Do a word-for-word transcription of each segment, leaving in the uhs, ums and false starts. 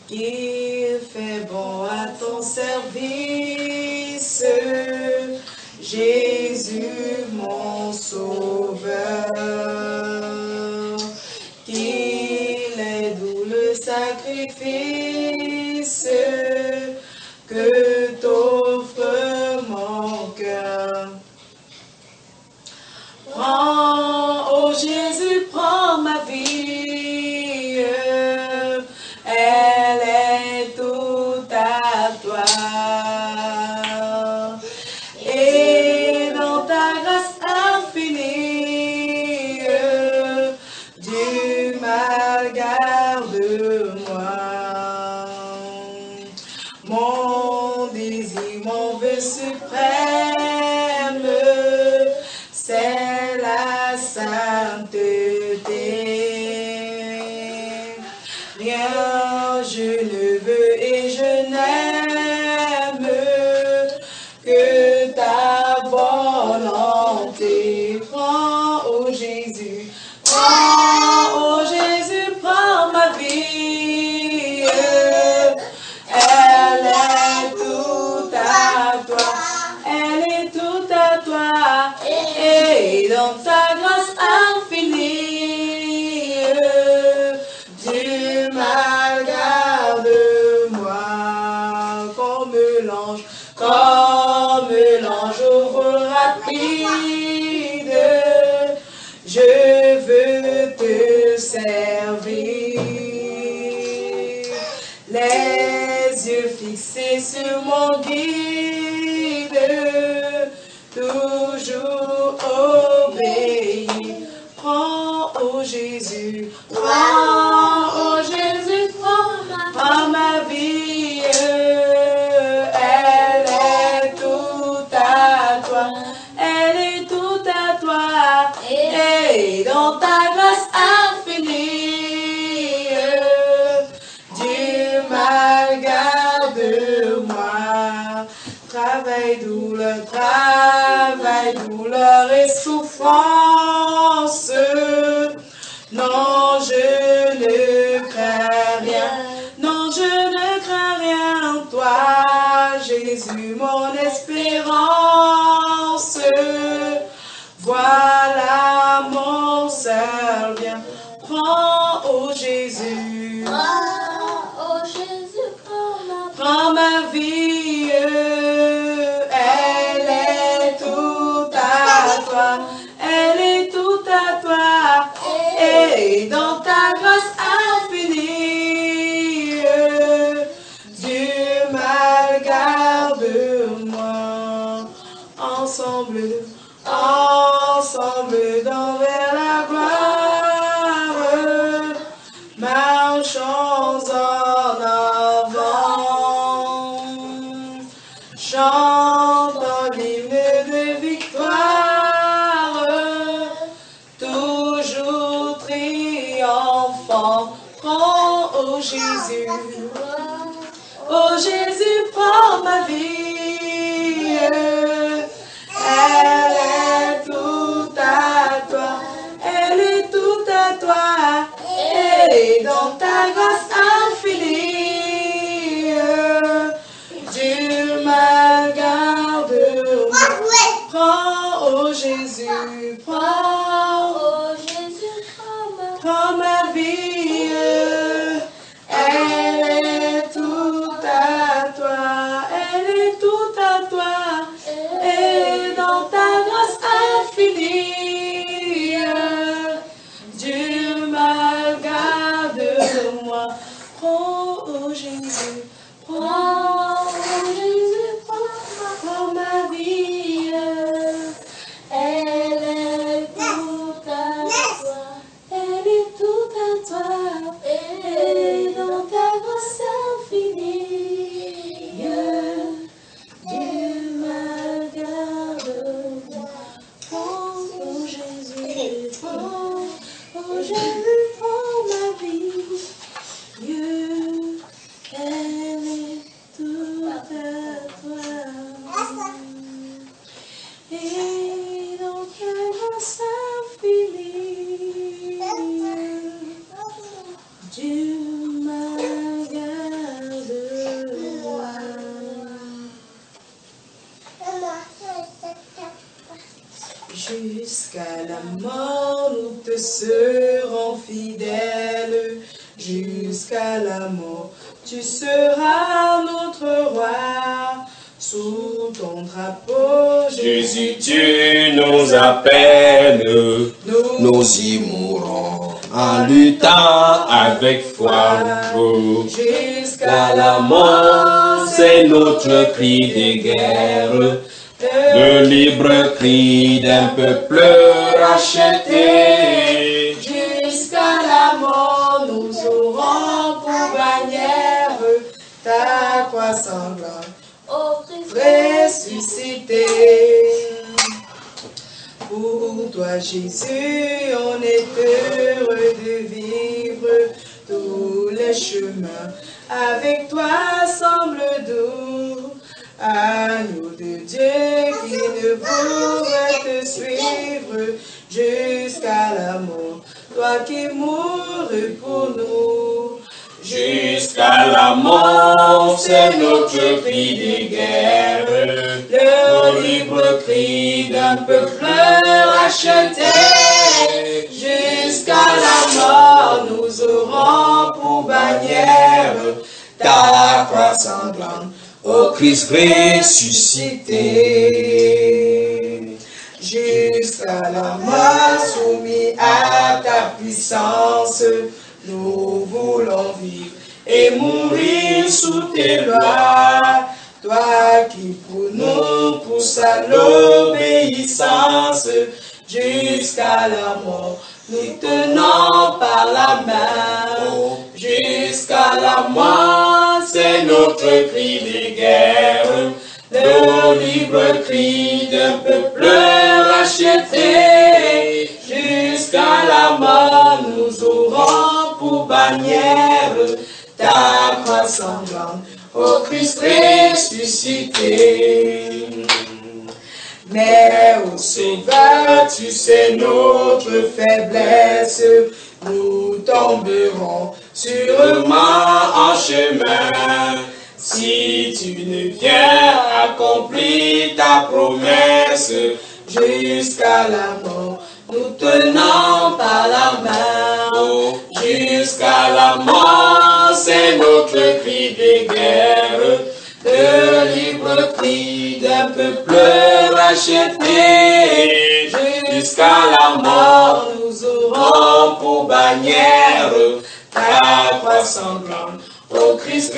qu'il fait bon à ton service, Jésus mon sauveur, qu'il est doux le sacrifice que t'offre mon cœur. Prends, oh Jésus, prends ma vie, elle est toute à toi. Et dans ta grâce infinie, du mal garde-moi. Mon désir, mon vœu suprême, c'est la sainteté. Rien je ne veux et je n'aime que ta volonté. Prends, oh Jésus, prends, oh Jésus, prends ma vie. Elle est toute à toi, elle est toute à toi. Et dans ta grâce infinie, du mal garde-moi. Comme l'ange, comme l'ange au vol rapide, je veux te servir. Les yeux fixés sur mon guide, toujours obéir. Prends, oh Jésus, prends, oh Jésus, prends, prends ma vie. Elle est toute à toi, elle est toute à toi. Et dans ta grâce infinie, du mal garde-moi. Travail, douleur, travail, douleur et souffrance. Non, je ne crains rien. Non, je ne crains rien. Toi, Jésus, mon espérance. Voilà mon seul bien. Prends, oh Jésus. Oh Jésus, prends ma vie. Prends ma vie, elle est toute à toi, elle est toute à toi, et dans ta grâce infinie, du mal garde-moi. Ensemble, ensemble, dans vers la gloire, marchons en avant, chantons l'hymne de victoire, toujours triomphant. Prends, oh Jésus, oh Jésus, prends ma vie, elle est toute à toi, elle est toute à toi. Et dans ta grâce infinie, du mal garde-moi. Prends, oh Jésus, prends, Oh Jésus, prends ma vie. prends ma vie. Elle est toute à toi, elle est toute à toi. Et dans ta grâce infinie, du mal garde-moi. Prends, oh Jésus, prends, oh Jésus, prends, prends ma vie. Elle est toute à toi, elle est toute à toi. Et dans ta grâce infinie, du mal garde-moi. Prends, oh Jésus, prends, oh Jésus, prends ma vie. Dieu, elle est toute Jusqu'à la mort, nous te serons fidèles. Jusqu'à la mort, tu seras notre roi. Sous ton drapeau, Jésus, tu nous appelles. nous, Nous y mourrons en luttant avec foi. jusqu'à La mort, c'est notre cri de guerre. Le libre cri d'un peuple racheté. Jusqu'à la mort, nous aurons pour bannière ta croix sanglante, Ô Christ ressuscité. Pour toi, Jésus, on est heureux de vivre. Tous les chemins avec toi semblent doux. Agneau de Dieu qui ne voudrait te suivre jusqu'à la mort, toi qui mourrais pour nous. Jusqu'à la mort, c'est notre cri de guerre. Le libre cri d'un peuple racheté. Jusqu'à la mort, nous aurons pour bannière ta croix sanglante, ô Christ ressuscité. Jusqu'à la mort, soumis à ta puissance, nous voulons vivre et mourir sous tes lois. Toi qui pour nous pousse à l'obéissance, jusqu'à la mort, nous tenons par la main. Jusqu'à la mort, c'est notre cri de guerre, le libre cri d'un peuple racheté. Jusqu'à la mort, nous aurons pour bannière ta croix sanglante, ô Christ ressuscité. Mais ô Sauveur, tu sais notre faiblesse, nous tomberons sûrement en chemin. Si tu ne viens accomplir ta promesse, jusqu'à la mort, nous tenons par la main. Jusqu'à la mort, c'est notre cri de guerre, le libre cri d'un peuple racheté. Jusqu'à la mort, nous aurons pour bannière ta croix sanglante, ô Christ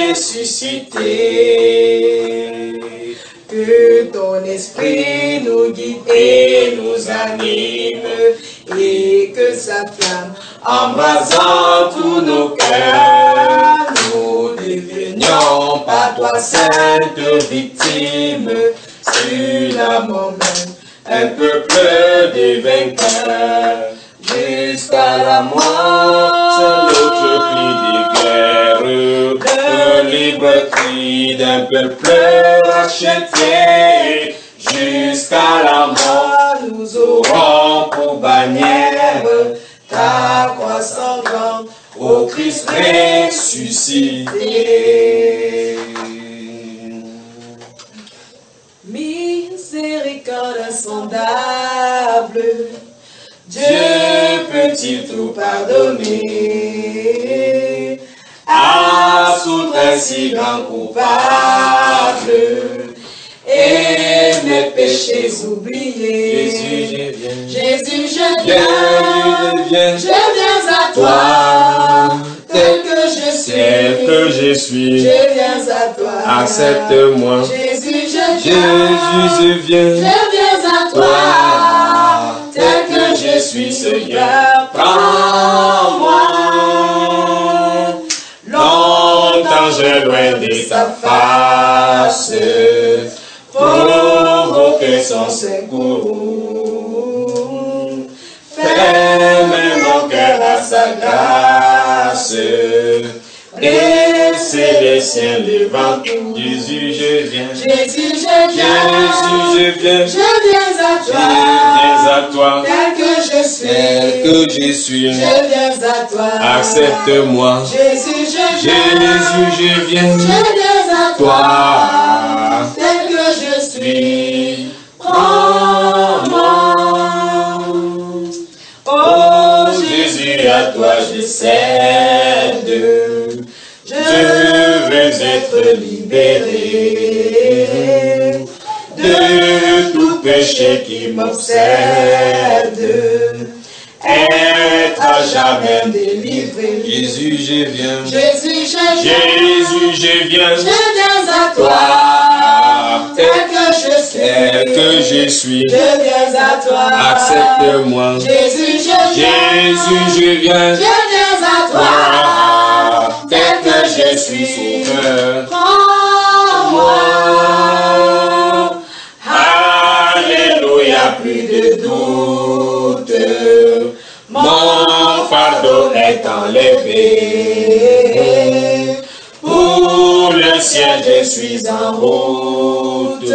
ressuscité. Que ton esprit nous guide et nous anime, et que sa flamme embrasant tous nos cœurs, nous devenions par toi sainte victime, sur la mort même, un peuple de vainqueurs. Jusqu'à la mort, C'est notre cri de guerre, le libre cri d'un peuple racheté. jusqu'à la mort, nous aurons pour bannière ta croix sanglante, ô Christ ressuscité. Miséricorde insondable, Dieu peut-il tout pardonner? À souffrir un si grand coupable, et mes péchés oubliés. Jésus, je viens. Jésus, je Viens, viens, je viens. je viens à toi, tel que je suis, Tel que je suis, je viens à toi. accepte-moi. Jésus, je Jésus, viens, je viens. je viens à toi, tel que je suis, Seigneur, prends-moi. Longtemps j'ai loin de sa face, provoquer son secours. Ferme mon cœur à sa grâce, laissez les siens devant tout. Jésus, je viens. Jésus, je viens, Jésus, je viens. je viens à Je toi, viens à toi. tel que je suis, Tel que je suis, je viens à toi. accepte-moi. Jésus, je viens, Jésus, je viens. je viens à toi, Toi. tel que je suis, prends-moi. être libéré de tout péché qui m'obsède, être à jamais délivré. Jésus, je viens. Jésus, je viens. Jésus, je viens. Je viens à toi, tel que je suis. Tel que je suis. Je viens à toi. Accepte-moi. Jésus, je viens. Jésus, je viens. Je viens à toi, tel que je suis. Sauveur. Prends-moi. Alléluia, plus de doute. Mon fardeau est enlevé. Pour le ciel, je suis en route.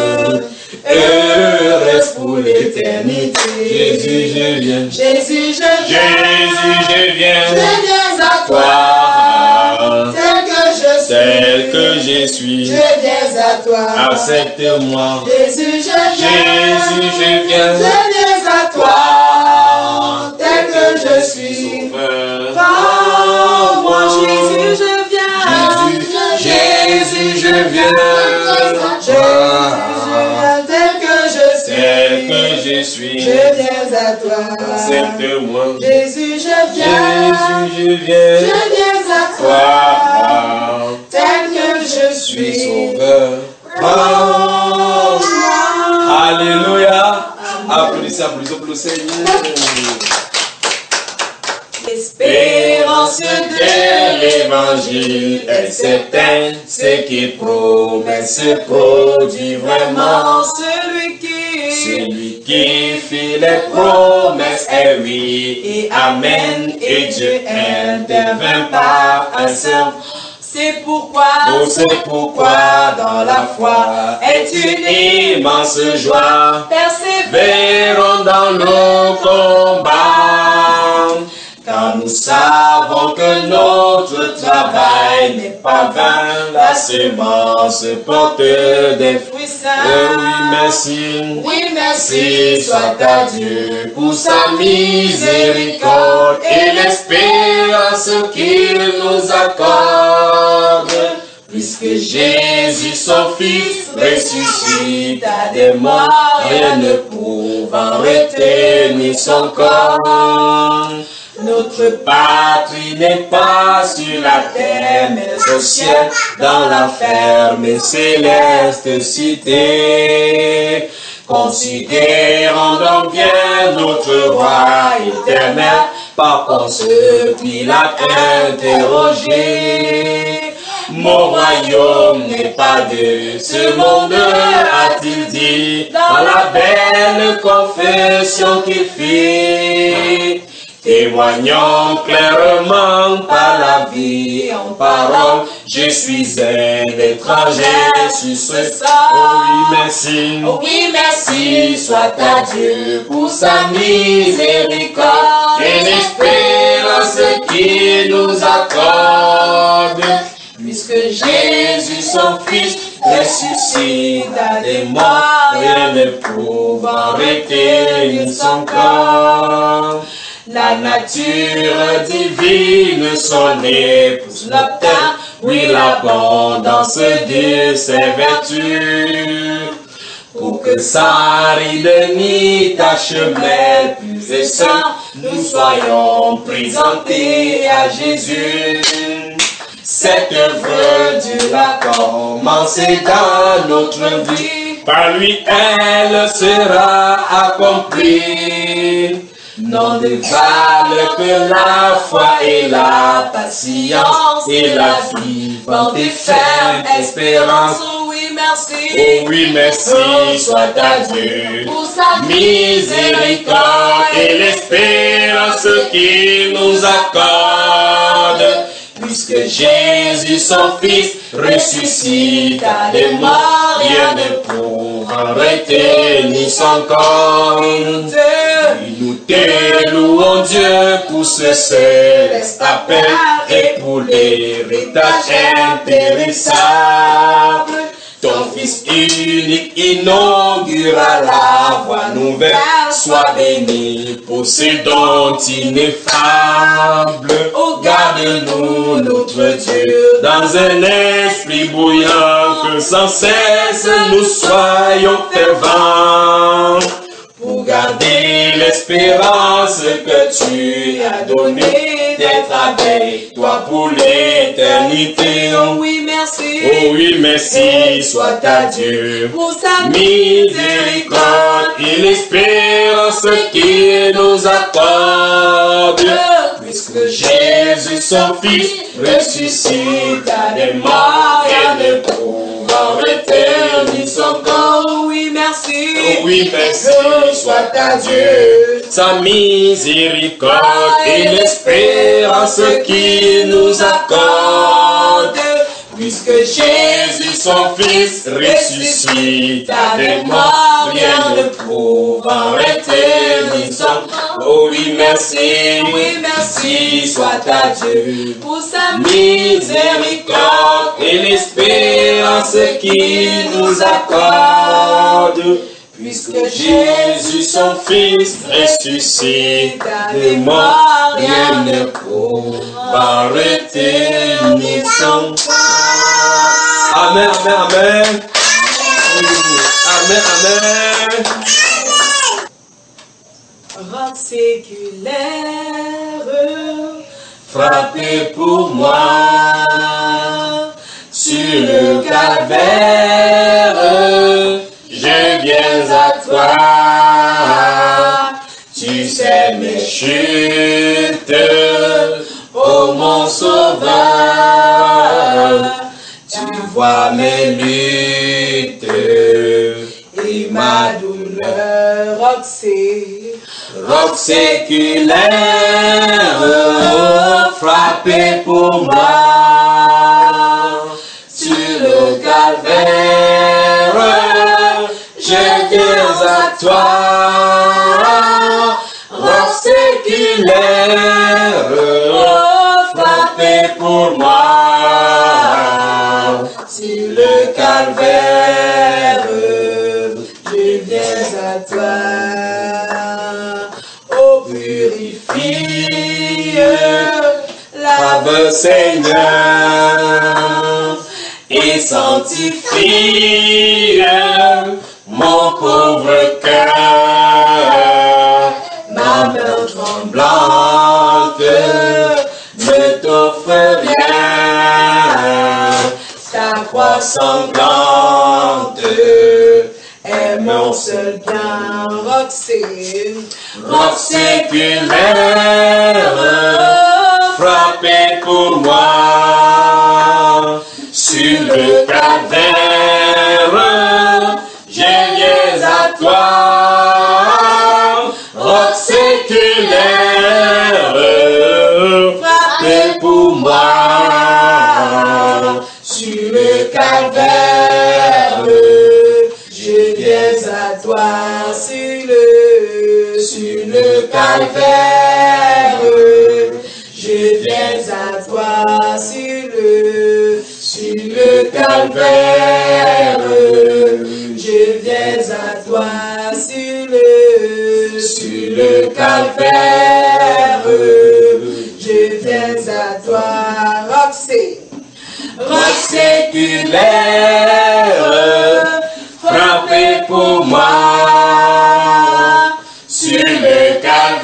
Heureuse pour l'éternité. Jésus, je viens. Jésus, je viens. Jésus, je viens. Je viens à toi, tel que je suis. Tel que je suis. Je viens à toi. Accepte-moi. Jésus, je viens. Jésus, je viens. Je viens à toi, tel que je suis. Sauveur. Prends-moi, Jésus, je viens. Jésus, je viens. Jésus, je viens, tel que je suis. Tel que je suis. Je viens à toi. Accepte-moi. Jésus, je viens. Jésus, je viens. Je viens à toi, tel que je suis. Sauveur. Alléluia. Applaudissez, applaudissez pour le Seigneur. L'espérance de l'évangile est certaine, ce qui promet se produit vraiment. Celui qui, celui qui fit les promesses est oui et amen, et Dieu intervint par un seul. C'est pourquoi, oh, c'est pourquoi dans la foi est une immense joie. Persévérons dans nos combats, car nous savons que notre travail n'est pas vain. La semence porte des fruits sains. Oh oui, merci. Oui, merci soit à Dieu pour sa miséricorde et l'espérance qu'il nous accorde. Puisque Jésus, son Fils, ressuscite des morts, rien ne pouvant retenir son corps. Notre patrie n'est pas sur la terre, mais au ciel, dans la ferme et céleste cité. Considérons donc bien notre roi éternel, par Ponce Pilate interrogé. Mon royaume n'est pas de ce monde, a-t-il dit, dans la belle confession qu'il fit. Témoignons clairement par la vie en parole, je suis un étranger sur ce sol. Oh oui, merci. Oh oui, merci soit à Dieu pour sa miséricorde et l'espérance qu'il nous accorde. Puisque Jésus, son Fils, ressuscite des morts, rien ne pouvant retenir son corps. La nature divine, son épouse l'obtint, oui, l'abondance de ses vertus. Pour que sa ride ni tache mêle plus et saint, nous soyons présentés à Jésus. Cette œuvre Dieu a commencé dans notre vie, par lui elle sera accomplie. Non de valent que la foi et la patience et la vivante et ferme espérance. Oh oui, merci. Oh oui, merci soit à Dieu pour sa miséricorde et l'espérance qu'il nous accorde. Puisque Jésus, son Fils, ressuscita des morts, rien ne pourra retenir son corps. Nous te louons Dieu pour ce céleste appel et pour l'héritage impérissable. ton Fils unique inaugura la voie nouvelle. Sois béni pour ces dons ineffables. Oh, garde-nous, notre Dieu, dans un esprit bouillant, que sans cesse nous soyons fervents, pour garder l'espérance que tu as donnée d'être avec toi pour l'éternité. Oh oui, merci. Oh oui, merci soit à Dieu pour sa miséricorde et l'espérance qu'il nous accorde. Puisque Jésus, son Fils, ressuscite à des morts et de pouvoir éternel son corps. Oh oui, merci. Oh oui, merci soit à Dieu, sa miséricorde et l'espérance qu'il nous accorde. Puisque Jésus, son Fils, ressuscite à des morts, rien ne pouvant éteindre son corps. Oh oui, merci, Oui, merci soit à Dieu pour sa miséricorde et l'espérance qu'il nous accorde. Puisque Jésus, son Fils, ressuscite des morts, rien ne pourra retenir son corps. Amen, amen, amen. Amen, amen. roc séculaire, Frappez pour moi sur le calvaire. Je viens à toi, tu sais mes chutes, ô mon sauveur, tu vois mes luttes et ma douleur. roc sé- Roc séculaire, frappez pour moi sur le calvaire. Je viens à toi, roc séculaire, frappez pour moi sur le calvaire. Je viens à toi, oh purifie, lave Seigneur et sanctifie mon pauvre cœur. Ma main tremblante ne t'offre rien, ta croix sanglante est mon seul bien. roc sé- Roc séculaire, frappez pour moi sur le calvaire. Je viens à toi, roc séculaire, frappez pour moi sur le calvaire. Je viens à toi sur le, sur le calvaire. Je viens à toi sur le, sur le calvaire. Je viens à toi sur le, sur le calvaire. Je viens à toi, roc sé- roc séculaire, frappez pour moi sur le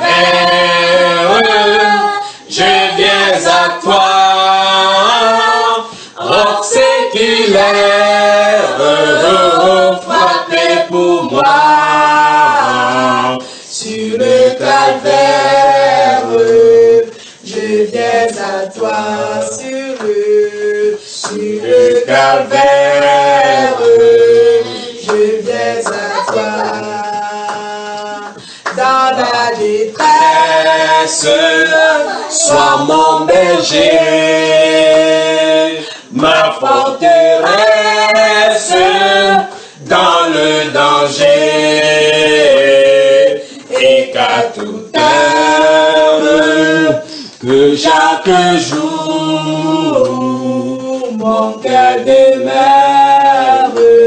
calvaire. Je viens à toi, roc séculaire, frappez pour moi sur le calvaire. Je viens à toi sur le, sur le calvaire. Je viens à toi dans la détresse. Sois mon berger, ma forteresse dans le danger, et qu'à toute heure, que chaque jour mon cœur demeure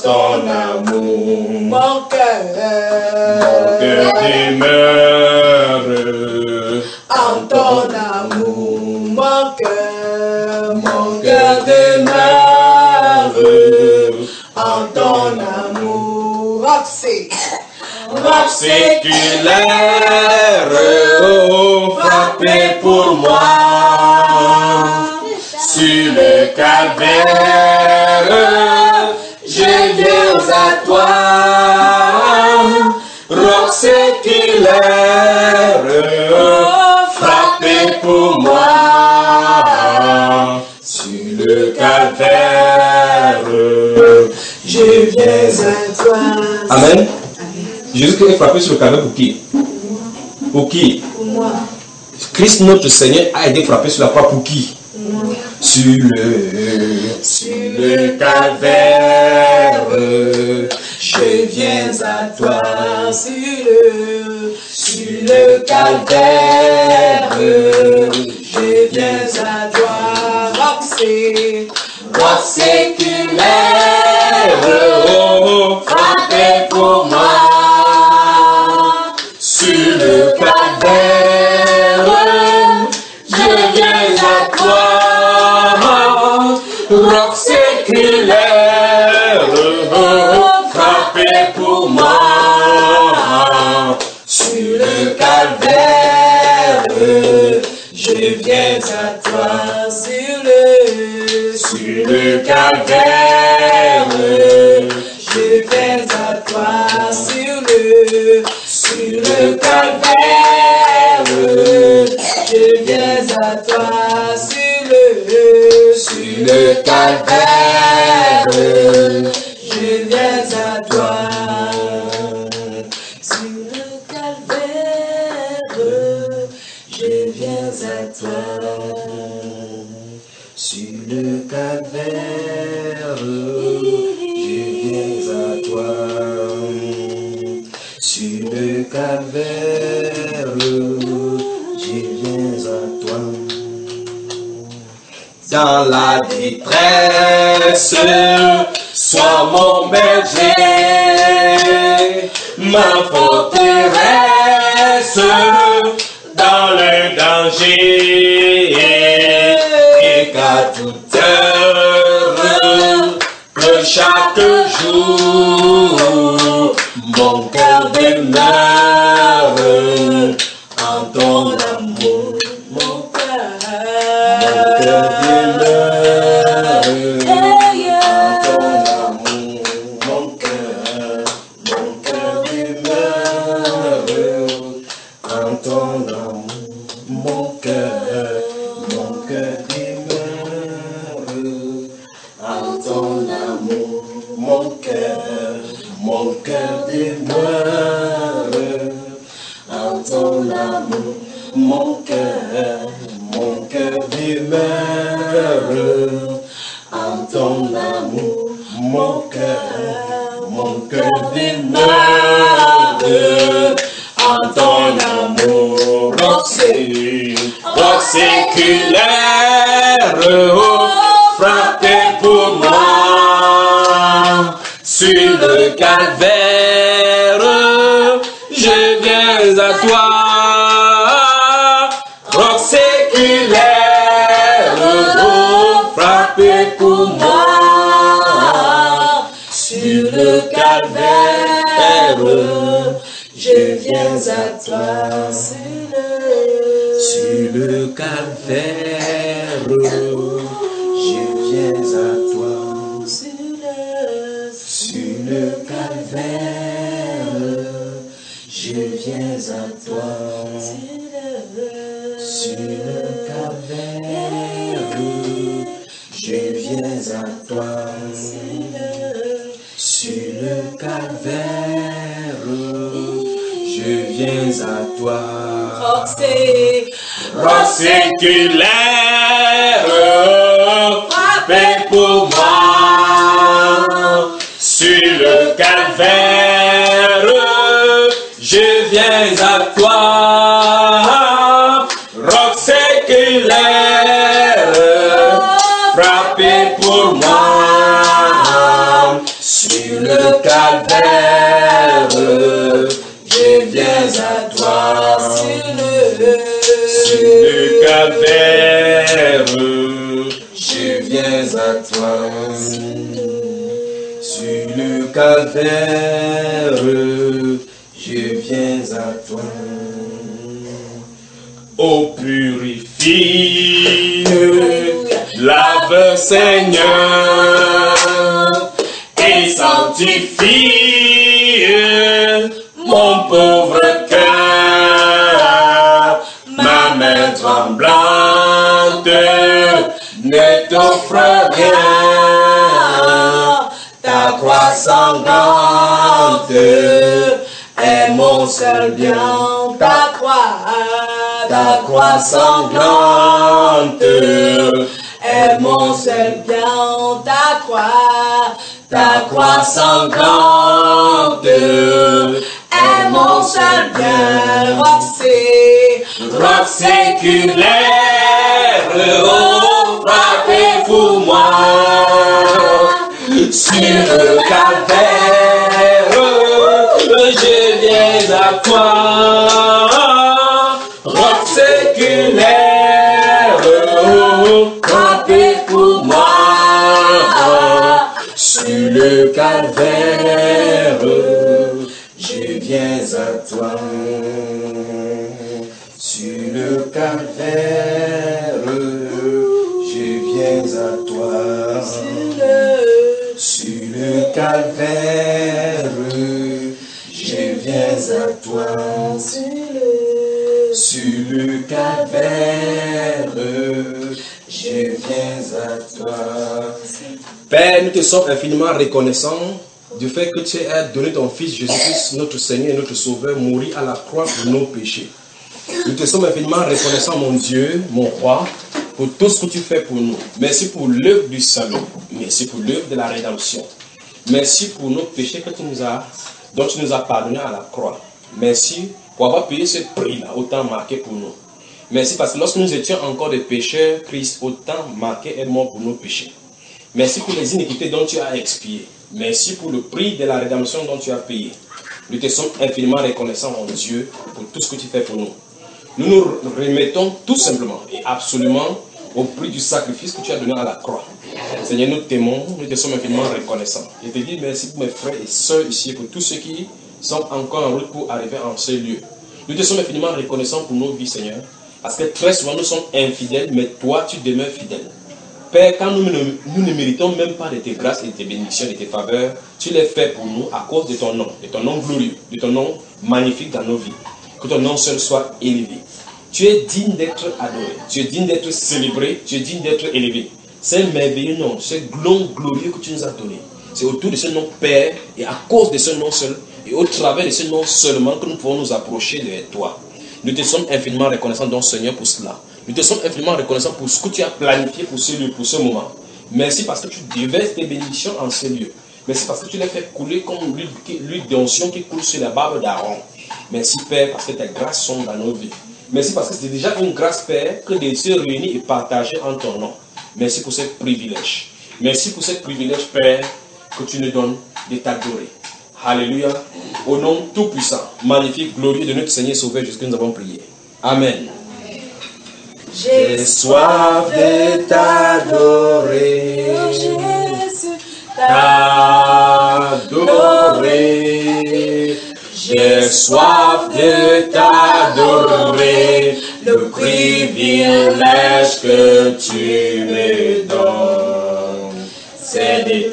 ton amour. Mon cœur, Mon cœur demeure en ton amour. Mon cœur, mon cœur demeure en ton amour. Roxy. roc séculaire, oh, frappé pour moi sur le calvaire. Je viens à toi, roc séculaire, frappé pour moi sur le calvaire. Je viens à toi. Amen. Jésus-Christ est frappé sur le calvaire pour qui? Pour qui? Pour moi. Christ notre Seigneur a été frappé sur la croix pour qui? Pour moi. Sur le, sur le calvaire. Je viens à toi sur le, sur le calvaire. Je viens à toi, Roxy, Roc séculaire, oh, frappé pour moi sur le calvaire. Je viens à toi, roc séculaire, frappé pour moi sur le calvaire. je viens à toi sur le, Sur le calvaire, je viens à toi sur le, sur le calvaire. Je viens à toi sur le, sur le calvaire, je viens à toi sur le calvaire. Je viens à toi sur le calvaire, je viens à toi. Sur le calvaire, je viens à toi. Dans la détresse, sois mon berger, ma forteresse dans le danger, et qu'à toute heure, que chaque jour, mon cœur demeure en ton amour. mon cœur. Mon cœur demeure en ton amour. Mon cœur, mon cœur demeure en ton amour. Mon cœur, mon cœur demeure en ton amour. Mon cœur, mon cœur demeure en ton amour. Mon cœur, mon cœur demeure en ton amour. Mon cœur, mon cœur demeure en ton amour. Roc roc séculaire, oh, frappé pour moi sur le calvaire. Je viens à toi, roc séculaire, oh, frappé pour moi sur le calvaire. Je viens à toi sur le, Sur le calvaire, je viens à toi. sur le, Sur le calvaire, je viens à toi. Sur le calvaire, je viens à toi. Sur le calvaire, je viens à toi. Roxy, Roc séculaire, frappé pour moi sur le calvaire. Je viens à toi, roc séculaire, frappé pour moi sur calvaire, je viens à toi. Sur le calvaire, je viens à toi. Oh, purifie, lave Seigneur, et sanctifie mon pauvre cœur. Ma main tremblante ne t'offre rien. Ta croix sanglante est mon seul bien. Ta croix, ta croix sanglante est mon seul bien. Ta croix, ta croix sanglante est mon seul bien. Roc roc séculaire, oh, frappez pour moi. Sur le calvaire, je viens à toi. Roc séculaire, frappez pour moi. Sur le calvaire, je viens à toi. Sur le calvaire, je viens à toi. Sur le calvaire, je viens à toi. Sur le calvaire, je viens à toi. Père, nous te sommes infiniment reconnaissants du fait que tu as donné ton Fils Jésus-Christ, notre Seigneur et notre Sauveur, mourir à la croix pour nos péchés. Nous te sommes infiniment reconnaissants, mon Dieu, mon roi, pour tout ce que tu fais pour nous. Merci pour l'œuvre du salut. Merci pour l'œuvre de la rédemption. Merci pour nos péchés que tu nous as, dont tu nous as pardonné à la croix. Merci pour avoir payé ce prix-là, autant marqué pour nous. Merci parce que lorsque nous étions encore des pécheurs, Christ autant marqué est mort pour nos péchés. Merci pour les iniquités dont tu as expié. Merci pour le prix de la rédemption dont tu as payé. Nous te sommes infiniment reconnaissants, mon Dieu, pour tout ce que tu fais pour nous. Nous nous remettons tout simplement et absolument au prix du sacrifice que tu as donné à la croix. Seigneur, nous t'aimons, nous te sommes infiniment reconnaissants. Je te dis merci pour mes frères et sœurs ici, pour tous ceux qui sont encore en route pour arriver en ce lieu. Nous te sommes infiniment reconnaissants pour nos vies, Seigneur, parce que très souvent nous sommes infidèles, mais toi tu demeures fidèle. Père, quand nous ne, nous ne méritons même pas de tes grâces et de tes bénédictions, de tes faveurs, tu les fais pour nous à cause de ton nom, de ton nom glorieux, de ton nom magnifique dans nos vies. Que ton nom seul soit élevé. Tu es digne d'être adoré, tu es digne d'être célébré, tu es digne d'être élevé. C'est un merveilleux nom, ce nom glorieux que tu nous as donné. C'est autour de ce nom Père et à cause de ce nom seul et au travers de ce nom seulement que nous pouvons nous approcher de toi. Nous te sommes infiniment reconnaissants, donc Seigneur, pour cela. Nous te sommes infiniment reconnaissants pour ce que tu as planifié pour ce lieu, pour ce moment. Merci parce que tu déverses tes bénédictions en ce lieu. Merci parce que tu les fais couler comme l'huile d'onction qui coule sur la barbe d'Aaron. Merci Père parce que tes grâces sont dans nos vies. Merci parce que c'est déjà une grâce Père que de se réunir et partager en ton nom. Merci pour ce privilège. Merci pour ce privilège Père que tu nous donnes de t'adorer. Alléluia. Au nom tout puissant, magnifique, glorieux de notre Seigneur Sauveur Jésus que nous avons prié. Amen. J'ai soif de t'adorer. T'adorer. J'ai soif de t'adorer, le privilège que tu me donnes, c'est de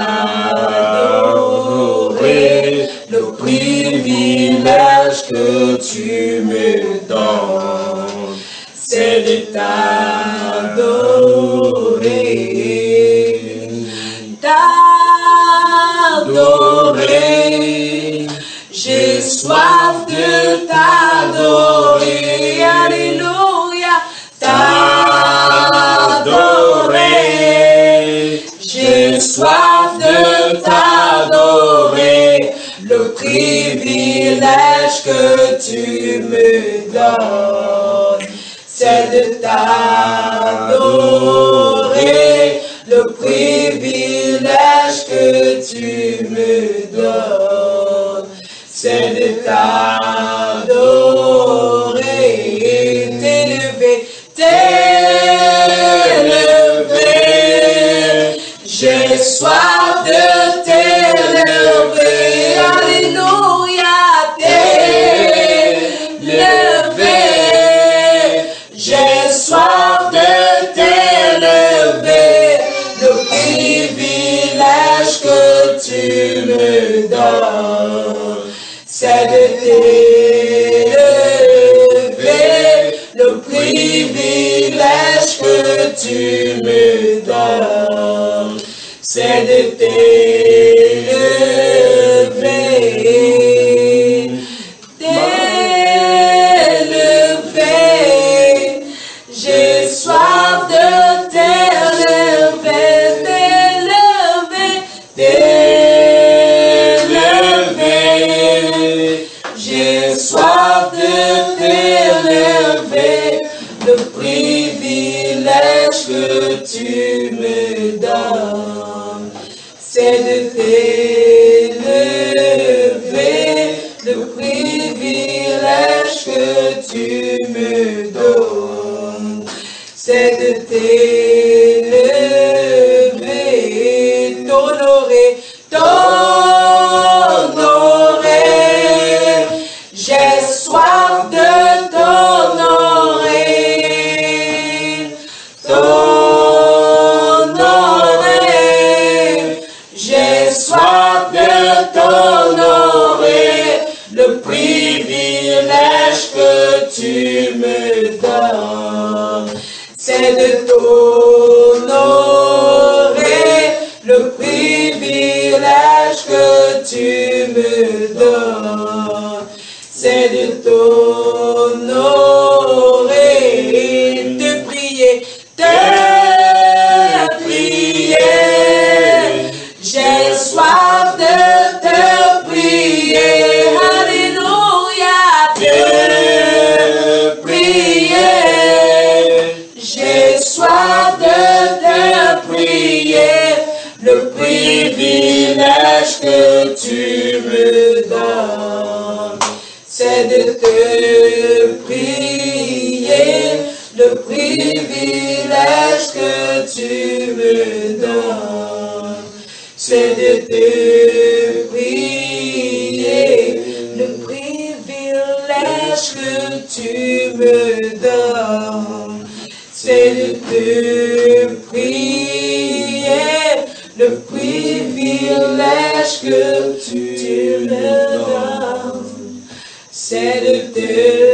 t'adorer, le privilège que tu me donnes, c'est de t'adorer, t'adorer. J'ai soif de t'adorer, alléluia, t'adorer. J'ai soif de t'adorer, le privilège que tu me donnes, c'est de t'adorer, le privilège que tu me donnes. C'est de t'adorer, t'élever, t'élever. soif de t'élever. Alléluia, t'élever. J'ai soif de t'élever. Le privilège que tu me donnes, c'est de t'élever. Le privilège que tu me donnes, c'est de t'élever. T'élever. J'ai soif de t'élever. T'élever. J'ai soif de t'élever. Le privilège que tu me donnes, c'est de t'élever. Le privilège que tu me donnes, c'est de t'élever, t'honorer, t'honorer. J'ai soif de t'honorer, t'honorer. J'ai soif de t'honorer. Le privilège que tu me donnes, c'est de t'honorer. Le privilège que tu me donnes, c'est de t'honorer. Te prier, te prier. J'ai soif de te prier. Alléluia, te prier. J'ai soif de te prier. Le privilège que tu me donnes, c'est de te prier. Le privilège que tu me donnes, c'est de te prier. Le privilège que tu me donnes, c'est de te prier. Le privilège que tu me donnes, c'est de te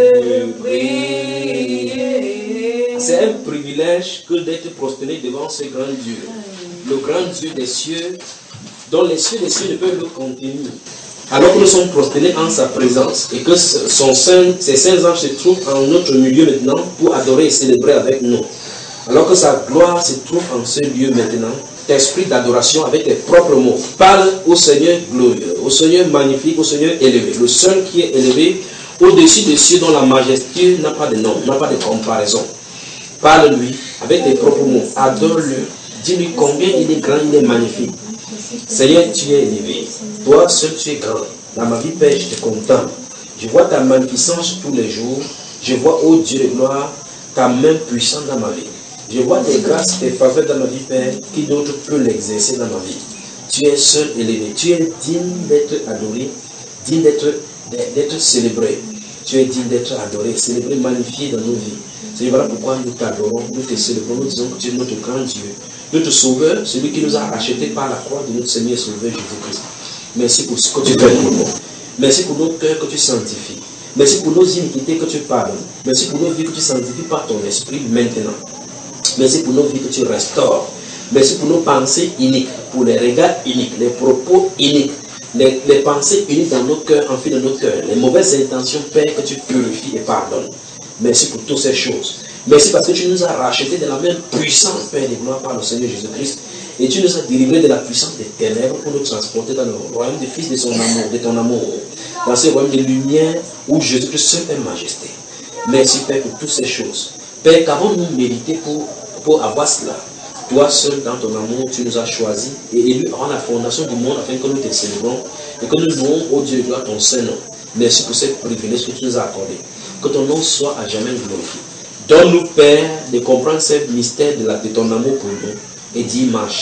prier. C'est un privilège que d'être prosterné devant ce grand Dieu, le grand Dieu des cieux, dont les cieux des cieux ne peuvent le contenir. Alors que nous sommes prosternés en sa présence et que son saint, ses saints anges se trouvent en notre milieu maintenant pour adorer et célébrer avec nous. Alors que sa gloire se trouve en ce lieu maintenant, esprit d'adoration avec tes propres mots. Parle au Seigneur glorieux, au Seigneur magnifique, au Seigneur élevé, le seul qui est élevé au-dessus des cieux dont la majesté n'a pas de nom, n'a pas de comparaison. Parle-lui avec tes propres mots, adore-le, dis-lui combien il est grand, il est magnifique. Seigneur, tu es élevé, toi seul tu es grand. Dans ma vie, Père, je te contemple. Je vois ta magnificence tous les jours. Je vois, ô Dieu de gloire, ta main puissante dans ma vie. Je vois tes grâces, tes faveurs dans ma vie, Père. Qui d'autre peut l'exercer dans ma vie? Tu es seul élevé. Tu es digne d'être adoré, digne d'être célébré. Tu es digne d'être adoré, célébré, magnifié dans nos vies. C'est voilà pourquoi nous t'adorons, nous te célébrons, nous disons que tu es notre grand Dieu, notre Sauveur, celui qui nous a rachetés par la croix de notre Seigneur et Sauveur Jésus-Christ. Merci pour ce que tu fais pour nous. Merci pour nos cœurs que tu sanctifies. Merci pour nos iniquités que tu pardonnes. Merci pour nos vies que tu sanctifies par ton esprit maintenant. Merci pour nos vies que tu restaures. Merci pour nos pensées uniques, pour les regards uniques, les propos uniques, les, les pensées uniques dans nos cœurs, en fait dans nos cœurs, les mauvaises intentions, Père, que tu purifies et pardonnes. Merci pour toutes ces choses. Merci parce que tu nous as rachetés de la même puissance, Père de gloire, par le Seigneur Jésus-Christ. Et tu nous as délivrés de la puissance des ténèbres pour nous transporter dans le royaume des fils de son amour, de ton amour. Dans ce royaume de lumière où Jésus-Christ seul est majesté. Merci, Père, pour toutes ces choses. Père, qu'avons-nous mérité pour, pour avoir cela? Toi seul, dans ton amour, tu nous as choisis et élus avant la fondation du monde afin que nous te célébrons et que nous louons, ô Dieu de gloire, ton Saint-Nom. Merci pour ce privilège que tu nous as accordé. Que ton nom soit à jamais glorifié. Donne-nous, Père, de comprendre ce mystère de, la, de ton amour pour nous et d'y marcher.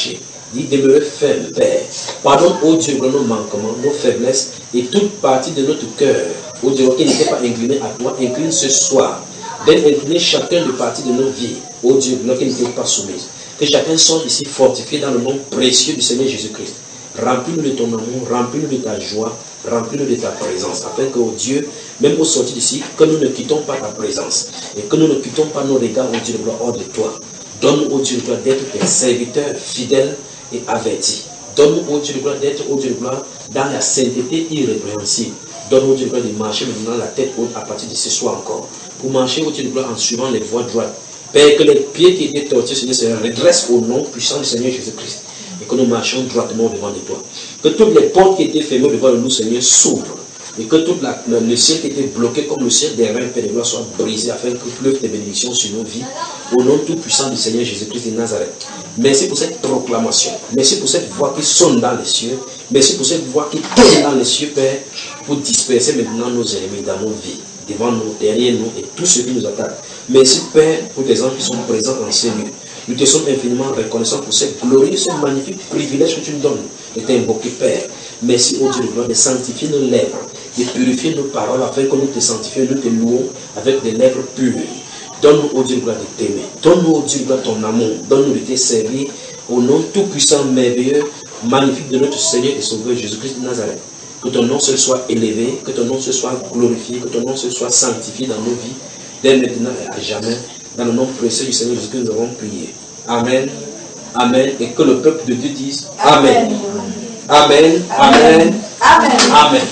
dit demeurer ferme, Père. Pardonne, ô Dieu, nos manquements, nos faiblesses et toute partie de notre cœur, ô Dieu, qui n'était pas incliné à toi, incline ce soir. D'être incliné chacun de parties de nos vies, ô Dieu, qui n'était pas soumise. Que chacun soit ici fortifié dans le nom précieux du Seigneur Jésus-Christ. Remplis-nous de ton amour, remplis-nous de ta joie, remplis-nous de ta présence, afin que, oh Dieu, même au sortir d'ici, que nous ne quittons pas ta présence et que nous ne quittons pas nos regards, oh Dieu de gloire, hors de toi. Donne-nous, oh Dieu de gloire, d'être tes serviteurs fidèles et avertis. Donne-nous, oh Dieu de gloire, d'être, oh Dieu de gloire, dans la sainteté irrépréhensible. Donne-nous, oh Dieu de gloire, de marcher maintenant la tête haute à partir de ce soir encore. Pour marcher, oh Dieu de gloire, en suivant les voies droites. Père, que les pieds qui étaient tortillés, Seigneur, se redressent au nom puissant du Seigneur Jésus-Christ. Et que nous marchions droitement devant de toi. Que toutes les portes qui étaient fermées devant nous, Seigneur, s'ouvrent. Et que tout la, le, le ciel qui était bloqué comme le ciel des reins, Père de gloire, soit brisé afin que pleuvent tes bénédictions sur nos vies. Au nom tout puissant du Seigneur Jésus-Christ de Nazareth. Merci pour cette proclamation. Merci pour cette voix qui sonne dans les cieux. Merci pour cette voix qui tourne dans les cieux, Père, pour disperser maintenant nos ennemis dans nos vies, devant nous, derrière nous et tous ceux qui nous attaquent. Merci, Père, pour tes anges qui sont présents en ces lieux. Nous te sommes infiniment reconnaissants pour ce glorieux, ce magnifique privilège que tu nous donnes de t'invoquer, Père. Merci, ô Dieu de gloire, de sanctifier nos lèvres, de purifier nos paroles afin que nous te sanctifions, nous te louons avec des lèvres pures. Donne-nous, ô Dieu de gloire, de t'aimer. Donne-nous, ô Dieu de gloire, ton amour. Donne-nous de te servir au nom tout-puissant, merveilleux, magnifique de notre Seigneur et Sauveur Jésus-Christ de Nazareth. Que ton nom seul soit élevé, que ton nom seul soit glorifié, que ton nom seul soit sanctifié dans nos vies, dès maintenant et à jamais. Dans le nom précieux du Seigneur Jésus-Christ, nous avons prié. Amen. Amen. Et que le peuple de Dieu dise Amen. Amen. Amen. Amen. Amen.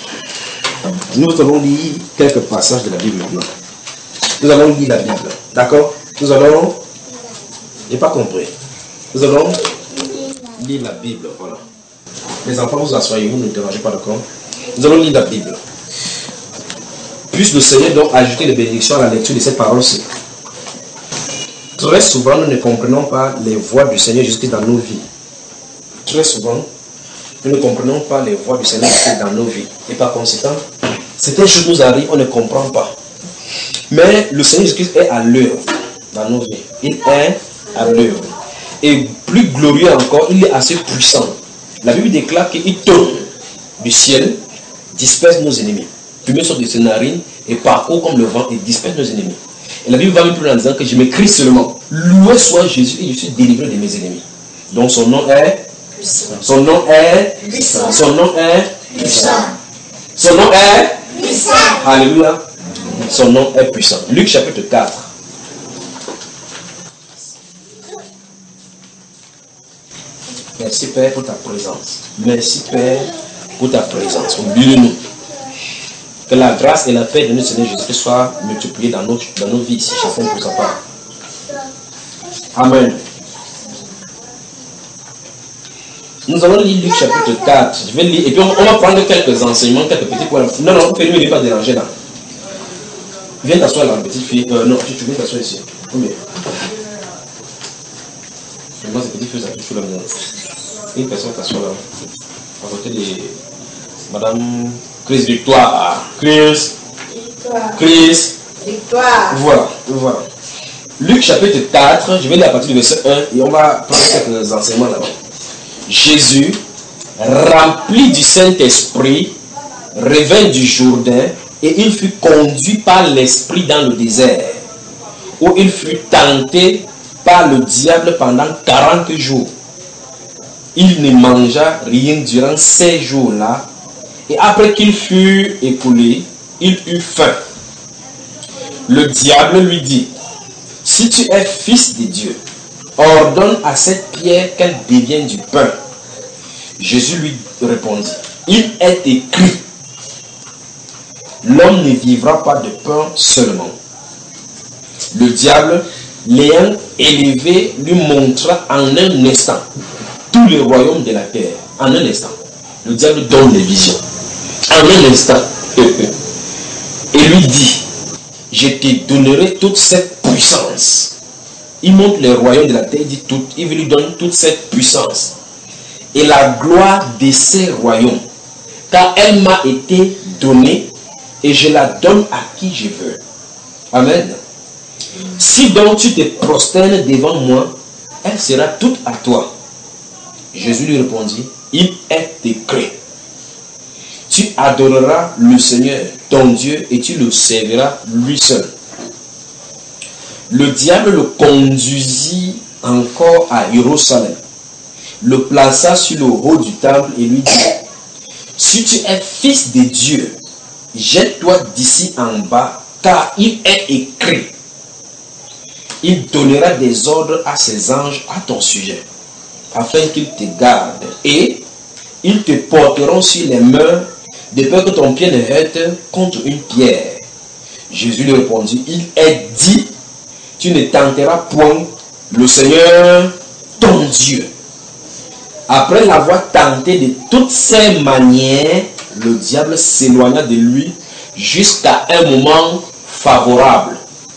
Nous allons lire quelques passages de la Bible maintenant. Nous allons lire la Bible. D'accord? Nous allons. Je n'ai pas compris. Nous allons lire la Bible. Voilà. Les enfants, vous asseyez, vous ne dérangez pas, d'accord? Nous allons lire la Bible. Puisse le Seigneur donc ajouter les bénédictions à la lecture de cette parole-ci. Très souvent, nous ne comprenons pas les voies du Seigneur Jésus-Christ dans nos vies. Très souvent, nous ne comprenons pas les voies du Seigneur Jésus-Christ dans nos vies. Et par conséquent, certaines choses nous arrivent, on ne comprend pas. Mais le Seigneur Jésus-Christ est à l'heure dans nos vies. Il est à l'heure. Et plus glorieux encore, il est assez puissant. La Bible déclare qu'il tourne du ciel, disperse nos ennemis. Fumée sort de ses narines et parcourt comme le vent et disperse nos ennemis. Et la Bible va même plus loin en disant que je m'écris seulement. Loué soit Jésus et je suis délivré de mes ennemis. Donc son nom est puissant. Son nom est puissant. Son nom est puissant. Son nom est puissant. Alléluia. Son nom est puissant. Luc chapitre quatre. Merci Père pour ta présence. Merci Père pour ta présence. Oublie-nous. Que la grâce et la paix de notre Seigneur Jésus-Christ soient multipliées dans nos, dans nos vies, ici, chacun pour sa part. Amen. Nous allons lire Luc chapitre quatre. Je vais lire, et puis on, on va prendre quelques enseignements, quelques petits points. Non, non, fais-le, il n'est pas dérangé là. Viens t'asseoir là, petite fille. Euh, non, tu, tu viens t'asseoir ici. Combien? Moi, ces petites filles, ça touche la maison. Une personne t'assoit là. À côté de Madame Chris Victoire. Chris. Victoire. Chris. Victoire. Voilà, voilà. Luc chapitre quatre, je vais lire à partir du verset un et on va prendre quelques enseignements là-bas. Jésus, rempli du Saint-Esprit, revint du Jourdain et il fut conduit par l'Esprit dans le désert, où il fut tenté par le diable pendant quarante jours. Il ne mangea rien durant ces jours-là, et après qu'il fut écoulé, il eut faim. Le diable lui dit, « Si tu es fils de Dieu, ordonne à cette pierre qu'elle devienne du pain. » Jésus lui répondit, « Il est écrit, l'homme ne vivra pas de pain seulement. » Le diable, l'ayant élevé, lui montra en un instant tout le royaume de la terre. En un instant. Le diable donne les visions. En un instant. Et lui dit, je te donnerai toute cette puissance. Il montre le royaume de la terre, il dit tout, il lui donne toute cette puissance. Et la gloire de ces royaumes. Car elle m'a été donnée et je la donne à qui je veux. Amen. Si donc tu te prosternes devant moi, elle sera toute à toi. Jésus lui répondit, il est écrit. Tu adoreras le Seigneur, ton Dieu, et tu le serviras lui seul. Le diable le conduisit encore à Jérusalem, le plaça sur le haut du temple et lui dit, si tu es fils de Dieu, jette-toi d'ici en bas, car il est écrit, il donnera des ordres à ses anges à ton sujet, afin qu'ils te gardent, et ils te porteront sur les mains, de peur que ton pied ne heurte contre une pierre. Jésus lui répondit, il est dit, tu ne tenteras point le Seigneur, ton Dieu. Après l'avoir tenté de toutes ses manières, le diable s'éloigna de lui jusqu'à un moment favorable.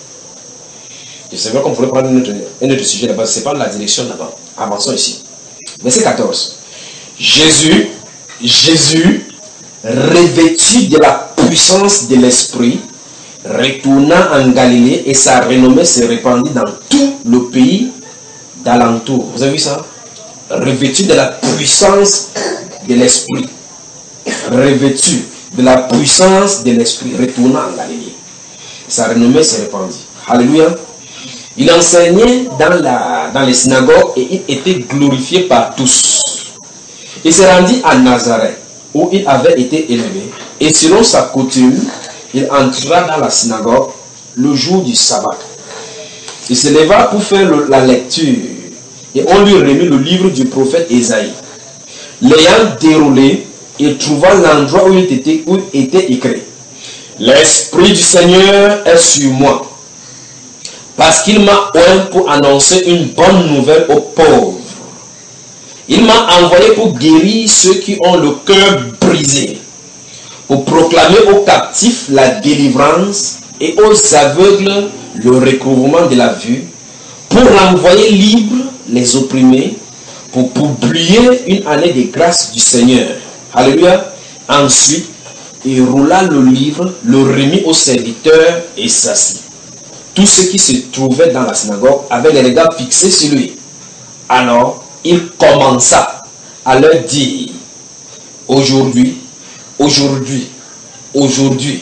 Je sais pas qu'on pourrait prendre un autre, un autre sujet là-bas, c'est pas la direction là-bas. Avançons ici. Verset quatorze. Jésus, Jésus, revêtu de la puissance de l'Esprit, retourna en Galilée et sa renommée se répandit dans tout le pays d'alentour. Vous avez vu ça? Revêtu de la puissance de l'Esprit. Revêtu de la puissance de l'Esprit, retourna en Galilée. Sa renommée se répandit. Alléluia. Il enseignait dans, la, dans les synagogues et il était glorifié par tous. Il se rendit à Nazareth, où il avait été élevé, et selon sa coutume, il entra dans la synagogue le jour du sabbat. Il se leva pour faire le, la lecture, et on lui remit le livre du prophète Ésaïe. L'ayant déroulé, il trouva l'endroit où il était, où il était écrit, « L'Esprit du Seigneur est sur moi, parce qu'il m'a oint pour annoncer une bonne nouvelle aux pauvres. Il m'a envoyé pour guérir ceux qui ont le cœur brisé, pour proclamer aux captifs la délivrance et aux aveugles le recouvrement de la vue, pour renvoyer libres les opprimés, pour publier une année de grâce du Seigneur. » Alléluia. Ensuite, il roula le livre, le remit au serviteur et s'assit. Tous ceux qui se trouvaient dans la synagogue avaient les regards fixés sur lui. Alors, il commença à leur dire, aujourd'hui, aujourd'hui, aujourd'hui,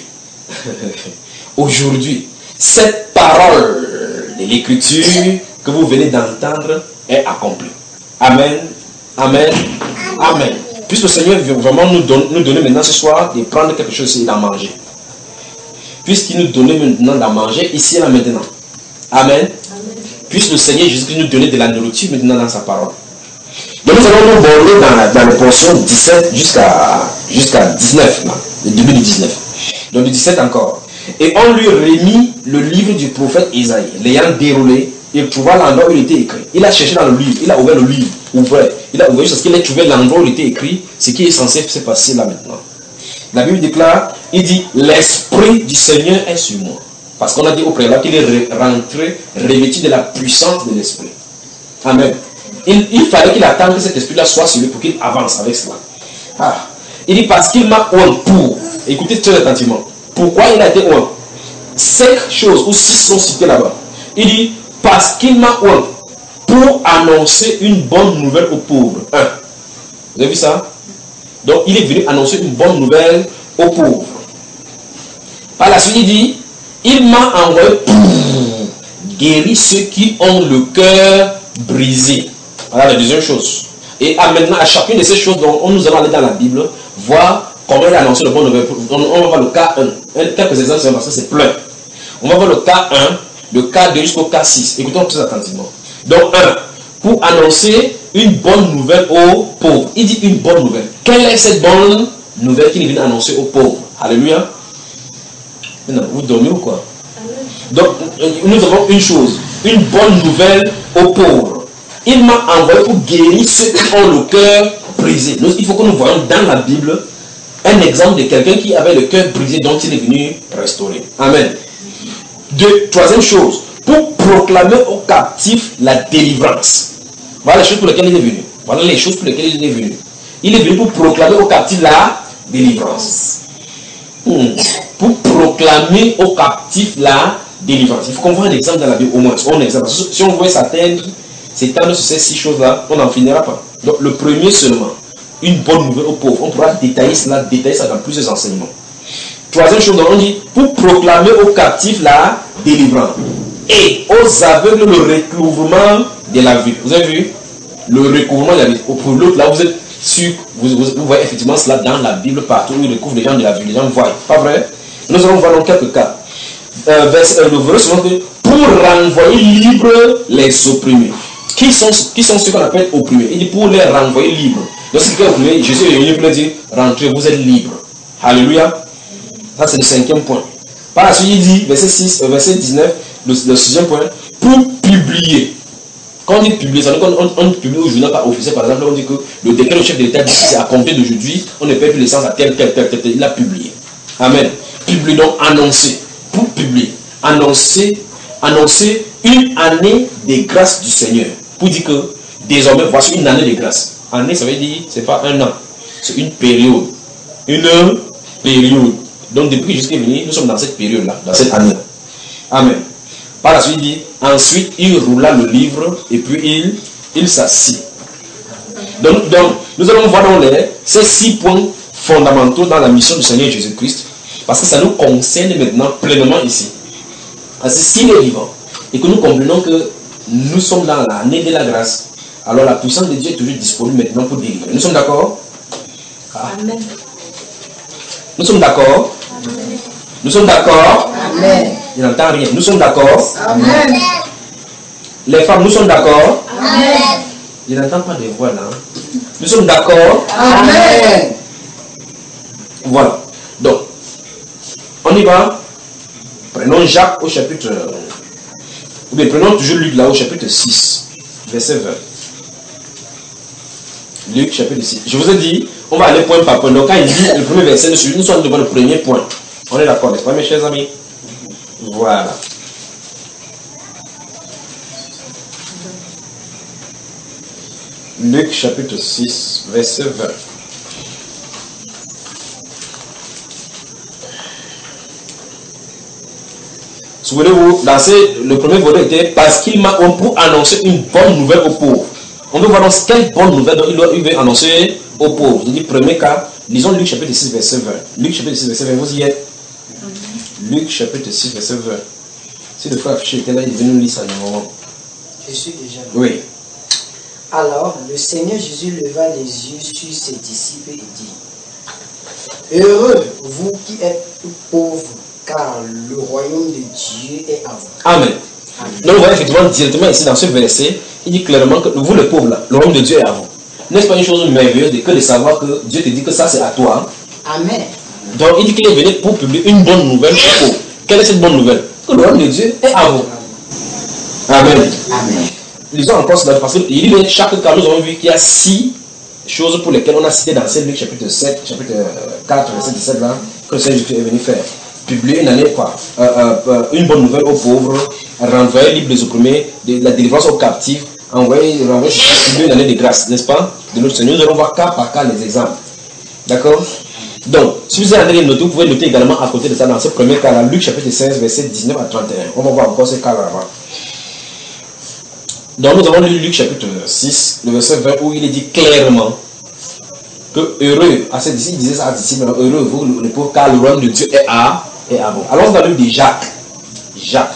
aujourd'hui, cette parole de l'écriture que vous venez d'entendre est accomplie. Amen, amen, amen. Puisque le Seigneur veut vraiment nous donner, nous donner maintenant ce soir de prendre quelque chose et d'en manger. Puisqu'il nous donnait maintenant d'en manger ici et là maintenant. Amen. Amen. Puisque le Seigneur Jésus-Christ nous donnait de la nourriture maintenant dans sa parole. Donc nous allons nous borner dans la, dans la portion dix-sept jusqu'à jusqu'à dix-neuf, là, le début du dix-neuf. Donc le dix-sept encore. Et on lui remit le livre du prophète Ésaïe. L'ayant déroulé, il trouva l'endroit où il était écrit. Il a cherché dans le livre, il a ouvert le livre, ouvert. Il a ouvert jusqu'à ce qu'il ait trouvé l'endroit où il était écrit, ce qui est censé se passer là maintenant. La Bible déclare, il dit, l'Esprit du Seigneur est sur moi. Parce qu'on a dit au préalable qu'il est rentré, revêtu de la puissance de l'Esprit. Amen. Il, il fallait qu'il attende que cet Esprit-là soit sur lui pour qu'il avance avec cela. Ah. Il dit, parce qu'il m'a oint pour. Écoutez très attentivement. Pourquoi il a été oint? Cinq choses, ou six sont citées là-bas. Il dit, parce qu'il m'a oint pour annoncer une bonne nouvelle aux pauvres. Un. Vous avez vu ça? Donc, il est venu annoncer une bonne nouvelle aux pauvres. Par la suite, il dit, il m'a envoyé pour guérir ceux qui ont le cœur brisé. Voilà la deuxième chose. Et à maintenant, à chacune de ces choses, dont on nous allons aller dans la Bible, voir comment il a annoncé le bon nouvelle. On va voir le cas un. Quelques exemples, parce que c'est plein. On va voir le cas un, le cas deux jusqu'au cas six. Écoutons très attentivement. Donc, un, pour annoncer une bonne nouvelle aux pauvres. Il dit une bonne nouvelle. Quelle est cette bonne nouvelle qu'il est venu annoncer aux pauvres? Alléluia. Maintenant, vous dormez ou quoi? Donc, nous avons une chose. Une bonne nouvelle aux pauvres. Il m'a envoyé pour guérir ceux qui ont le cœur brisé. Donc, il faut que nous voyons dans la Bible un exemple de quelqu'un qui avait le cœur brisé, dont il est venu restaurer. Amen. Deux, troisième chose. Pour proclamer aux captifs la délivrance. Voilà les choses pour lesquelles il est venu. Voilà les choses pour lesquelles il est venu. Il est venu pour proclamer aux captifs la délivrance. Hmm. Pour proclamer aux captifs la délivrance. Il faut qu'on voit un exemple dans la Bible au moins. Un exemple. Si on voit s'atteindre, s'étendre sur ces six choses-là, on n'en finira pas. Donc le premier seulement, une bonne nouvelle aux pauvres. On pourra détailler cela, détailler ça dans plusieurs enseignements. Troisième chose, on dit, pour proclamer aux captifs la délivrance. Et aux aveugles le recouvrement de la vue. Vous avez vu? Le recouvrement de la vue. Pour l'autre, là, vous êtes sûr, vous, vous, vous voyez effectivement cela dans la Bible partout où il recouvre les gens de la vue. Les gens voient. Pas vrai? Nous allons voir dans quelques cas. Euh, vers, euh, le verset suivant, pour renvoyer libres les opprimés. Qui sont, qui sont ceux qu'on appelle opprimés? Il dit pour les renvoyer libres. Donc, si quelqu'un est opprimé, Jésus est venu pour leur dire, rentrez, vous êtes libres. Alléluia. Ça, c'est le cinquième point. Par la suite, il dit, verset, six, euh, verset dix-neuf, le, le sixième point, pour publier. Quand on dit publier, ça veut dire qu'on on, on publie au journal par officiel, par exemple, on dit que le décret du chef de l'État dit c'est à compter d'aujourd'hui, on ne paie plus l'essence à tel, tel, tel, tel, tel. Il a publié. Amen. Publier, donc annoncer. Pour publier. Annoncer, annoncer une année de grâce du Seigneur. Pour dire que désormais, voici une année de grâce. Année, ça veut dire, c'est pas un an, c'est une période. Une période. Donc, depuis que Jésus est venu, nous sommes dans cette période-là, dans cette année-là. Amen. Par la suite, il dit, ensuite, il roula le livre et puis il, il s'assit. Donc, donc, nous allons voir dans les, ces six points fondamentaux dans la mission du Seigneur Jésus-Christ, parce que ça nous concerne maintenant pleinement ici. Parce que s'il est vivant et que nous comprenons que nous sommes dans l'année de la grâce, alors la puissance de Dieu est toujours disponible maintenant pour délivrer. Nous sommes d'accord? Ah. Amen. Nous sommes d'accord? Nous sommes d'accord? Amen. Il n'entend rien. Nous sommes d'accord? Amen. Les femmes, nous sommes d'accord? Amen. Je n'entends pas de voix là. Nous sommes d'accord? Amen. Voilà. Donc, on y va. Prenons Jacques au chapitre... Ou bien prenons toujours Luc là au chapitre six, verset vingt. Luc chapitre six. Je vous ai dit, on va aller point par point. Donc quand il dit le premier verset, nous sommes devant le premier point. On est d'accord, n'est-ce pas mes chers amis? Voilà. Luc chapitre six, verset vingt. Souvenez-vous, dans ces, le premier volet était parce qu'il m'a pour annoncer une bonne nouvelle aux pauvres. On veut voir dans quelle bonne nouvelle il, doit, il veut annoncer aux pauvres. Je dis premier cas, lisons Luc chapitre six, verset vingt. Luc chapitre six, verset vingt, vous y êtes? Luc chapitre six, verset vingt. Si le frère affiché était là, il est venu lire ça un moment. Je suis déjà là. Oui. Alors, le Seigneur Jésus leva les yeux sur ses disciples et dit, heureux, vous qui êtes pauvres, car le royaume de Dieu est à vous. Amen. Amen. Donc, vous voyez effectivement directement ici dans ce verset, il dit clairement que vous, les pauvres, là, le royaume de Dieu est à vous. N'est-ce pas une chose merveilleuse que de savoir que Dieu te dit que ça c'est à toi? Amen. Donc, il dit qu'il est venu pour publier une bonne nouvelle aux pauvres. Quelle est cette bonne nouvelle? Que le royaume de Dieu est à vous. Amen. Amen. Lisons encore cela parce qu'il dit que chaque cas, nous avons vu qu'il y a six choses pour lesquelles on a cité dans Luc chapitre sept, chapitre quatre, verset dix-sept là, que le Seigneur Jésus est venu faire. Publier une année quoi, euh, euh, une bonne nouvelle aux pauvres, renvoyer libre les opprimés, de la délivrance aux captifs, envoyer, renvoyer, publier une année de grâce, n'est-ce pas? De notre Seigneur, nous allons voir cas par cas les exemples. D'accord? Donc, si vous avez noté, vous pouvez noter également à côté de ça dans ce premier cas là, Luc chapitre seize, verset dix-neuf à trente et un. On va voir encore ce cas là avant. Donc, nous avons lu Luc chapitre six, le verset vingt, où il est dit clairement que heureux, à ses disciples, il disait ça à ses disciples, heureux, vous, les pauvres, car le royaume de Dieu est à, est à vous. Alors, on a lu de Jacques. Jacques.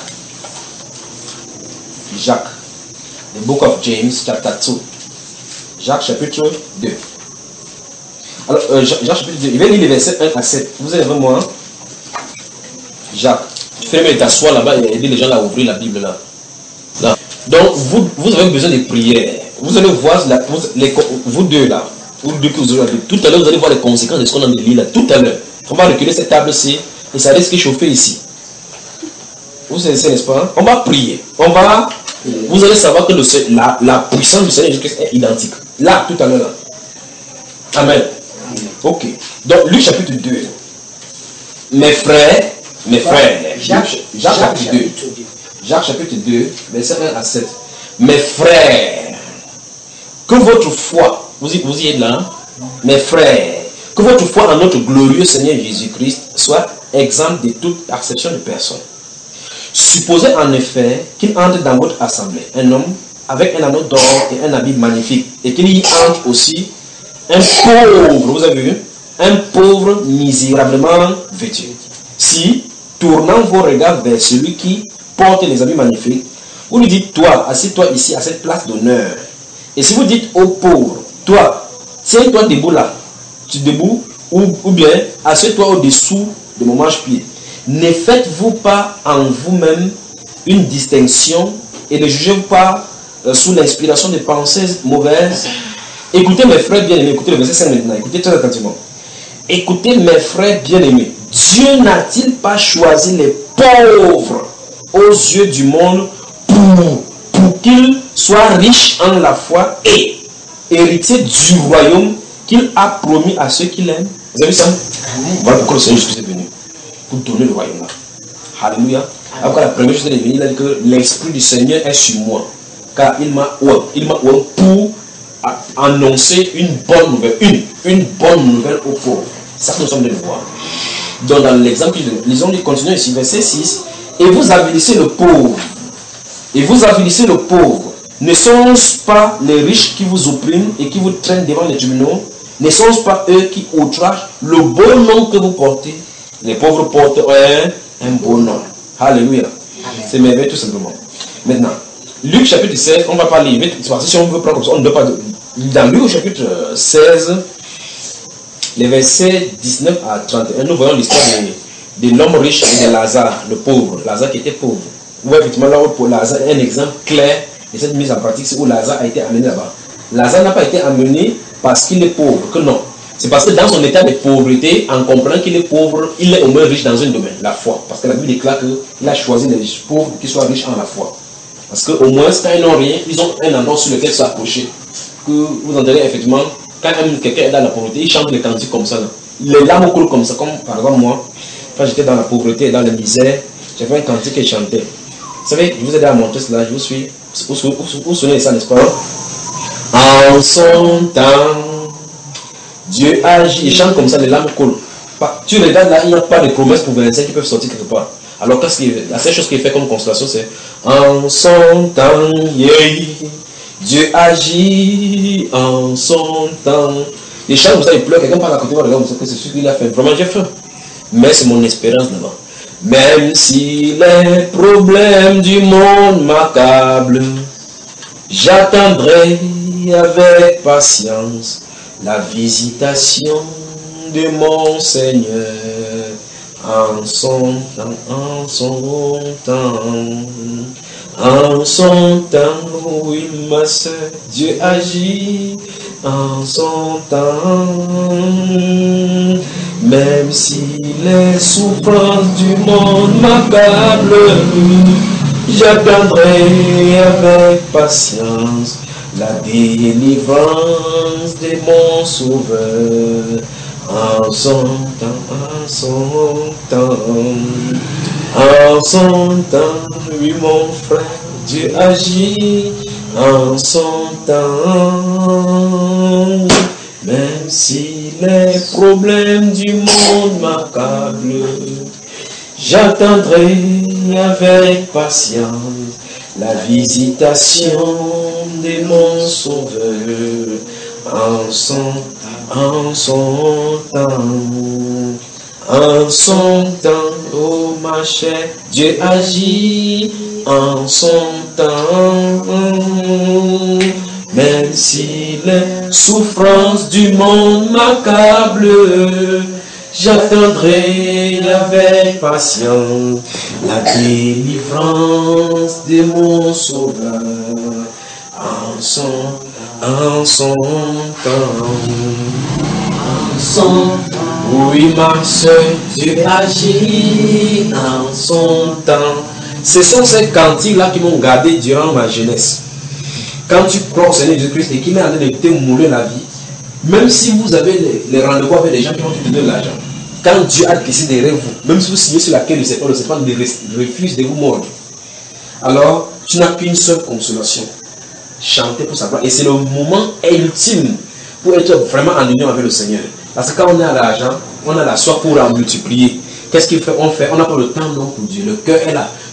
Jacques. The book of James, chapter two. Jacques chapitre deux. Alors, euh, Jacques chapitre deux, il va lire les versets un à sept. Vous avez vraiment, hein? Jacques. Tu fais même t'asseoir là-bas et aider les gens à ouvrir la Bible là. Là. Donc, vous, vous avez besoin de prières. Vous allez voir, la, vous, les, vous deux là, vous deux que vous avez, tout à l'heure, vous allez voir les conséquences de ce qu'on a dit là. Tout à l'heure, on va reculer cette table-ci et ça risque de chauffer ici. Vous savez, n'est-ce pas? On va prier. On va, vous allez savoir que le, la, la puissance du Seigneur Jésus-Christ est identique. Là, tout à l'heure. Là. Amen. Ok. Donc, Luc chapitre deux. Mes frères, mes frères, Jacques, Jacques, Jacques chapitre deux. Jacques chapitre deux, verset un à sept. Mes frères, que votre foi, vous y, vous y êtes là, mes frères, que votre foi en notre glorieux Seigneur Jésus-Christ soit exempte de toute acception de personne. Supposez en effet qu'il entre dans votre assemblée un homme avec un anneau d'or et un habit magnifique, et qu'il y entre aussi un pauvre, vous avez vu, un pauvre misérablement vêtu. Si, tournant vos regards vers celui qui porte les habits magnifiques, vous lui dites, toi, assieds-toi ici à cette place d'honneur. Et si vous dites au pauvre, toi, tiens-toi debout là, tu debout, ou, ou bien assieds-toi au-dessous de mon marche-pied. Ne faites-vous pas en vous-même une distinction et ne jugez-vous pas euh, sous l'inspiration des pensées mauvaises. Écoutez mes frères bien-aimés, écoutez le verset cinq maintenant, écoutez très attentivement. Écoutez mes frères bien-aimés, Dieu n'a-t-il pas choisi les pauvres aux yeux du monde pour, pour qu'ils soient riches en la foi et héritiers du royaume qu'il a promis à ceux qui l'aiment? Vous avez vu ça? Voilà pourquoi le Seigneur Jésus est venu, pour donner le royaume là. Alléluia. Après la première chose, il est venu, il a dit que l'Esprit du Seigneur est sur moi, car il m'a oint, il m'a oint pour annoncer une bonne nouvelle, une, une bonne nouvelle aux pauvres. C'est ça que nous sommes de voir. Donc dans l'exemple, lisons, il continue ici, verset six. Et vous avilissez le pauvre. Et vous avilissez le pauvre. Ne sont-ce pas les riches qui vous oppriment et qui vous traînent devant les tribunaux? Ne sont-ce pas eux qui outragent le beau nom que vous portez? Les pauvres portent un, un beau nom. Alléluia. C'est merveilleux tout simplement. Maintenant, Luc chapitre seize, on ne va pas lire vite, parce que si on veut prendre comme ça, on ne doit pas. Dans Luc chapitre seize, les versets dix-neuf à trente et un, nous voyons l'histoire de, de l'homme riche et de Lazare, le pauvre. Lazare qui était pauvre. Où effectivement, là, pour Lazare, un exemple clair de cette mise en pratique, c'est où Lazare a été amené là-bas. Lazare n'a pas été amené parce qu'il est pauvre, que non. C'est parce que dans son état de pauvreté, en comprenant qu'il est pauvre, il est au moins riche dans un domaine, la foi. Parce que la Bible déclare qu'il a choisi les pauvres qui soient riches en la foi. Parce qu'au moins, quand ils n'ont rien, ils ont un endroit sur lequel s'accrocher. Que vous entendrez effectivement, quand quelqu'un est dans la pauvreté, il chante les cantiques comme ça. Là. Les larmes coulent comme ça, comme par exemple moi, quand j'étais dans la pauvreté et dans la misère, j'avais un cantique que je chantais. Vous savez, je vous ai déjà montré cela, je vous suis. Vous vous, vous, vous souvenez de ça, n'est-ce pas? En son temps, Dieu agit. Il chante comme ça, les larmes coulent. Tu regardes là, il n'y a pas de promesses pour vingt-cinq qui peuvent sortir quelque part. Alors, qu'est-ce qu'il, la seule chose qu'il fait comme consolation, c'est en son temps, yeah, Dieu agit en son temps. Il chante comme ça, il pleure, quelqu'un parle à côté, regarde, c'est ce qu'il a fait. Vraiment, j'ai faim. Mais c'est mon espérance là-bas. Même si les problèmes du monde m'accablent, j'attendrai avec patience la visitation de mon Seigneur. En son temps, en son temps, en son temps, oui ma soeur, Dieu agit en son temps. Même si les souffrances du monde m'accablent, j'attendrai avec patience la délivrance de mon Sauveur. En son temps, en son temps, en son temps, oui mon frère, Dieu agit en son temps. Même si les problèmes du monde m'accablent, j'attendrai avec patience la visitation de mon Sauveur. En son En son temps, en son temps, oh ma chère, Dieu agit en son temps. Même si les souffrances du monde m'accablent, j'attendrai avec patience la délivrance de mon Sauveur. En son En son temps, en son temps, oui ma soeur, Dieu agit en son temps. Ce sont ces cantiques-là qui m'ont gardé durant ma jeunesse. Quand tu crois au Seigneur Jésus-Christ et qu'il est en train de te mouler la vie, même si vous avez les, les rendez-vous avec des gens qui vont te donner de l'argent, quand Dieu a décidé de vous, même si vous signez sur laquelle le serpent, le serpent refuse de vous mordre, alors tu n'as qu'une seule consolation. Chanter pour sa gloire. Et c'est le moment ultime pour être vraiment en union avec le Seigneur. Parce que quand on a l'argent, on a la soif pour en multiplier. Qu'est-ce qu'il fait? On fait, on n'a pas le temps non pour Dieu. Le cœur est là.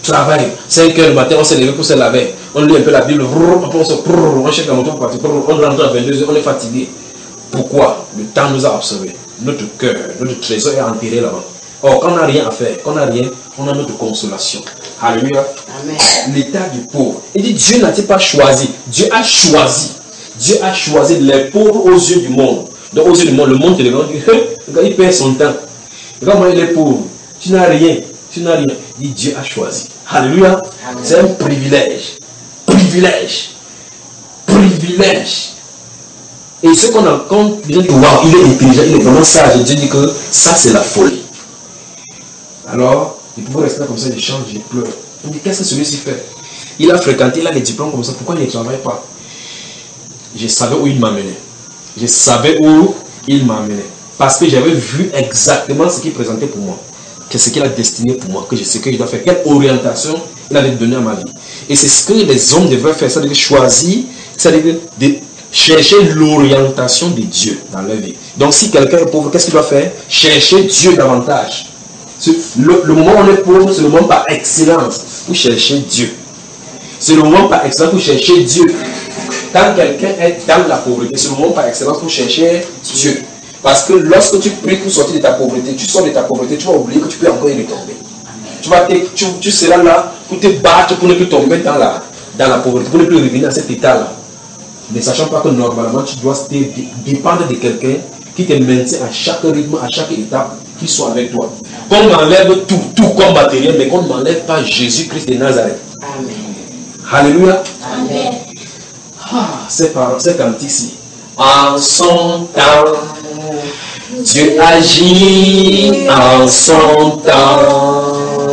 travail. cinq heures du matin, on s'est levé pour se laver. On lit un peu la Bible. Après, on se on cherche la moto pour partir. On rentre à vingt-deux heures, on est fatigué. Pourquoi? Le temps nous a absorbés. Notre cœur, notre trésor est enterré là-bas. Or, quand on n'a rien à faire, quand on n'a rien, on a notre consolation. Alléluia. Amen. L'état du pauvre. Il dit, Dieu n'a-t-il pas choisi? Dieu a choisi. Dieu a choisi les pauvres aux yeux du monde. Donc, aux yeux du monde, le monde te regarde, il perd son temps. Regarde moi, il est pauvre. Tu n'as rien. Tu n'as rien. Il dit, Dieu a choisi. Alléluia. C'est un privilège. Privilège. Privilège. Et ce qu'on a, quand les gens disent, waouh, il est intelligent, il est vraiment sage, Dieu dit que ça, c'est la folie. Alors, il pouvait rester là comme ça, il change, il pleure. Il dit, qu'est-ce que celui-ci fait? Il a fréquenté, il a les diplômes comme ça, pourquoi il ne travaille pas? Je savais où il m'amenait. Je savais où il m'amenait. Parce que j'avais vu exactement ce qu'il présentait pour moi. Que ce qu'il a destiné pour moi, que je sais que je dois faire, quelle orientation il allait donner à ma vie. Et c'est ce que les hommes devraient faire, ça devait choisir, ça devait chercher l'orientation de Dieu dans leur vie. Donc si quelqu'un est pauvre, qu'est-ce qu'il doit faire? Chercher Dieu davantage. Le, le moment où on est pauvre, c'est le moment par excellence pour chercher Dieu. C'est le moment par excellence pour chercher Dieu. Quand quelqu'un est dans la pauvreté, c'est le moment par excellence pour chercher Dieu. Parce que lorsque tu pries pour sortir de ta pauvreté, tu sors de ta pauvreté, tu vas oublier que tu peux encore y retomber. Tu, vas te, tu, tu seras là pour te battre, pour ne plus tomber dans la, dans la pauvreté, pour ne plus revenir à cet état-là. Ne sachant pas que normalement, tu dois te dépendre de quelqu'un qui te maintient à chaque rythme, à chaque étape, qui soit avec toi. Qu'on m'enlève tout, tout comme matériel, mais qu'on ne m'enlève pas Jésus-Christ de Nazareth. Amen. Alléluia. Amen. Ah, c'est par c'est cantique-ci. En son temps, Dieu agit en son temps.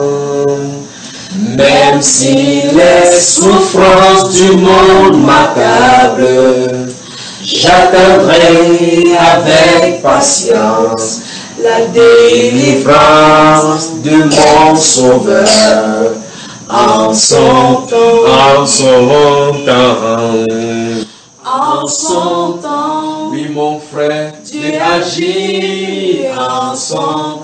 Même si les souffrances du monde m'accablent, j'attendrai avec patience la délivrance de mon Sauveur. En son temps, en son temps, en son temps, oui mon frère, Dieu agit en son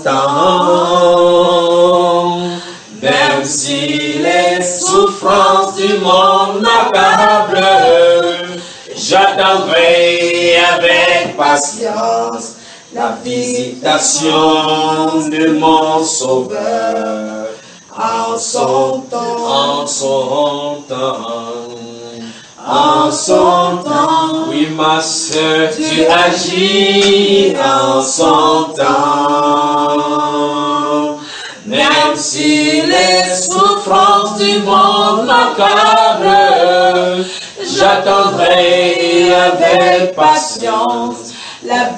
temps. Même si les souffrances du monde m'accablent, j'attendrai avec patience la visitation de mon Sauveur. En son temps, en son temps, en son temps, oui ma soeur, Dieu agit en son temps. Même si les souffrances du monde m'accablent, j'attendrai avec patience la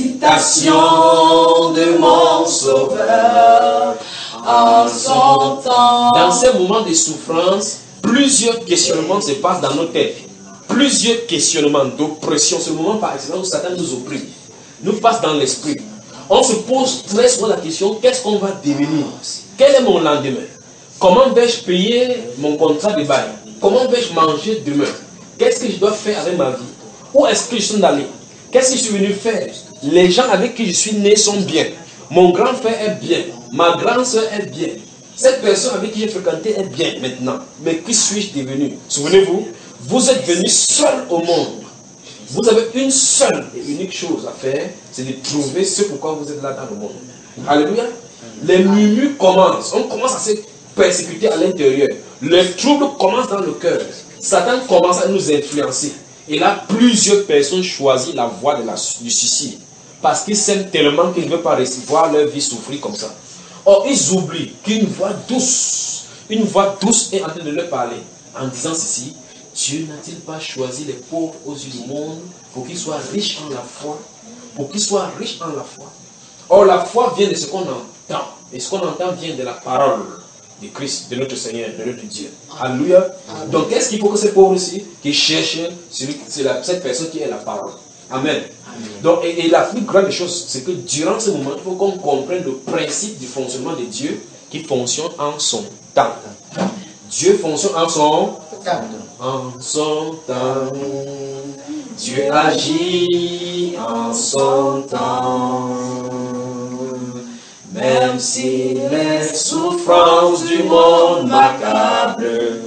visitation de mon Sauveur. En son temps. Dans ces moments de souffrance, plusieurs questionnements se passent dans nos têtes. Plusieurs questionnements d'oppression. C'est le moment par excellence où Satan nous opprime, nous passe dans l'esprit. On se pose très souvent la question, qu'est-ce qu'on va devenir? Quel est mon lendemain? Comment vais-je payer mon contrat de bail? Comment vais-je manger demain? Qu'est-ce que je dois faire avec ma vie? Où est-ce que je suis allé? Qu'est-ce que je suis venu faire? Les gens avec qui je suis né sont bien. Mon grand frère est bien. Ma grande soeur est bien. Cette personne avec qui j'ai fréquenté est bien maintenant. Mais qui suis-je devenu? Souvenez-vous, vous êtes venu seul au monde. Vous avez une seule et unique chose à faire, c'est de trouver ce pourquoi vous êtes là dans le monde. Alléluia. Les murmures commencent. On commence à se persécuter à l'intérieur. Les troubles commencent dans le cœur. Satan commence à nous influencer. Et là, plusieurs personnes choisissent la voie de la, du suicide. Parce qu'ils s'aiment tellement qu'ils ne veulent pas voir leur vie souffrir comme ça. Or, ils oublient qu'une voix douce, une voix douce est en train de leur parler. En disant ceci, Dieu n'a-t-il pas choisi les pauvres aux yeux du monde pour qu'ils soient riches en la foi? Pour qu'ils soient riches en la foi. Or, la foi vient de ce qu'on entend. Et ce qu'on entend vient de la parole de Christ, de notre Seigneur, de notre Dieu. Alléluia. Donc, qu'est-ce qu'il faut que ces pauvres ici qui cherchent celui, c'est la, cette personne qui est la parole? Amen. Donc, et, et la plus grande chose, c'est que durant ce moment, il faut qu'on comprenne le principe du fonctionnement de Dieu qui fonctionne en son temps. Dieu fonctionne en son temps. En son temps. Dieu agit en son temps. Même si les souffrances souffrances du monde macabre.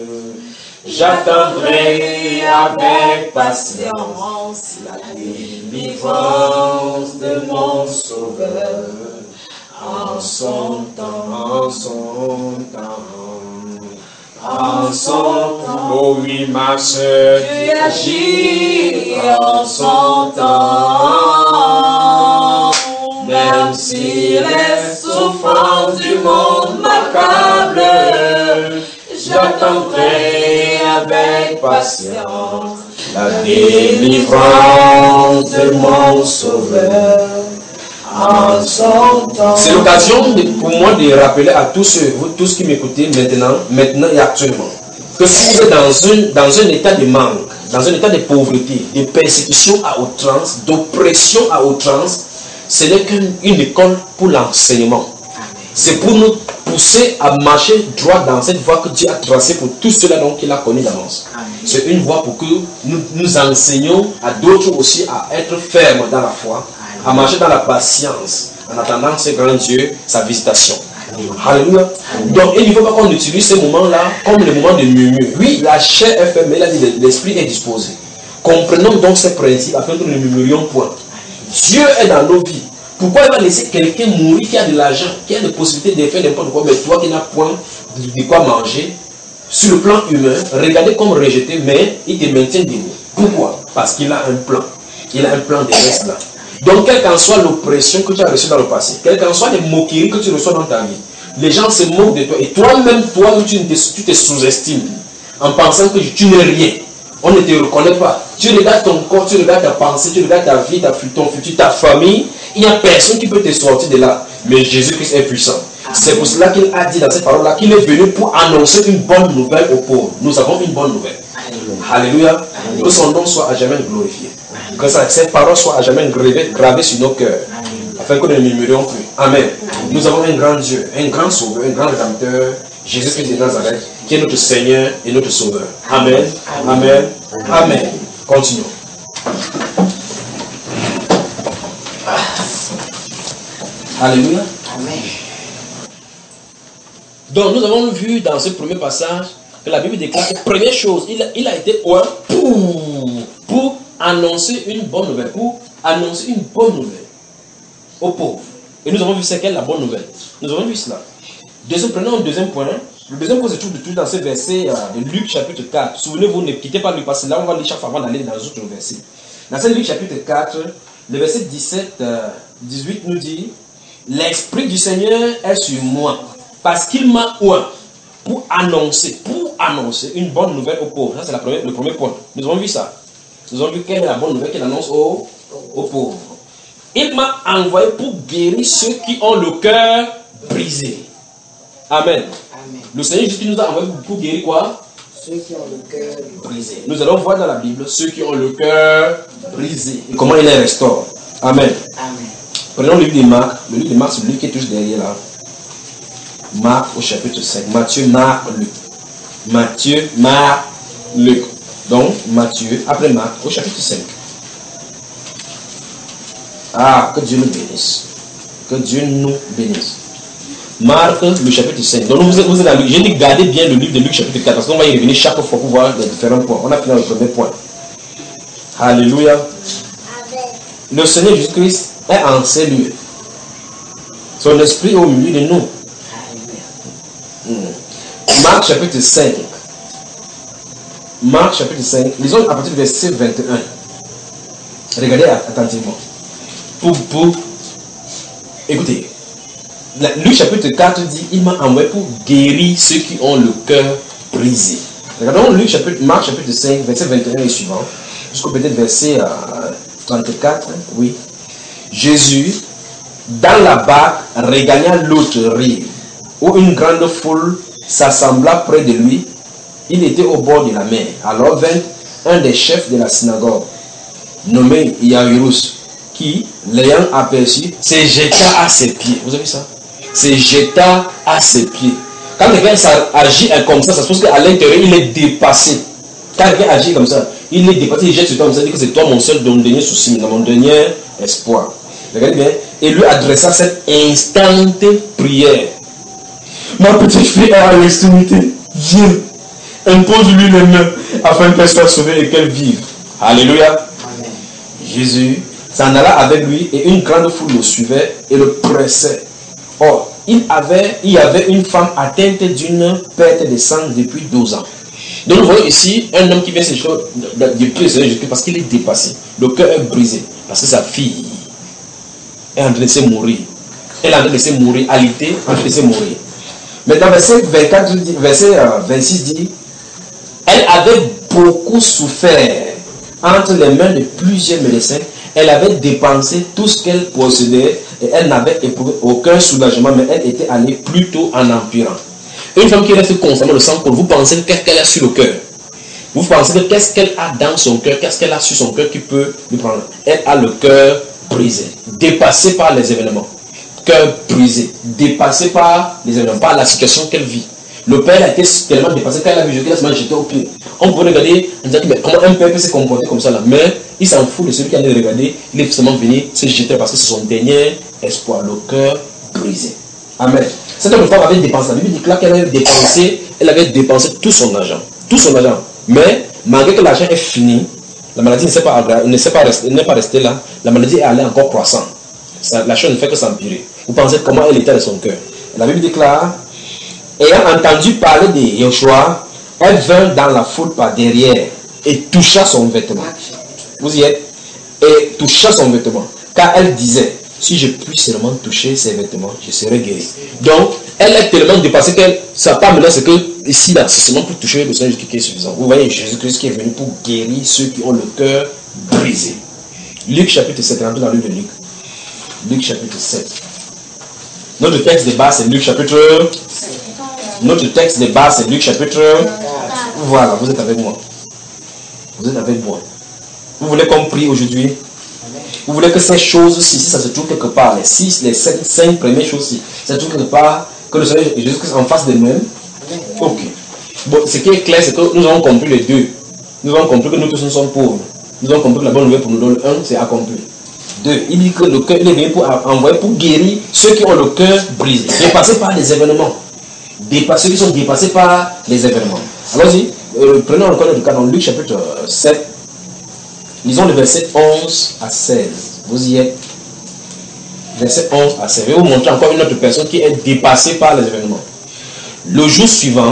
J'attendrai avec patience la délivrance de mon Sauveur. En son temps, en son temps, en son temps. Oh oui, ma soeur, Dieu agit en son temps. Même si les souffrances du monde macabre, j'attendrai avec patience la délivrance de mon Sauveur. En son temps. C'est l'occasion de- pour moi de rappeler à tous ceux, vous tous qui m'écoutez maintenant, maintenant et actuellement, que si vous êtes dans un, dans un état de manque, dans un état de pauvreté, de persécution à outrance, d'oppression à outrance, ce n'est qu'une une école pour l'enseignement. C'est pour nous pousser à marcher droit dans cette voie que Dieu a tracée pour tous ceux-là donc qu'il a connu d'avance. C'est une voie pour que nous, nous enseignions à d'autres aussi à être fermes dans la foi, à marcher dans la patience, en attendant ce grand Dieu, sa visitation. Alléluia. Donc il ne faut pas qu'on utilise ce moment-là comme le moment de murmure. Oui, la chair est faible, mais l'esprit est disposé. Comprenons donc ces principes afin que nous ne murmurions point. Dieu est dans nos vies. Pourquoi il va laisser quelqu'un mourir qui a de l'argent, qui a des possibilités de faire n'importe quoi, mais toi qui n'as point de quoi manger, sur le plan humain, regardez comme rejeté, mais il te maintient debout. Pourquoi? Parce qu'il a un plan. Il a un plan de reste là. Donc, quelle qu'en soit l'oppression que tu as reçue dans le passé, quelles qu'en soient les moqueries que tu reçois dans ta vie, les gens se moquent de toi. Et toi-même, toi, tu te, tu te sous-estimes en pensant que tu n'es rien. On ne te reconnaît pas. Tu regardes ton corps, tu regardes ta pensée, tu regardes ta vie, ta, ton futur, ta famille. Il n'y a personne qui peut te sortir de là. Mais Jésus-Christ est puissant. C'est pour cela qu'il a dit dans cette parole-là qu'il est venu pour annoncer une bonne nouvelle aux pauvres. Nous avons une bonne nouvelle. Alléluia. Alléluia. Que son nom soit à jamais glorifié. Que cette parole soit à jamais gravée, gravée sur nos cœurs. Afin que nous ne murmurions plus. Amen. Amen. Nous avons un grand Dieu, un grand sauveur, un grand rédempteur, Jésus-Christ de Nazareth, qui est notre Seigneur et notre Sauveur. Amen. Amen. Amen. Amen. Continuons. Alléluia. Amen. Donc nous avons vu dans ce premier passage que la Bible déclare que première chose, il a, il a été oint pour, pour annoncer une bonne nouvelle, pour annoncer une bonne nouvelle aux pauvres. Et nous avons vu c'est quelle la bonne nouvelle. Nous avons vu cela. Deuxième, prenons un deuxième point. Le deuxième point se trouve tout dans ce verset de Luc chapitre quatre. Souvenez-vous, ne quittez pas Luc parce que là on va lire chaque fois avant d'aller dans les autres versets. Dans ce Luc chapitre quatre, le verset dix-sept à dix-huit nous dit: l'Esprit du Seigneur est sur moi parce qu'il m'a oint pour annoncer, pour annoncer une bonne nouvelle aux pauvres. Ça c'est la première, le premier point. Nous avons vu ça. Nous avons vu quelle est la bonne nouvelle qu'il annonce aux, aux pauvres. Il m'a envoyé pour guérir ceux qui ont le cœur brisé. Amen. Amen. Le Seigneur Jésus nous a envoyé pour guérir quoi? Ceux qui ont le cœur brisé. Nous allons voir dans la Bible ceux qui ont le cœur brisé et comment il les restaure. Amen. Amen. Prenons le livre de Marc. Le livre de Marc, c'est le livre qui est toujours derrière là. Marc au chapitre cinq. Matthieu, Marc, Luc. Matthieu, Marc, Luc. Donc, Matthieu, après Marc, au chapitre cinq. Ah, que Dieu nous bénisse. Que Dieu nous bénisse. Marc, le chapitre cinq. Donc, vous êtes, vous êtes dans Luc. J'ai dit, gardez bien le livre de Luc, chapitre quatre. Parce qu'on va y revenir chaque fois pour voir les différents points. On a fini dans le premier point. Alléluia. Amen. Le Seigneur Jésus-Christ est en ces lieux. Son esprit est au milieu de nous. Hmm. Marc, chapitre cinq. Marc, chapitre cinq. Lisons à partir du verset vingt et un. Regardez attentivement. Pour, pour. Écoutez. Luc chapitre quatre dit: il m'a envoyé pour guérir ceux qui ont le cœur brisé. Regardons Luc chapitre, Marc chapitre cinq, verset vingt et un et suivant, jusqu'au peut-être verset euh, trente-quatre. Oui. Jésus, dans la barque, regagna l'autre rive, où une grande foule s'assembla près de lui. Il était au bord de la mer. Alors vint un des chefs de la synagogue, nommé Yairus, qui, l'ayant aperçu, se jeta à ses pieds. Vous avez vu ça? Se jeta à ses pieds. Quand quelqu'un agit comme ça, ça se pose qu'à l'intérieur, il est dépassé. Quand quelqu'un agit comme ça, il est dépassé, il jette sur toi comme ça, il dit que c'est toi mon seul, mon dernier souci, mon dernier espoir. Regardez bien. Et lui adressa cette instante prière. Ma petite fille est à l'extrémité. Viens, impose-lui les mains afin qu'elle soit sauvée et qu'elle vive. Alléluia. Amen. Jésus s'en alla avec lui et une grande foule le suivait et le pressait. Or, il, avait, il y avait une femme atteinte d'une perte de sang depuis douze ans. Donc nous voyons ici un homme qui vient se chercher de prier Jésus parce qu'il est dépassé. Le cœur est brisé parce que sa fille est en train de laisser mourir. Elle est en train de laisser mourir, alité, en train de laisser mourir. Mais dans verset vingt-quatre, verset vingt-six dit, elle avait beaucoup souffert entre les mains de plusieurs médecins. Elle avait dépensé tout ce qu'elle possédait et elle n'avait éprouvé aucun soulagement, mais elle était allée plutôt en empirant. Une femme qui reste constamment le sang, vous pensez qu'est-ce qu'elle a sur le cœur? Vous pensez que qu'est-ce qu'elle a dans son cœur? Qu'est-ce qu'elle a sur son cœur qui peut lui prendre? Elle a le cœur brisé, dépassé par les événements. Cœur brisé, dépassé par les événements, par la situation qu'elle vit. Le père a été tellement dépassé qu'elle a vu Jésus, elle a jeté au pied. On peut regarder, on dit, mais comment un père peut se comporter comme ça là? Mais il s'en fout de celui qui allait regarder, il est seulement venu se jeter parce que c'est son dernier espoir, le cœur brisé. Amen. Cette femme avait dépensé, la Bible dit qu'elle avait dépensé, elle avait dépensé tout son argent. Tout son argent. Mais malgré que l'argent est fini, la maladie ne s'est pas, ne s'est pas, restée, n'est pas restée là, la maladie est allée encore croissant. Ça, la chose ne fait que s'empirer. Vous pensez comment elle était de son cœur. La Bible déclare, ayant entendu parler de Yeshua, elle vint dans la foule par derrière et toucha son vêtement. Vous y êtes? Et toucha son vêtement. Car elle disait, si je puis seulement toucher ses vêtements, je serai guéri. Donc, elle est tellement dépassée qu'elle, sa part maintenant, c'est que ici, là, c'est seulement pour toucher le Seigneur Jésus qui est suffisant. Vous voyez Jésus-Christ qui est venu pour guérir ceux qui ont le cœur brisé. Luc chapitre sept, rentrez dans le livre de Luc. Luc chapitre sept. Notre texte de base, c'est Luc chapitre. Notre texte de base, c'est Luc chapitre. Voilà, vous êtes avec moi. Vous êtes avec moi. Vous voulez qu'on prie aujourd'hui? Vous voulez que ces choses-ci, si ça se trouve quelque part, les six, les sept, cinq premières choses-ci, ça se trouve quelque part, que le Seigneur Jésus-Christ en face de nous-mêmes? Ok. Bon, ce qui est clair, c'est que nous avons compris les deux. Nous avons compris que nous tous nous sommes pauvres. Nous avons compris que la bonne nouvelle pour nous donner un, c'est accompli. Deux, il dit que le cœur, il est venu pour envoyer, pour guérir ceux qui ont le cœur brisé, dépassés par les événements. Dépassés, ceux qui sont dépassés par les événements. Allons-y, euh, prenons encore le cas dans Luc chapitre sept. Lisons le verset onze à seize. Vous y êtes. Verset onze à seize. Je vais vous montrer encore une autre personne qui est dépassée par les événements. Le jour suivant,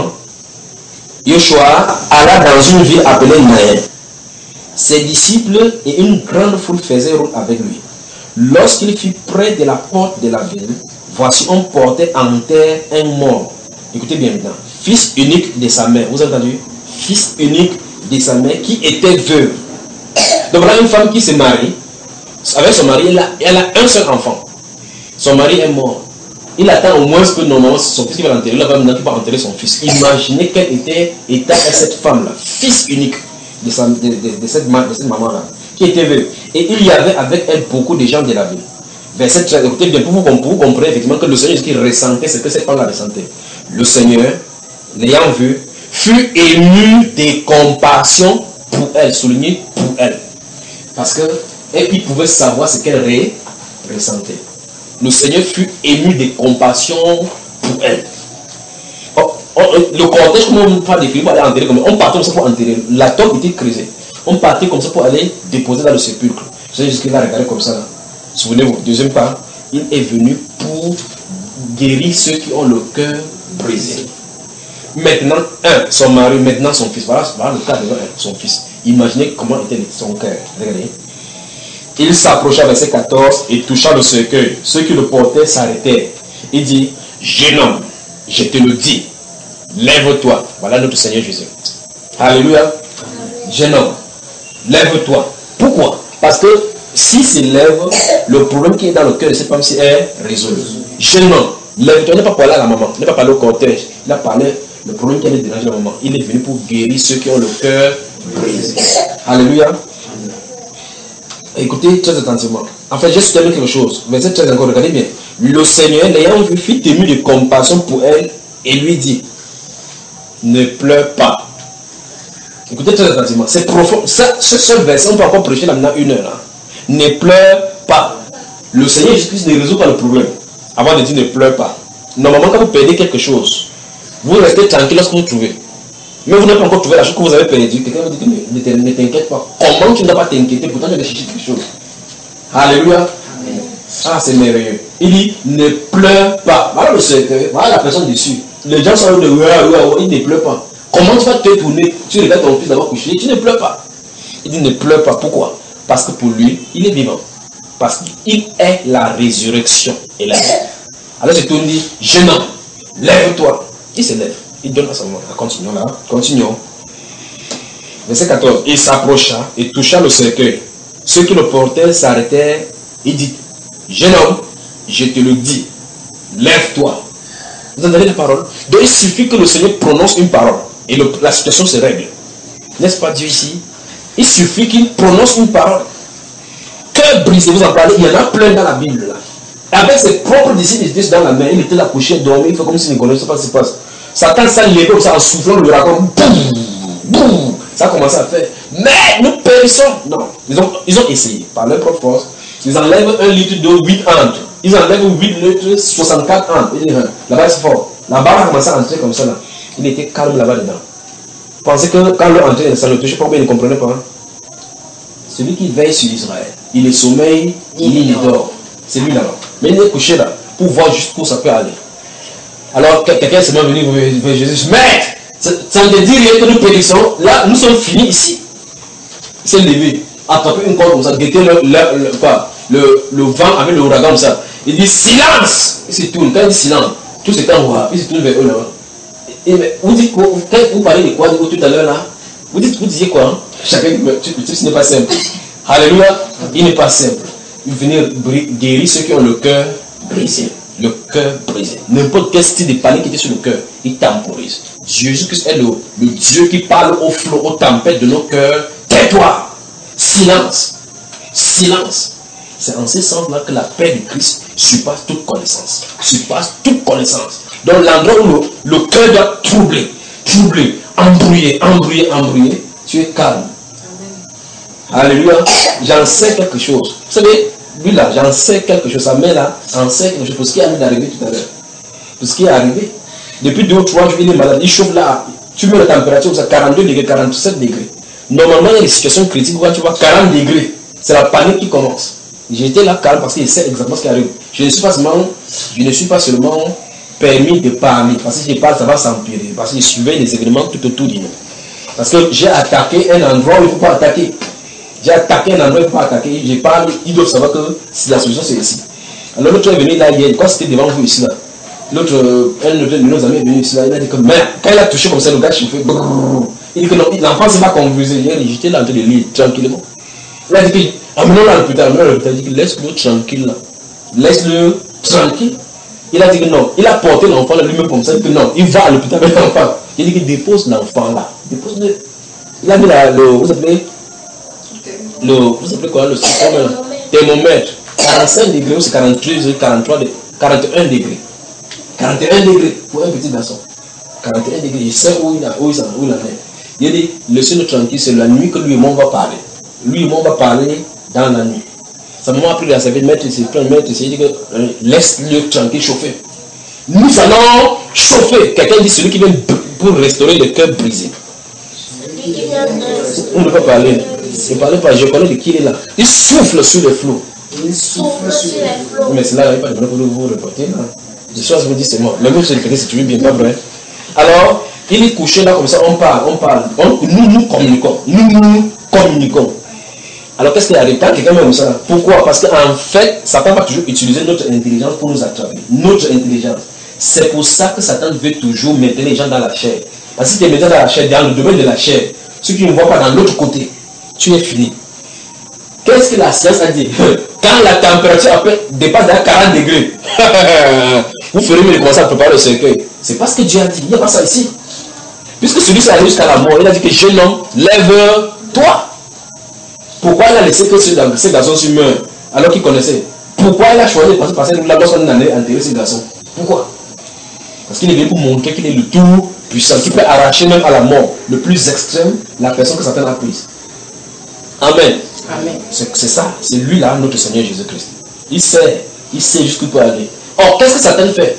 Yeshua alla dans une ville appelée Naïn. Ses disciples et une grande foule faisaient route avec lui. Lorsqu'il fut près de la porte de la ville, voici on portait en terre un mort. Écoutez bien maintenant. Fils unique de sa mère. Vous avez entendu? Fils unique de sa mère qui était veuve. Donc voilà une femme qui se marie. Avec son mari, elle a, elle a un seul enfant. Son mari est mort. Il attend au moins que normalement son fils qui va l'enterrer. Il va maintenant qui va enterrer son fils. Imaginez quel était état est cette femme-là. Fils unique de, sa, de, de, de cette, de cette maman-là. Qui était veuve. Et il y avait avec elle beaucoup de gens de la ville. Verset treize. Écoutez bien, pour vous, pour vous comprendre effectivement que le Seigneur qui ressentait ce que cette femme-là ressentait. Le Seigneur, l'ayant vu, fut ému de compassion pour elle. Souligné pour elle. Parce que et il pouvait savoir ce qu'elle ressentait. Le Seigneur fut ému de compassion pour elle. Oh, oh, le cortège, comment on parle décrire pour aller enterrer, comme on partait comme ça pour enterrer. La tombe était creusée. On partait comme ça pour aller déposer dans le sépulcre. Le Seigneur jusqu'il a regardé comme ça. Là. Souvenez-vous, deuxième part, il est venu pour guérir ceux qui ont le cœur brisé. Maintenant, un, son mari, maintenant son fils. Voilà, voilà le cas de son fils. Imaginez comment était son cœur. Regardez. Il s'approcha, verset quatorze, et toucha le cercueil. Ceux qui le portaient s'arrêtèrent. Il dit, jeune homme, je te le dis, lève-toi. Voilà notre Seigneur Jésus. Alléluia. Jeune homme, lève-toi. Pourquoi? Parce que s'il se lève, le problème qui est dans le cœur de cette femme est résolu. Jeune homme, lève-toi. Il n'a pas parlé à la maman, il n'a pas parlé au cortège. Il a parlé, le problème qui allait déranger la maman. Il est venu pour guérir ceux qui ont le cœur brisé. Alléluia. Écoutez très attentivement. En fait, j'ai terminé quelque chose. Verset treize encore, regardez bien. Le Seigneur, l'ayant vu, fit ému de compassion pour elle et lui dit, ne pleure pas. Écoutez très attentivement. C'est profond. Ça, ce seul verset, on peut encore prêcher là maintenant une heure. Hein. Ne pleure pas. Le Seigneur Jésus-Christ ne résout pas le problème. Avant de dire ne pleure pas. Normalement, quand vous perdez quelque chose, vous restez tranquille lorsque vous trouvez. Mais vous n'avez pas encore trouvé la chose que vous avez perdue. Quelqu'un vous dit que ne t'inquiète pas. Comment tu ne dois pas t'inquiéter? Pourtant, tu vas chercher quelque chose. Alléluia. Amen. Ah, c'est merveilleux. Il dit, ne pleure pas. Voilà le secret. Voilà la personne dessus. Les gens sont de ouais, ouais, ouais, il ne pleure pas. Comment tu vas te tourner? Tu regardes ton fils d'avoir couché, tu ne pleures pas. Il dit, ne pleure pas. Pourquoi? Parce que pour lui, il est vivant. Parce qu'il est la résurrection et la vie. Alors je tourne, dit, jeune homme, lève-toi. Il se lève. Il donne à sa main. Continuons là. Continuons. Verset quatorze. Il s'approcha et toucha le cercueil. Ceux qui le portaient s'arrêtèrent. Il dit, jeune homme, je te le dis, lève-toi. Vous entendez la parole? Donc il suffit que le Seigneur prononce une parole et le, la situation se règle. N'est-ce pas Dieu ici? Il suffit qu'il prononce une parole. Cœur brisé, vous en parlez, il y en a plein dans la Bible là. Avec ses propres disciples, il était dans la main, il était là couché, dormi, il fait comme s'il ne connaissait pas ce qui se passe. Satan s'est levé comme ça en soufflant le raconte. Boum, boum. Ça a commencé à faire. Mais nous périssons. Non. Ils ont, ils ont essayé par leur propre force. Ils enlèvent un litre d'eau, huit entre. Ils enlèvent huit litres, soixante-quatre entre. Là-bas c'est fort. La barre a commencé à entrer comme ça là. Il était calme là-bas dedans. Pensez que quand le entrait, ça ne touchait pas, mais il ne comprenait pas. Hein? Celui qui veille sur Israël, il est sommeil, il, il dort. C'est lui là-bas. Mais il est couché là pour voir jusqu'où ça peut aller. Alors quelqu'un s'est venu vers Jésus. Maître, ça ne te dit rien que nous périssons. Là, nous sommes finis ici. Il s'est levé, attrapé une corde comme ça, guetter le, le, le, quoi, le, le vent avec le ouragan comme ça. Il dit silence. Il se tourne. Quand il dit silence, tout s'est envoyé. Il se tourne vers eux là-bas. Et mais, vous dites quoi? Quand vous parlez de quoi tout à l'heure là? Vous dites, vous disiez quoi? Hein? Chacun dit, le truc n'est pas simple. Alléluia. Il n'est pas simple. Il venir guérir ceux qui ont le cœur brisé. Le cœur brisé. N'importe quel style de panique qui était sur le cœur, il temporise. Jésus-Christ est le, le Dieu qui parle aux flots, aux tempêtes de nos cœurs. Tais-toi. Silence. Silence. C'est en ce sens-là que la paix du Christ surpasse toute connaissance. Surpasse toute connaissance. Donc l'endroit où le, le cœur doit troubler, troubler, embrouiller, embrouiller, embrouiller, tu es calme. Amen. Alléluia. J'en sais quelque chose. Vous savez, lui là, j'en sais quelque chose. Sa mère là, en sait quelque chose. Pour ce qui est arrivé tout à l'heure. Pour ce qui est arrivé. Depuis deux ou trois jours, il est malade. Il chauffe là. Tu mets la température, ça quarante-deux degrés, quarante-sept degrés. Normalement, il y a des situations critiques où tu vois quarante degrés. C'est la panique qui commence. J'étais là calme parce qu'il sait exactement ce qui arrive. Je ne suis pas seulement, je ne suis pas seulement permis de parler. Parce que si je parle, ça va s'empirer. Parce que je surveille les événements tout autour de nous. Parce que j'ai attaqué un endroit où il ne faut pas attaquer. J'ai attaqué un endroit où il ne faut pas attaquer. Je parle, ils doivent savoir que la solution c'est ici. Alors l'autre est venu là hier, quoi c'était devant vous ici là. L'autre, un de nos amis est venu ici là, il a dit que mais quand il a touché comme ça, le gars chauffé, il dit que l'enfant ne s'est pas confusé. Il j'étais là en train de lire tranquillement. Il a dit que, amenons-le à l'hôpital, amenons-le à l'hôpital. Il dit que laisse-le tranquille là. Laisse-le tranquille. Il a dit que non. Il a porté l'enfant là lui-même comme ça. Il dit que non. Il va à l'hôpital avec l'enfant. Il dit qu'il dépose l'enfant là. Dépose-le. Il a mis là, le, vous appelez le, vous appelez quoi, le système là? Thermomètre. quarante-cinq degrés ou c'est quarante-trois, quarante-trois, quarante et un degrés. quarante et un degrés pour un petit garçon. quarante et un degrés. Je sais où il a, où il en est. Il a dit, laissez-le tranquille, c'est la nuit que lui et moi on va parler. Lui et moi on va parler dans la nuit. Sa maman a pris la serviette, mettre ses plans, mettre ses, il dit que euh, laisse-le tranquille chauffer. Nous allons chauffer. Quelqu'un dit celui qui vient pour restaurer le cœur brisé. On ne peut pas parler. Ne parlez pas, je connais de qui il est là. Il souffle sur les flots. Il souffle sur les flots. Mais c'est là, il n'y a pas de problème pour vous reporter. Les choses vous disent c'est moi. Mais vous, je répéter si tu veux bien, pas vrai. Alors, il est couché là comme ça, on parle, on parle. On, nous, nous communiquons. Nous, nous communiquons. Alors, qu'est-ce qui arrive quand quelqu'un met comme ça? Pourquoi? Parce qu'en fait, Satan va toujours utiliser notre intelligence pour nous attraper. Notre intelligence. C'est pour ça que Satan veut toujours mettre les gens dans la chair. Parce que si tu es mettant dans la chair, dans le domaine de la chair, ceux qui ne voient pas dans l'autre côté, tu es fini. Qu'est-ce que la science a dit? Quand la température après dépasse à quarante degrés, vous ferez mieux de commencer à préparer le cercueil. C'est pas ce que Dieu a dit. Il n'y a pas ça ici. Puisque celui-ci arrive jusqu'à la mort, il a dit que jeune homme, lève-toi. Pourquoi il a laissé que ces garçons se meurent alors qu'il connaissait? Pourquoi il a choisi de passer par cette là lorsqu'on allait enterrer ces garçons? Pourquoi? Parce qu'il est venu pour montrer qu'il est le tout puissant, qui peut arracher même à la mort, le plus extrême, la personne que Satan a prise. Amen. Amen. C'est ça, c'est lui là, notre Seigneur Jésus-Christ. Il sait, il sait jusqu'où il peut aller. Or, qu'est-ce que Satan fait?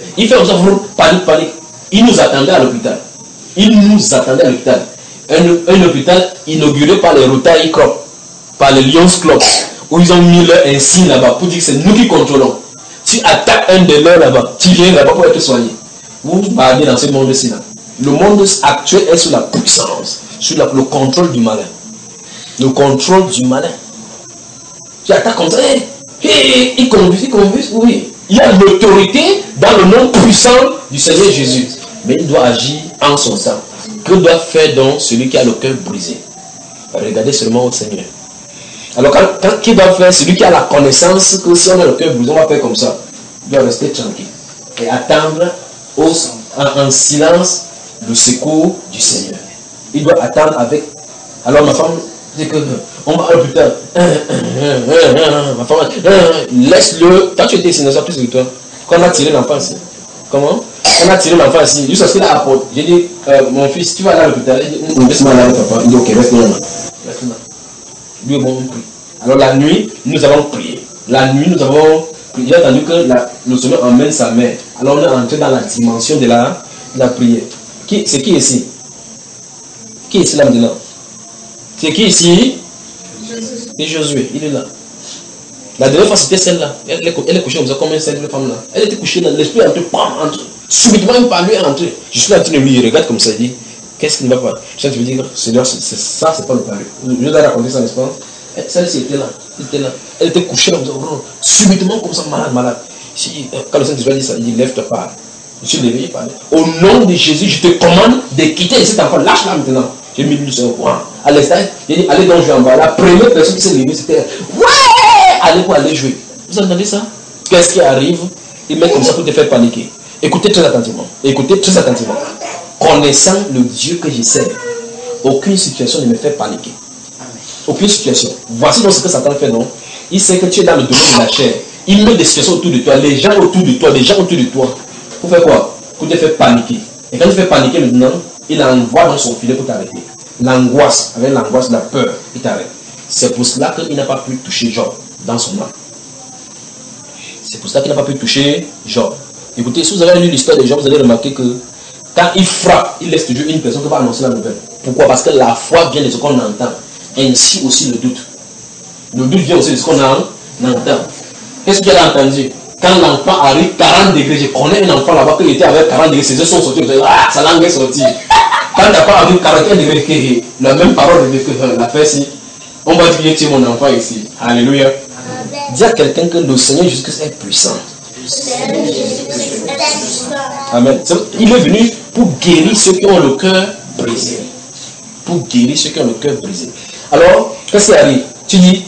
Il fait comme ça, panique, panique. Il nous attendait à l'hôpital. Il nous attendait à l'hôpital. Un, un hôpital inauguré par les Rotary Club, par les Lions Club, où ils ont mis leur insigne là-bas pour dire que c'est nous qui contrôlons. Tu attaques un de leurs là-bas, tu viens là-bas pour être soigné. Vous vous baladez dans ce monde-ci là. Le monde actuel est sous la puissance, sous la, le contrôle du malin. Le contrôle du malin. Tu attaques comme ça, hey, hey, il conduit, il conduit, oui. Il y a l'autorité dans le nom puissant du Seigneur Jésus. Mais il doit agir en son temps. Que doit faire donc celui qui a le cœur brisé? Regardez seulement au Seigneur. Alors, quand, quand qui doit faire celui qui a la connaissance que si on a le cœur brisé, on va faire comme ça. Il doit rester tranquille et attendre au, en, en silence le secours du Seigneur. Il doit attendre avec. Alors, ma femme dit que on va à l'hôpital. Ma femme, laisse-le. Quand tu étais ici, plus que toi. Quand on a tiré l'enfant ici. Comment? On a tiré l'enfant ici, juste parce qu'il a apporté. J'ai dit, euh, mon fils, tu vas aller à l'hôpital. Il dit, laisse-moi aller avec papa. Il dit, ok, reste là. Reste là. Lui et moi, on prie. Alors la nuit, nous avons prié. La nuit, nous avons prié. J'ai entendu que la, le Seigneur emmène sa mère. Alors on est entré dans la dimension de la, de la prière. Qui, c'est qui ici? Qui est ici là maintenant? C'est qui ici? C'est Josué, il est là. La dernière fois, c'était celle-là. Elle, elle est couchée comme ça, comme une celle de femme là. Elle était couchée dans l'esprit entre, entre. Subitement, une par lui est entrée. Je suis là en train de lui, il regarde comme ça, il dit, qu'est-ce qui ne va pas? Je suis en train de lui dire, Seigneur, c'est ça, c'est pas le parler. Je dois raconter ça, n'est-ce pas? Celle-ci était là, elle était là. Elle était couchée comme ça, subitement comme ça, malade, malade. Quand le Saint-Esprit dit ça, il dit, lève-toi, parle. Je suis levé, il parlait. Au nom de Jésus, je te commande de quitter cet enfant. Lâche-la maintenant. J'ai mis le Seigneur au courant. À l'instant, j'ai dit, allez donc jouer en bas. La première personne qui s'est levée, c'était, ouais! Allez pour aller jouer. Vous entendez ça? Qu'est-ce qui arrive? Ils mettent comme ça pour te faire paniquer. Écoutez très attentivement. Écoutez très attentivement. Connaissant le Dieu que je sers, aucune situation ne me fait paniquer. Aucune situation. Voici donc ce que Satan fait, non? Il sait que tu es dans le domaine de la chair. Il met des situations autour de toi, les gens autour de toi, les gens autour de toi. Pour faire quoi? Pour te faire paniquer. Et quand tu fais paniquer maintenant, il envoie dans son filet pour t'arrêter. L'angoisse, avec l'angoisse, la peur, il t'arrête. C'est pour cela qu'il n'a pas pu toucher Job dans son âme. C'est pour cela qu'il n'a pas pu toucher Job. Écoutez, si vous avez lu l'histoire de Job, vous allez remarquer que quand il frappe, il laisse toujours une personne qui va annoncer la nouvelle. Pourquoi? Parce que la foi vient de ce qu'on entend. Ainsi aussi le doute. Le doute vient aussi de ce qu'on entend. Qu'est-ce qu'il a entendu? Quand l'enfant arrive, quarante degrés, je connais un enfant là-bas qui était avec quarante degrés, ses yeux sont sortis, ah, sa langue est sortie. Quand l'enfant arrive quarante et un degrés, la même parole de que la fait si, on va dire, tu es mon enfant ici. Alléluia. Dis à quelqu'un que le Seigneur Jésus-Christ est puissant. Amen. Il est venu pour guérir ceux qui ont le cœur brisé. Pour guérir ceux qui ont le cœur brisé. Alors, qu'est-ce qui arrive? Tu dis,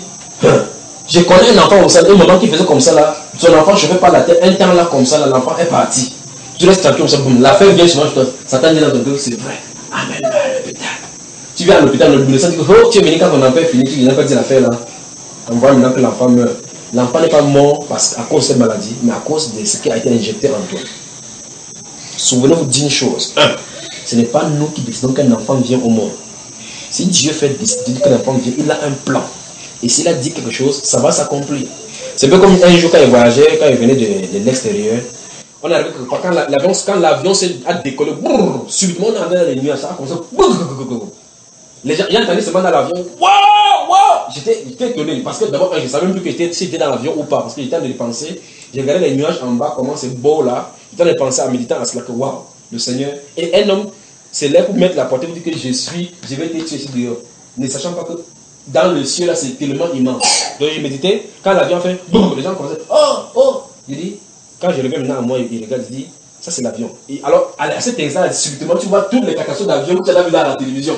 je connais un enfant comme ça, un moment qui faisait comme ça là, son enfant, je ne fais pas la tête, un temps là comme ça, là, l'enfant est parti. Tu restes tranquille comme ça, boum, la fête vient souvent, Satan dit dans ton cœur, c'est vrai. Amen, à l'hôpital. Tu viens à l'hôpital, le médecin dit que oh, tu es venu quand ton enfant est fini, tu viens pas dire l'affaire là. On voit maintenant que l'enfant meurt. L'enfant n'est pas mort parce, à cause de cette maladie, mais à cause de ce qui a été injecté en toi. Souvenez-vous d'une chose. Un, ce n'est pas nous qui décidons qu'un enfant vient au monde. Si Dieu fait décider qu'un enfant vient, il a un plan. Et s'il a dit quelque chose, ça va s'accomplir. C'est un peu comme un jour quand il voyageait, quand il venait de, de l'extérieur. On arrive quand l'avion, quand l'avion a décollé, brrr, subitement on avait les nuages, ça a commencé. Brrr, les gens, j'entendais seulement dans l'avion. Waouh, waouh! J'étais étonné parce que d'abord, je ne savais même plus que j'étais dans l'avion ou pas. Parce que j'étais en train de penser, j'ai regardé les nuages en bas, comment c'est beau là. J'étais en train de penser à méditant à cela que waouh, le Seigneur. Et un homme, c'est là pour mettre la portée, pour dire que je suis, je vais être tué ici dehors. Ne sachant pas que dans le ciel là, c'est tellement immense. Donc je méditais, quand l'avion fait, boum, les gens commençaient, oh, oh! Je dis, quand je reviens maintenant à moi, il regarde, il dit, ça c'est l'avion. Et alors, à cet instant, subitement, tu vois toutes les catastrophes d'avion que tu as vu dans la télévision.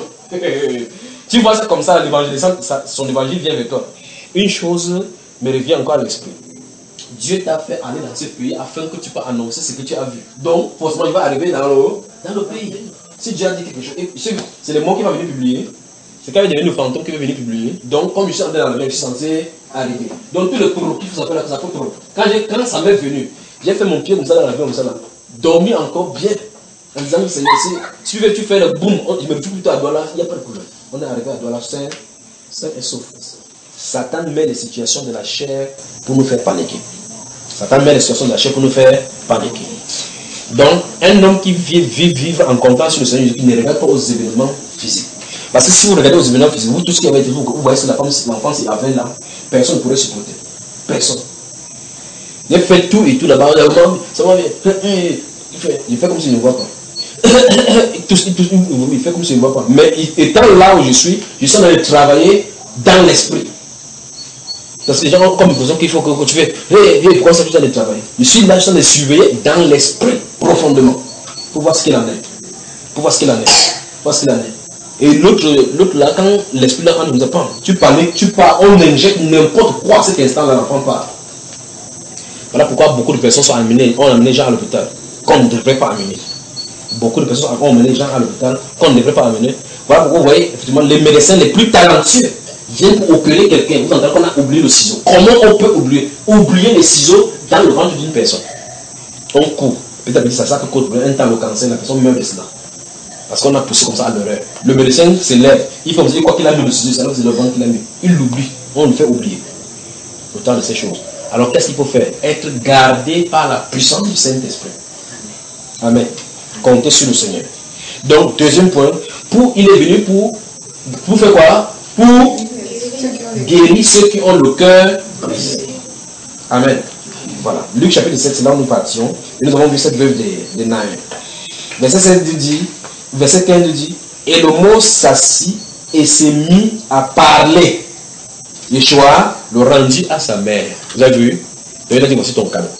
Tu vois ça comme ça, l'évangélisation, son évangile vient vers toi. Une chose me revient encore à l'esprit. Dieu t'a fait aller dans ce pays afin que tu puisses annoncer ce que tu as vu. Donc, forcément, il va arriver dans le, dans le pays. Si Dieu a dit quelque chose, c'est le mot qui va venir publier. C'est quand il devient le fantôme qui va venir publier. Donc, comme je suis en train dans l'avion, je suis censé arriver. Donc, tout le trou qui s'appelle ça fait trop. Quand, quand ça m'est venu, j'ai fait mon pied comme ça dans l'avion, comme ça là. Dormi encore bien. En disant que Seigneur, si tu veux, tu fais le boum, je me retrouve plutôt à Douala, il n'y a pas de problème. On est arrivé à Douala, sain, sain et sauf. Satan met les situations de la chair pour nous faire paniquer. Satan met les situations de la chair pour nous faire paniquer. Donc, un homme qui vit, vit vivre en comptant sur le Seigneur Jésus, qui ne regarde pas aux événements physiques. Parce que si vous regardez aux événements physiques, vous, tout ce qui avait été, vous, vous voyez, c'est la femme, l'enfant, c'est avec là, personne ne pourrait supporter. Personne. Il fait tout et tout là-bas, ça va bien. Il fait, il fait comme s'il ne voit pas. il, tousse, il, tousse, il fait comme s'il ne voit pas. Mais étant là où je suis, je suis en train de travailler dans l'esprit. Parce que les gens ont comme l'impression qu'il faut que, que tu fais, hey, viens, pourquoi ça tu as de travailler? Je suis là, je suis en train de surveiller dans l'esprit profondément. Pour voir ce qu'il en est. Pour voir ce qu'il en est. Pour voir ce qu'il en est. Et l'autre, l'autre là, quand l'esprit là, quand nous apprend, tu parles, tu parles, on injecte n'importe quoi à cet instant-là, l'enfant parle. Voilà pourquoi beaucoup de personnes sont amenées, ont amené les gens à l'hôpital, qu'on ne devrait pas amener. Beaucoup de personnes ont amené les gens à l'hôpital, qu'on ne devrait pas amener. Voilà pourquoi vous voyez, effectivement, les médecins les plus talentueux viennent pour opérer quelqu'un. Vous entendez qu'on a oublié le ciseau. Comment on peut oublier Oublier les ciseaux dans le ventre d'une personne. On court. Petit à petit, ça que cause un temps le cancer, la personne meurt de cela. Parce qu'on a poussé comme ça à l'erreur. Le médecin se lève. Il faut me dire quoi qu'il a mis le ciseau, c'est le ventre qu'il a mis. Il l'oublie. On le fait oublier. Autant de ces choses. Alors qu'est-ce qu'il faut faire? Être gardé par la puissance du Saint-Esprit. Amen. Comptez sur le Seigneur. Donc, deuxième point, pour, il est venu pour, pour faire quoi? Pour guérir ceux qui ont le cœur brisé. Amen. Voilà. Luc chapitre sept, c'est là où nous partions. Et nous avons vu cette veuve de, de Naïm. Verset sept dit, verset quinze dit, et le mot s'assit et s'est mis à parler. Yeshua le rendit à sa mère. Vous avez vu? Il a dit, voici ton cadeau.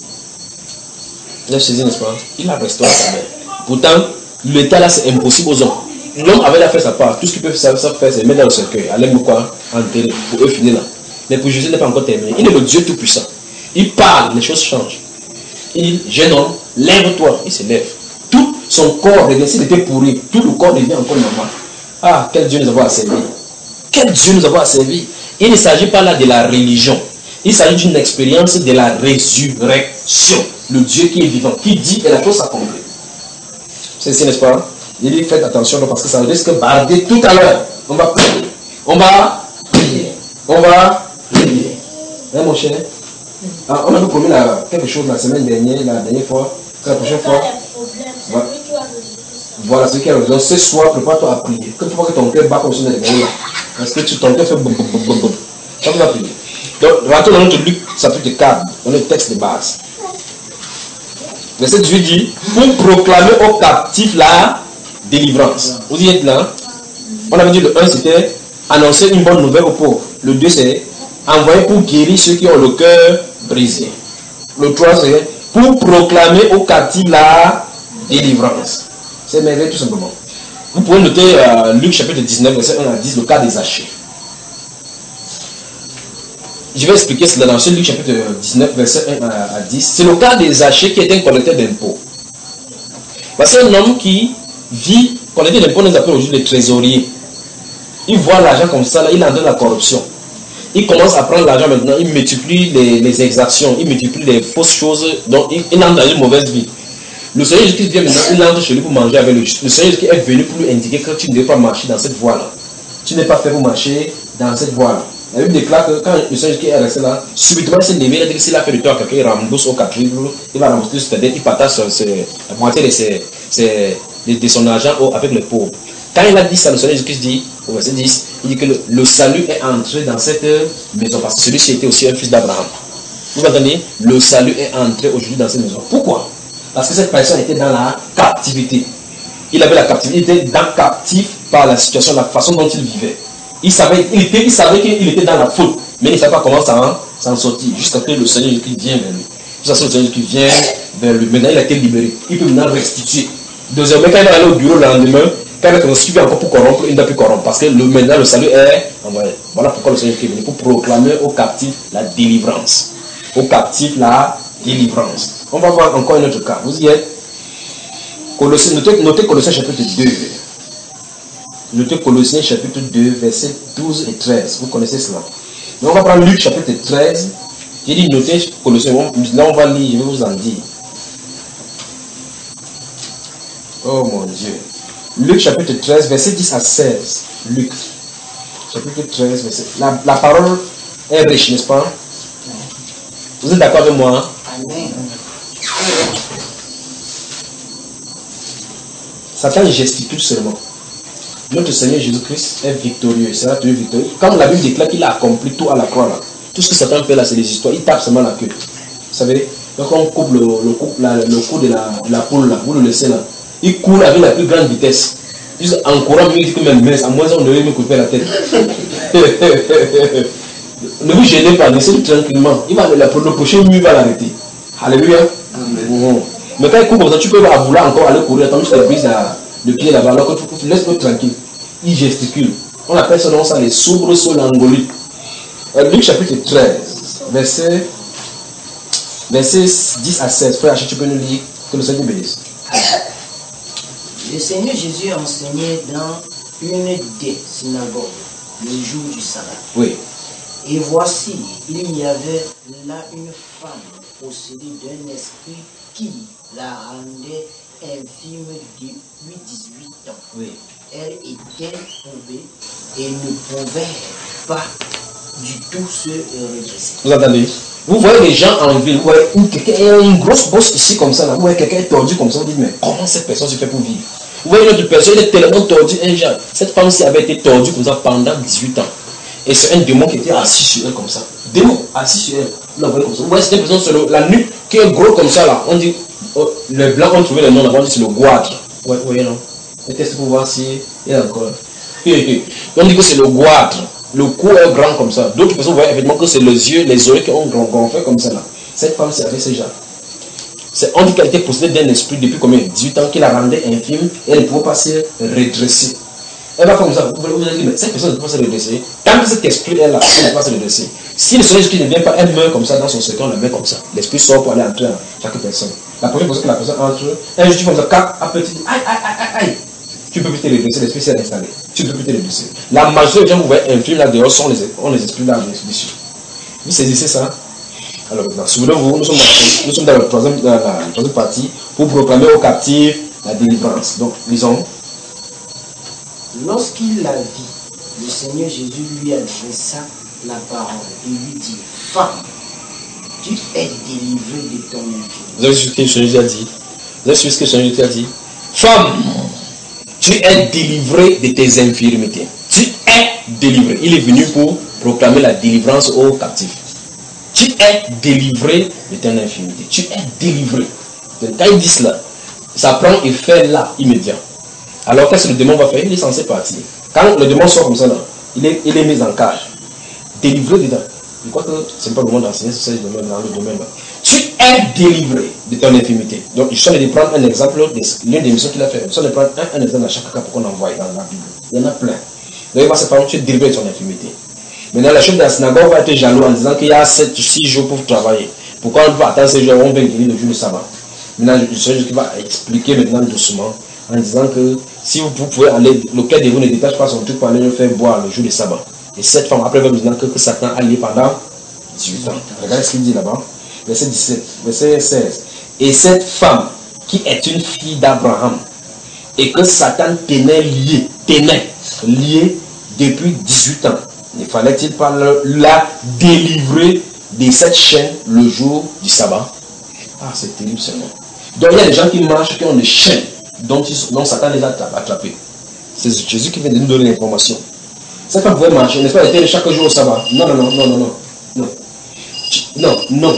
Vous avez saisi, n'est-ce pas? Il a restauré sa mère. Pourtant, l'état là, c'est impossible aux hommes. L'homme avait à faire sa part. Tout ce qu'il peut faire, c'est mettre dans le cercueil. Aller me quoi? Enterrer. Pour eux finir là. Mais pour Jésus, il n'est pas encore terminé. Il est le Dieu tout-puissant. Il parle, les choses changent. Il dit, jeune homme, lève-toi. Il se lève. Tout son corps, s'il était pourri, tout le corps devient encore normal. Ah, quel Dieu nous avons asservi. Quel Dieu nous avons asservi. Il ne s'agit pas là de la religion. Il s'agit d'une expérience de la résurrection. Le Dieu qui est vivant, qui dit et la chose s'accomplit. C'est ici, n'est-ce pas? Il dit, faites attention parce que ça risque de barder tout à l'heure. On va prier. On va prier. On va prier. Hein, mon cher? Ah, on a vu promis là, quelque chose la semaine dernière, la dernière fois. La prochaine fois. Voilà, voilà ce qui est la raison. Ce soir, prépare-toi à prier. Que tu vois que ton cœur bat comme si on était là. Parce que ton cœur fait boum boum boum boum boum. Ça va prier. Donc, rentrons dans notre Luc, chapitre quatre, dans le texte de base. Verset dix-huit dit, pour proclamer aux captifs la délivrance. Vous y êtes là? On avait dit le un, c'était annoncer une bonne nouvelle aux pauvres. Le deux, c'est envoyer pour guérir ceux qui ont le cœur brisé. Le trois, c'est pour proclamer aux captifs la délivrance. C'est merveilleux tout simplement. Vous pouvez noter euh, Luc chapitre dix-neuf, verset un à dix, le cas des Zachée. Je vais expliquer cela dans ce Luc chapitre dix-neuf, verset un à dix. C'est le cas des Zachée qui est un collecteur d'impôts. C'est un homme qui vit, collecteur d'impôts, nous appelle aujourd'hui le trésorier. Il voit l'argent comme ça, là, il est dans la corruption. Il commence à prendre l'argent maintenant, il multiplie les, les exactions, il multiplie les fausses choses, donc il, il entre dans une mauvaise vie. Le Seigneur Jésus-Christ vient maintenant, il entre chez lui pour manger avec lui. Le Seigneur Jésus-Christ est venu pour lui indiquer que tu ne devais pas marcher dans cette voie-là. Tu n'es pas fait pour marcher dans cette voie-là. La Bible déclare que quand le Seigneur Jésus-Christ est resté là, subitement il s'est levé, il a dit que s'il a fait du tort à quelqu'un, il rembourse au quatrième, il va rembourser sur ta dette, il partage la moitié de, ses, ses, de, de son argent avec les pauvres. Quand il a dit ça, le Seigneur Jésus-Christ dit, au verset dix, il dit que le, le salut est entré dans cette maison, parce que celui-ci était aussi un fils d'Abraham. Vous entendez? Le salut est entré aujourd'hui dans cette maison. Pourquoi? Parce que cette personne était dans la captivité. Il avait la captivité, il était dans captif par la situation, la façon dont il vivait. Il savait, il était, il savait qu'il était dans la faute, mais il ne savait pas comment s'en sortir. Jusqu'à ce que le Seigneur Jésus-Christ vienne vers lui. Jusqu'à ce que le Seigneur Jésus-Christ vienne vers lui. Maintenant, il a été libéré. Il peut maintenant restituer. Deuxièmement, quand il va aller au bureau le lendemain, quand il va suivre encore pour corrompre, il ne doit plus corrompre. Parce que le, maintenant, le salut est envoyé. Voilà pourquoi le Seigneur Jésus-Christ est venu, pour proclamer aux captifs la délivrance. Aux captifs la délivrance. On va voir encore un autre cas. Vous y êtes? Colossiens, notez, notez Colossiens chapitre deux. Notez Colossiens chapitre deux, versets douze et treize. Vous connaissez cela. Mais on va prendre Luc chapitre treize. J'ai dit notez Colossiens. Là on va lire, je vais vous en dire. Oh mon Dieu. Luc chapitre treize, verset dix à seize. Luc chapitre treize, verset... La, la parole est riche, n'est-ce pas? Vous êtes d'accord avec moi? Amen. Satan gesticule seulement. Notre Seigneur Jésus-Christ est victorieux, il sera toujours victorieux. Quand la Bible déclare qu'il a accompli tout à la croix, là, tout ce que Satan fait là, c'est des histoires. Il tape seulement la queue. Vous savez, quand on coupe le, le, cou, la, le cou de la, de la poule, là, vous le laissez là, il court avec la plus grande vitesse. Juste en courant, il dit que même mince, à moins on devait me couper la tête. Ne vous gênez pas, laissez-le tranquillement. Il va, la, le prochain mur va l'arrêter. Alléluia. Amen. Mais quand il court comme ça, tu peux à vouloir encore aller courir, attends, je te brise le pied là-bas, alors que tu laisses-le tranquille. Il gesticule. On appelle ça, ça les soubresauts-langolites. Luc chapitre treize, verset, verset dix à seize. Frère, tu peux nous lire, que le Seigneur bénisse. Le Seigneur Jésus enseignait dans une des synagogues le jour du sabbat. Oui. Et voici, il y avait là une femme possédée d'un esprit qui la rendait infime depuis dix-huit ans. Oui. Elle était tombée et ne pouvait pas du tout se redresser. Vous entendez? Vous voyez les gens en ville, vous voyez une, quelqu'un, une grosse bosse ici comme ça, là. Vous voyez quelqu'un tordu comme ça, vous dites, mais comment cette personne se fait pour vivre? Vous voyez une autre personne, elle est tellement tordue, un genre. Cette femme-ci avait été tordue comme ça pendant dix-huit ans. Et c'est un démon qui était assis sur elle comme ça. Démon, assis sur elle. Vous la voyez comme ça. Vous voyez cette personne sur le, la nuque qui est gros comme ça là. On dit, oh, les blancs ont trouvé le nom là, on dit c'est le goitre. Ouais, vous voyez non? Et testez pour voir si il y a encore. On dit que c'est le goitre. Le cou est grand comme ça. D'autres personnes voient effectivement que c'est les yeux, les oreilles qui ont gonflé comme ça là. Cette femme, c'est avec ce genre. On dit qu'elle était possédée d'un esprit depuis combien? dix-huit ans, qui la rendait infime et elle ne pouvait pas se redresser. Elle va comme ça. Vous vous allez dire, mais cette personne ne peut pas se redresser. Tant que cet esprit est là, elle ne peut pas se redresser. Si le Seigneur Jésus ne vient pas, elle meurt comme ça dans son secret, on la met comme ça. L'esprit sort pour aller entrer à chaque personne. La prochaine fois que la personne entre, elle juste comme ça, cap, après tu dis, aïe, aïe, aïe, aïe. Tu ne peux plus te redresser, l'esprit s'est installé. Tu ne peux plus te redresser. La majorité des gens que vous voyez infimes là dehors sont les, ont les esprits là dessus. Vous saisissez ça? Alors maintenant, souvenez-vous, nous sommes dans, nous sommes dans, le troisième, dans la troisième partie pour proclamer aux captifs la délivrance. Donc, lisons. Lorsqu'il la vit, le Seigneur Jésus lui adressa la parole et lui dit, femme, tu es délivrée de ton infirmité. Vous avez su ce que le Seigneur Jésus a dit? Vous avez su ce que le Seigneur Jésus a dit? Femme, tu es délivrée de tes infirmités. Tu es délivrée. Il est venu pour proclamer la délivrance aux captifs. Tu es délivré de ton infirmité. Tu es délivré. Donc, quand il dit cela, ça prend effet là, immédiat. Alors, qu'est-ce que le démon va faire? Il est censé partir. Quand le démon sort comme ça, là, il, est, il est mis en cage. Délivré dedans. Je crois que ce n'est pas le moment d'enseigner sur ce domaine, dans le domaine là. Tu es délivré de ton infirmité. Donc, je suis en train de prendre un exemple, l'une des missions qu'il a fait. Je suis en train de prendre un, un exemple à chaque cas pour qu'on envoie dans la Bible. Il y en a plein. Donc, il va se parler, tu es délivré de ton infirmité. Maintenant, la chef de la synagogue va être jaloux en disant qu'il y a sept six jours pour travailler. Pourquoi on peut attendre ces jours? On va guérir le jour du sabbat. Maintenant, je sais qu'il va expliquer maintenant doucement en disant que si vous, vous pouvez aller, lequel de vous ne détache pas son truc pour aller le faire boire le jour du sabbat. Et cette femme, après, va me dire que, que Satan a lié pendant dix-huit ans. Regardez ce qu'il dit là-bas. Verset dix-sept, verset seize. Et cette femme, qui est une fille d'Abraham, et que Satan tenait liée, tenait liée depuis dix-huit ans. Ne fallait-il pas la délivrer de cette chaîne le jour du sabbat? Ah, c'est terrible seulement. Donc il y a des gens qui marchent, qui ont des chaînes dont, ils, dont Satan les a attrapés. C'est Jésus qui vient de nous donner l'information. Cette femme pouvait marcher, n'est-ce pas? Elle était chaque jour au sabbat. Non, non, non, non, non, non. Non, non.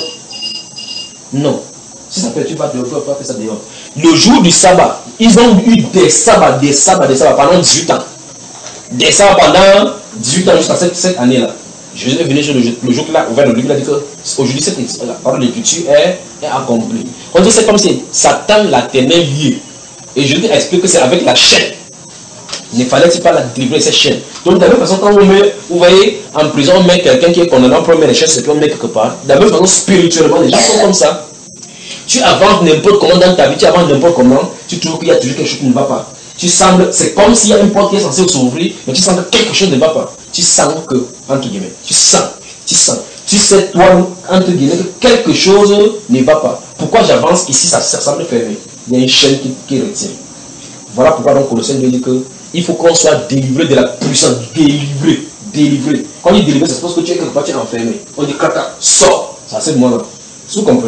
Non. Si ça peut, tu vas dehors, tu vas pas faire ça dehors. Le jour du sabbat, ils ont eu des sabbats, des sabbats, des sabbats pendant dix-huit ans. Des sabbats pendant dix-huit ans jusqu'à cette, cette année-là. Jésus est venu sur le, le jour qu'il a ouvert le livre, il a dit qu'aujourd'hui, la parole de l'écriture est, est accomplie. On dit c'est comme si Satan la tenait liée. Et Jésus explique que c'est avec la chaîne. Ne fallait-il pas la délivrer de cette chaîne? Donc, de la même façon, quand on met, vous voyez, en prison, on met quelqu'un qui est condamné, on met les chaînes, c'est qu'on met quelque part. De la même façon, spirituellement, les gens sont comme ça. Tu avances n'importe comment dans ta vie, tu avances n'importe comment, tu trouves qu'il y a toujours quelque chose qui ne va pas. Tu sembles, c'est comme s'il y a une porte qui est censée s'ouvrir, mais tu sens que quelque chose ne va pas. Tu sens que, entre guillemets, tu sens, tu sens, tu sais toi, entre guillemets, que quelque chose ne va pas. Pourquoi j'avance ici, ça, ça semble fermé? Il y a une chaîne qui, qui retient. Voilà pourquoi donc Colossiens nous dit que il faut qu'on soit délivré de la puissance, délivré, délivré. Quand on dit délivré, c'est parce que tu es quelque part, tu es enfermé. On dit caca, sors. C'est à ce moment-là. Vous comprenez?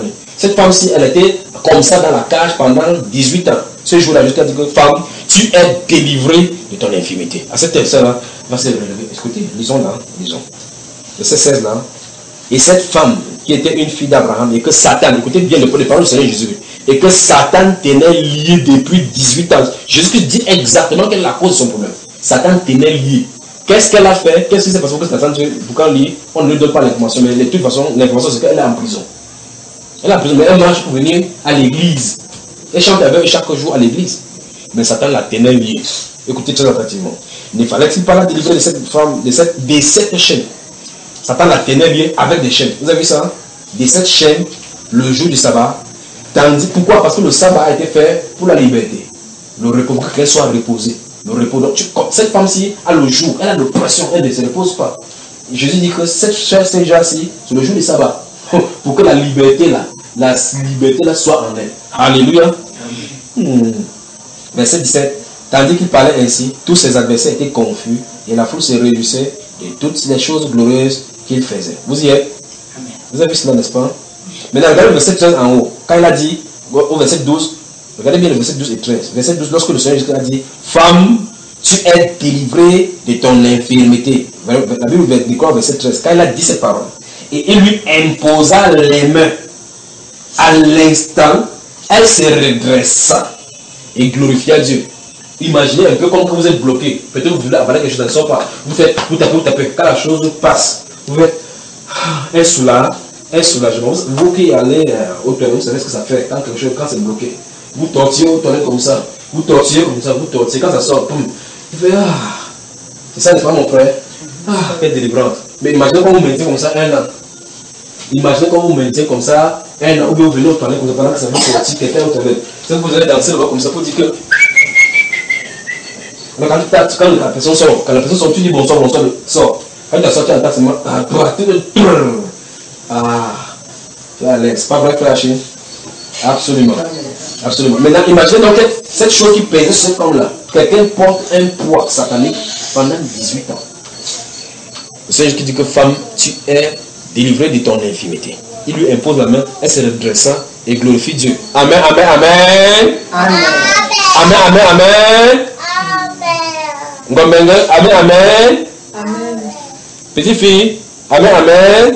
Cette femme-ci, elle était comme ça dans la cage pendant dix-huit ans. Ce jour-là, jusqu'à dire que femme, tu es délivrée de ton infirmité. À cette heure-là, va se relever. Écoutez, lisons là, lisons. Verset seize là. Et cette femme qui était une fille d'Abraham et que Satan, écoutez bien le paroles du Seigneur Jésus, et que Satan tenait lié depuis dix-huit ans. Jésus-Christ dit exactement quelle est la cause de son problème. Satan tenait lié. Qu'est-ce qu'elle a fait? Qu'est-ce qui s'est passé pour que Satan, quand on lit, on ne lui donne pas l'information, mais de toute façon, l'information c'est qu'elle est en prison. Elle est en prison, mais elle marche pour venir à l'église. Elle chante avec eux chaque jour à l'église. Mais Satan la tenait liée. Écoutez très attentivement. Ne fallait-il pas la délivrer de cette femme, de cette, de cette chaîne? Satan la tenait liée avec des chaînes. Vous avez vu ça? De cette chaîne, le jour du sabbat. Tandis, pourquoi? Parce que le sabbat a été fait pour la liberté. Le repos, pour qu'elle soit reposée. Le repos. Donc, tu, cette femme-ci a le jour, elle a l'oppression, elle ne se repose pas. Et Jésus dit que cette chair, ces gens-ci, c'est le jour du sabbat. Pour que la liberté là, la liberté là soit en elle. Alléluia. Hmm. Verset dix-sept. Tandis qu'il parlait ainsi, tous ses adversaires étaient confus et la foule se réjouissait de toutes les choses glorieuses qu'il faisait. Vous y êtes? Vous avez vu cela, n'est-ce pas? Maintenant, regardez le verset treize en haut. Quand il a dit, au verset douze, regardez bien le verset douze et treize. Verset douze, lorsque le Seigneur Jésus a dit, femme, tu es délivrée de ton infirmité. La Bible dit quoi, verset treize? Quand il a dit ces paroles, et il lui imposa les mains, à l'instant, elle se redressa et glorifia Dieu. Imaginez un peu comme quand vous êtes bloqué. Peut-être que vous voulez avaler quelque chose, ça ne sort pas. Vous faites, vous tapez, vous tapez. Quand la chose passe, vous faites un soulagement, un soulagement. Vous qui allez euh, au toilette, vous savez ce que ça fait quand quelque chose, quand c'est bloqué. Vous tortillez au toilette comme ça, vous tortillez comme ça, vous tortillez. Quand ça sort, boum, vous faites ah, c'est ça, n'est-ce pas mon frère? Ah, quelle délivrante. Mais imaginez quand vous maintenez comme ça un an. Imaginez quand vous maintenez comme ça un an, ou bien vous venez au toilette comme ça pendant que ça vous sortit, quelqu'un au toilette. C'est que vous allez danser comme ça pour dire que. Mais quand, quand la personne sort, quand la personne sort, tu dis bonsoir, bonsoir, sort. Quand tu as sorti en tas, c'est moi. Ah, ah, tu es à l'aise. C'est pas vrai, frère Achille? Absolument. Absolument. Maintenant, imaginez donc cette chose qui pesait ce femme-là. Quelqu'un porte un poids satanique pendant dix-huit ans. Le Seigneur qui dit que femme, tu es délivrée de ton infirmité. Il lui impose la main, elle se redressa et glorifie Dieu. Amen, amen, amen. Amen, amen, amen. Amen. Amen, amen. Amen. Petite fille, amen, amen.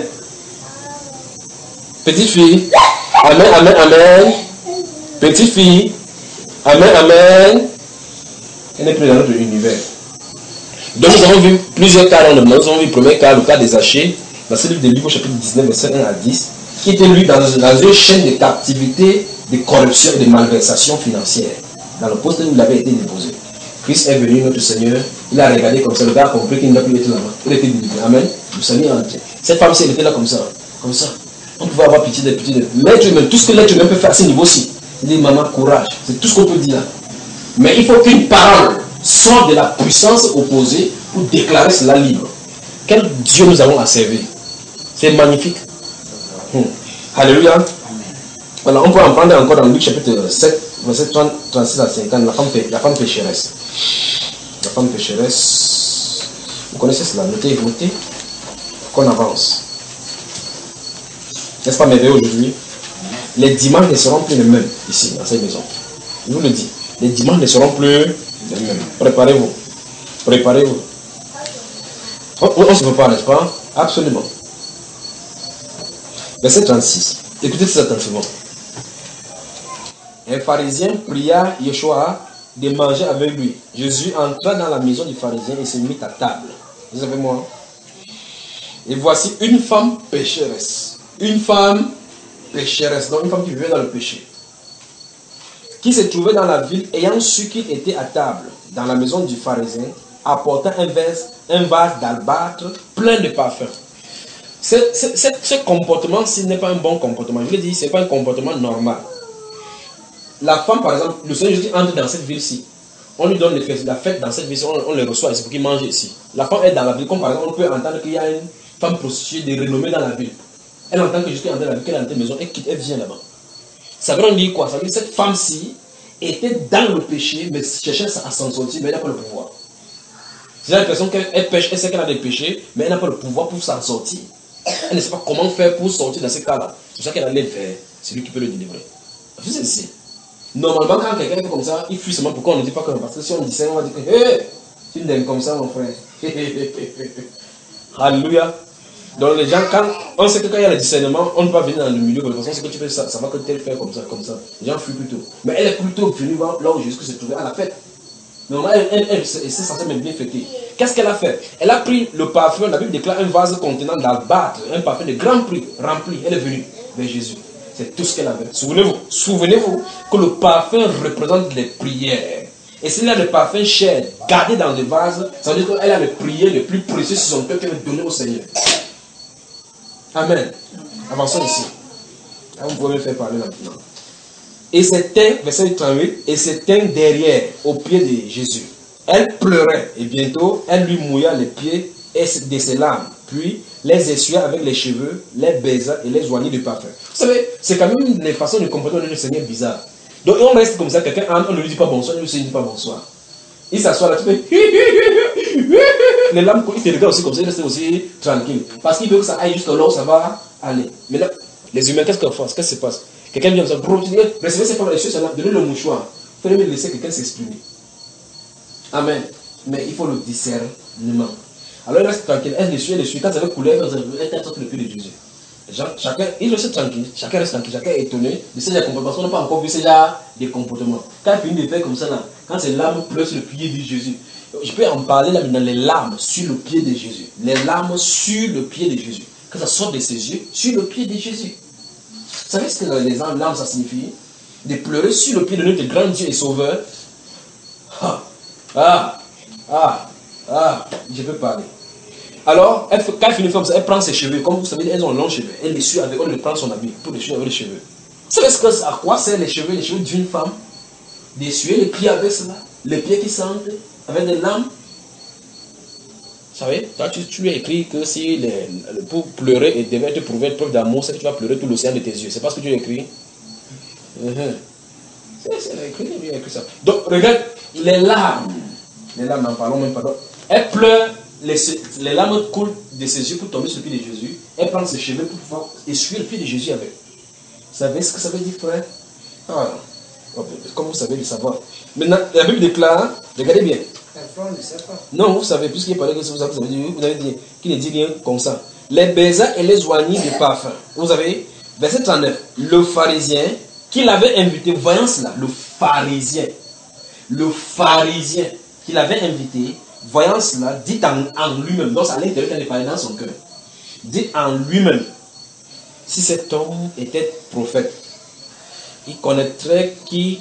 Petite fille, amen, amen, amen. Petite fille, amen, amen. Elle n'est plus dans notre univers. Donc nous avons vu plusieurs cas dans le monde. Nous avons vu le premier cas, le cas des Zachée, dans ce livre de Luc, chapitre dix-neuf, verset un à dix, qui était lui dans, dans une chaîne de captivité, de corruption et de malversation financière. Dans le poste où il avait été déposé. Christ est venu, notre Seigneur, il a regardé comme ça, le gars a compris qu'il n'a plus été là-bas. Il était délivré. Amen. Le Seigneur a entré. Cette femme-ci, elle était là comme ça. Comme ça. On pouvait avoir pitié de pitié de l'être humain. Tout ce que l'être humain peut faire à ce niveau-ci. Il dit, maman, courage. C'est tout ce qu'on peut dire là. Mais il faut qu'une parole sorte de la puissance opposée pour déclarer cela libre. Quel Dieu nous avons à servir. C'est magnifique. Hum. Alléluia. Voilà, on peut en prendre encore dans Luc chapitre sept, verset trente-six à cinquante, la femme, la femme pécheresse. La femme pécheresse. Vous connaissez cela, notez, notez. Qu'on avance. N'est-ce pas merveilleux aujourd'hui? Les dimanches ne seront plus les mêmes ici, dans cette maison. Je vous le dis. Les dimanches ne seront plus les mêmes. Préparez-vous. Préparez-vous. On, on se prépare, n'est-ce pas? Absolument. Verset trente-six. Écoutez ça attentivement. Un pharisien pria Yeshua de manger avec lui. Jésus entra dans la maison du pharisien et se mit à table. Vous savez moi? Et voici une femme pécheresse. Une femme pécheresse. Donc une femme qui vivait dans le péché. Qui se trouvait dans la ville ayant su qu'il était à table dans la maison du pharisien, apportant un vase, un vase d'albâtre plein de parfums. Ce, ce, ce, ce comportement-ci n'est pas un bon comportement. Je vous dis, ce n'est pas un comportement normal. La femme, par exemple, le Seigneur Jésus entre dans cette ville-ci. On lui donne les fêtes, la fête dans cette ville-ci, on, on les reçoit ici pour qu'ils mangent ici. La femme est dans la ville, comme par exemple, on peut entendre qu'il y a une femme prostituée de renommée dans la ville. Elle entend que Jésus est entré dans la ville, qu'elle est dans la maison, elle quitte, elle vient là-bas. Ça veut dire quoi? Ça veut dire que cette femme-ci était dans le péché, mais cherchait à s'en sortir, mais elle n'a pas le pouvoir. C'est l'impression qu'elle pêche, elle sait qu'elle a des péchés, mais elle n'a pas le pouvoir pour s'en sortir. Elle ne sait pas comment faire pour sortir dans ce cas-là. C'est pour ça qu'elle allait faire c'est lui qui peut le délivrer. C'est ici. Normalement, quand quelqu'un fait comme ça, il fuit seulement. Pourquoi on ne dit pas que parce que si on dit ça, on va dire que hé, tu n'aimes comme ça, mon frère. Alléluia. Donc les gens, quand on sait que quand il y a le discernement, on ne peut pas venir dans le milieu, parce qu'on sait que tu peux savoir que tel fait comme ça, comme ça. Les gens fuient plutôt. Mais elle est plutôt venue voir là où Jésus se trouvait à la fête. Mais elle, elle, elle, elle s'est censée même bien fêter. Qu'est-ce qu'elle a fait? Elle a pris le parfum, la Bible déclare un vase contenant d'albâtre, un parfum de grand prix, rempli. Elle est venue vers Jésus. C'est tout ce qu'elle avait. Souvenez-vous, souvenez-vous que le parfum représente les prières. Et s'il a le parfum cher, gardé dans le vase, ça veut dire qu'elle a les prières les plus précieuses sur son cœur qu'elle veut donner au Seigneur. Amen. Avançons ici. Vous pouvez me faire parler maintenant. Et s'éteint, verset trente-huit, et s'éteint derrière, au pied de Jésus. Elle pleurait, et bientôt, elle lui mouilla les pieds de ses larmes, puis les essuya avec les cheveux, les baisa et les oignit de parfum. Vous savez, c'est quand même une façon de comprendre le Seigneur bizarre. Donc on reste comme ça, quelqu'un on ne lui dit pas bonsoir, lui aussi ne dit pas bonsoir. Il s'assoit là, tu fais les larmes, il te regarde aussi comme ça, il reste aussi tranquille. Parce qu'il veut que ça aille jusqu'à là où ça va aller. Mais là, les humains, qu'est-ce qu'on fait? Qu'est-ce qui se passe? Quelqu'un vient comme ça, recevez ces femmes, les choses, donnez le mouchoir. Il faut même laisser quelqu'un s'exprimer. Amen. Mais il faut le discernement. Alors il reste tranquille, elle le suit, elle le suit. Quand ça veut couler, elle est sortie le pied de Jésus. Chacun, il reste tranquille, chacun reste tranquille, chacun est étonné de ces comportements. Parce qu'on n'a pas encore vu ces des comportements. Quand il finit de faire comme ça, là, quand ces larmes pleurent sur le pied de Jésus, je peux en parler là maintenant, les larmes sur le pied de Jésus. Les larmes sur le pied de Jésus. Quand ça sort de ses yeux, sur le pied de Jésus. Vous savez ce que les larmes, ça signifie? De pleurer sur le pied de notre grand Dieu et Sauveur. Ah, ah, ah, ah, je peux parler. Alors, elle, quand elle finit comme ça, elle prend ses cheveux. Comme vous savez, elles ont longs cheveux. Elle les suit avec, on le prend son habit pour les suivre avec les cheveux. Vous savez ce que, à quoi servent les cheveux, les cheveux d'une femme? D'essuyer les pieds avec cela. Les pieds qui sentent avec des larmes. Vous savez, toi, tu, tu lui as écrit que si les, pour pleurer et devait te prouver une preuve d'amour, c'est que tu vas pleurer tout l'océan de tes yeux. C'est pas ce que tu as écrit? Uh-huh. C'est écrit, il a écrit ça. Donc, regarde, les larmes. Les larmes, n'en parlons même pas. Donc, elle pleure. Les, les larmes coulent de ses yeux pour tomber sur le pied de Jésus. Elle prend ses cheveux pour pouvoir essuyer le pied de Jésus avec. Vous savez ce que ça veut dire, frère? Ah, comme vous savez le savoir. Maintenant, la Bible déclare, regardez bien. Ne sait pas. Non, vous savez, puisqu'il parlait que vous avez dit, vous avez dit, qui ne dit rien comme ça. Les baisa et les oignit de parfum. Vous avez, verset trente-neuf, le pharisien qui l'avait invité, voyons cela, le pharisien, le pharisien qui l'avait invité, voyant cela, dit en, en lui-même, donc à l'intérieur, il parlait dans son cœur, dit en lui-même, si cet homme était prophète, il connaîtrait qui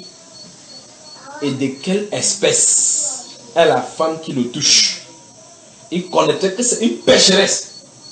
et de quelle espèce est la femme qui le touche. Il connaîtrait que c'est une pécheresse.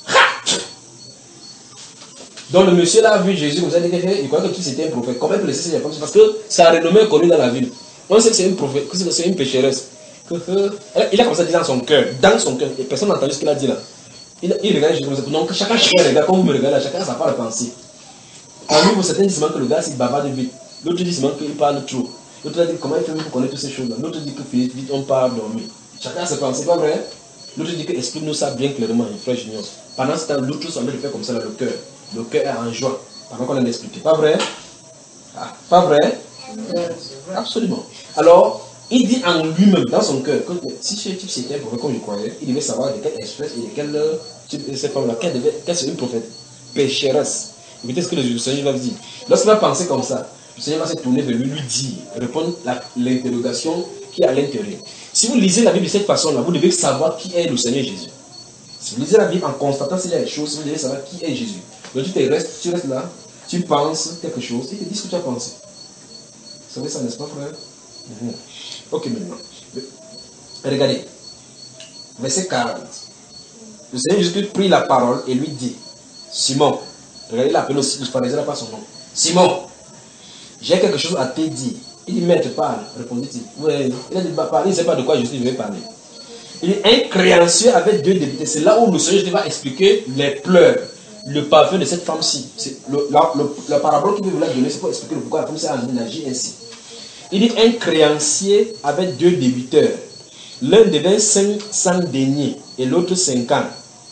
Donc le monsieur là a vu Jésus, vous avez dit qu'il croyait que c'était un prophète. Comment il peut laisser cette femme? Parce que sa renommée est connue dans la ville. On sait que c'est une prophète, que c'est une pécheresse. Il a comme ça dit dans son cœur, dans son cœur, et personne n'a entendu ce qu'il a dit là. Il, il regarde Jésus comme ça. Donc chacun, chacun regarde, comme vous me regardez là, chacun a sa part de pensée. En lui, certains disent que le gars s'il bavarde vite. L'autre dit qu'il parle trop. L'autre dit comment il fait pour connaître toutes ces choses-là. L'autre dit que vite on part dormir. Chacun a ses pensées, pas vrai? L'autre dit que explique-nous ça bien clairement, frère Junior. Pendant ce temps, l'autre s'en met de faire comme ça là, le cœur. Le cœur est en joie. Pendant qu'on l'a expliqué. Pas vrai? Ah, pas vrai? Absolument. Alors, il dit en lui-même, dans son cœur, que si ce type c'était un prophète comme je croyais, il devait savoir de quelle espèce et de quelle type cette femme-là, qu'elle devait, qu'elle serait une prophète. Pécheresse. Écoutez ce que le Seigneur va dire. Lorsqu'il va penser comme ça, le Seigneur va se tourner vers lui, lui dire, répondre l'interrogation qui est à l'intérieur. Si vous lisez la Bible de cette façon-là, vous devez savoir qui est le Seigneur Jésus. Si vous lisez la Bible en constatant s'il y a des choses, vous devez savoir qui est Jésus. Donc tu, te restes, tu restes là, tu penses quelque chose, il te dit ce que tu as pensé. Vous savez ça, n'est-ce pas, frère? Mmh. Ok, maintenant. Regardez. Verset quarante. Le Seigneur Jésus prit la parole et lui dit, Simon, regardez, il appelle aussi, le pharisien n'a pas son nom. Simon, j'ai quelque chose à te dire. Il dit, maître, parle, répondit-il. Oui, il a dit, parle, il ne sait pas de quoi je vais parler. Il dit, un créancier avec deux députés. C'est là où le Seigneur Jésus va expliquer les pleurs, le parfum de cette femme-ci. Le, la, le, la parabole qu'il veut vous la donner, c'est pour expliquer pourquoi la femme-ci a agi ainsi. Il dit, un créancier avec deux débiteurs. L'un devait cinq cents deniers et l'autre cinquante.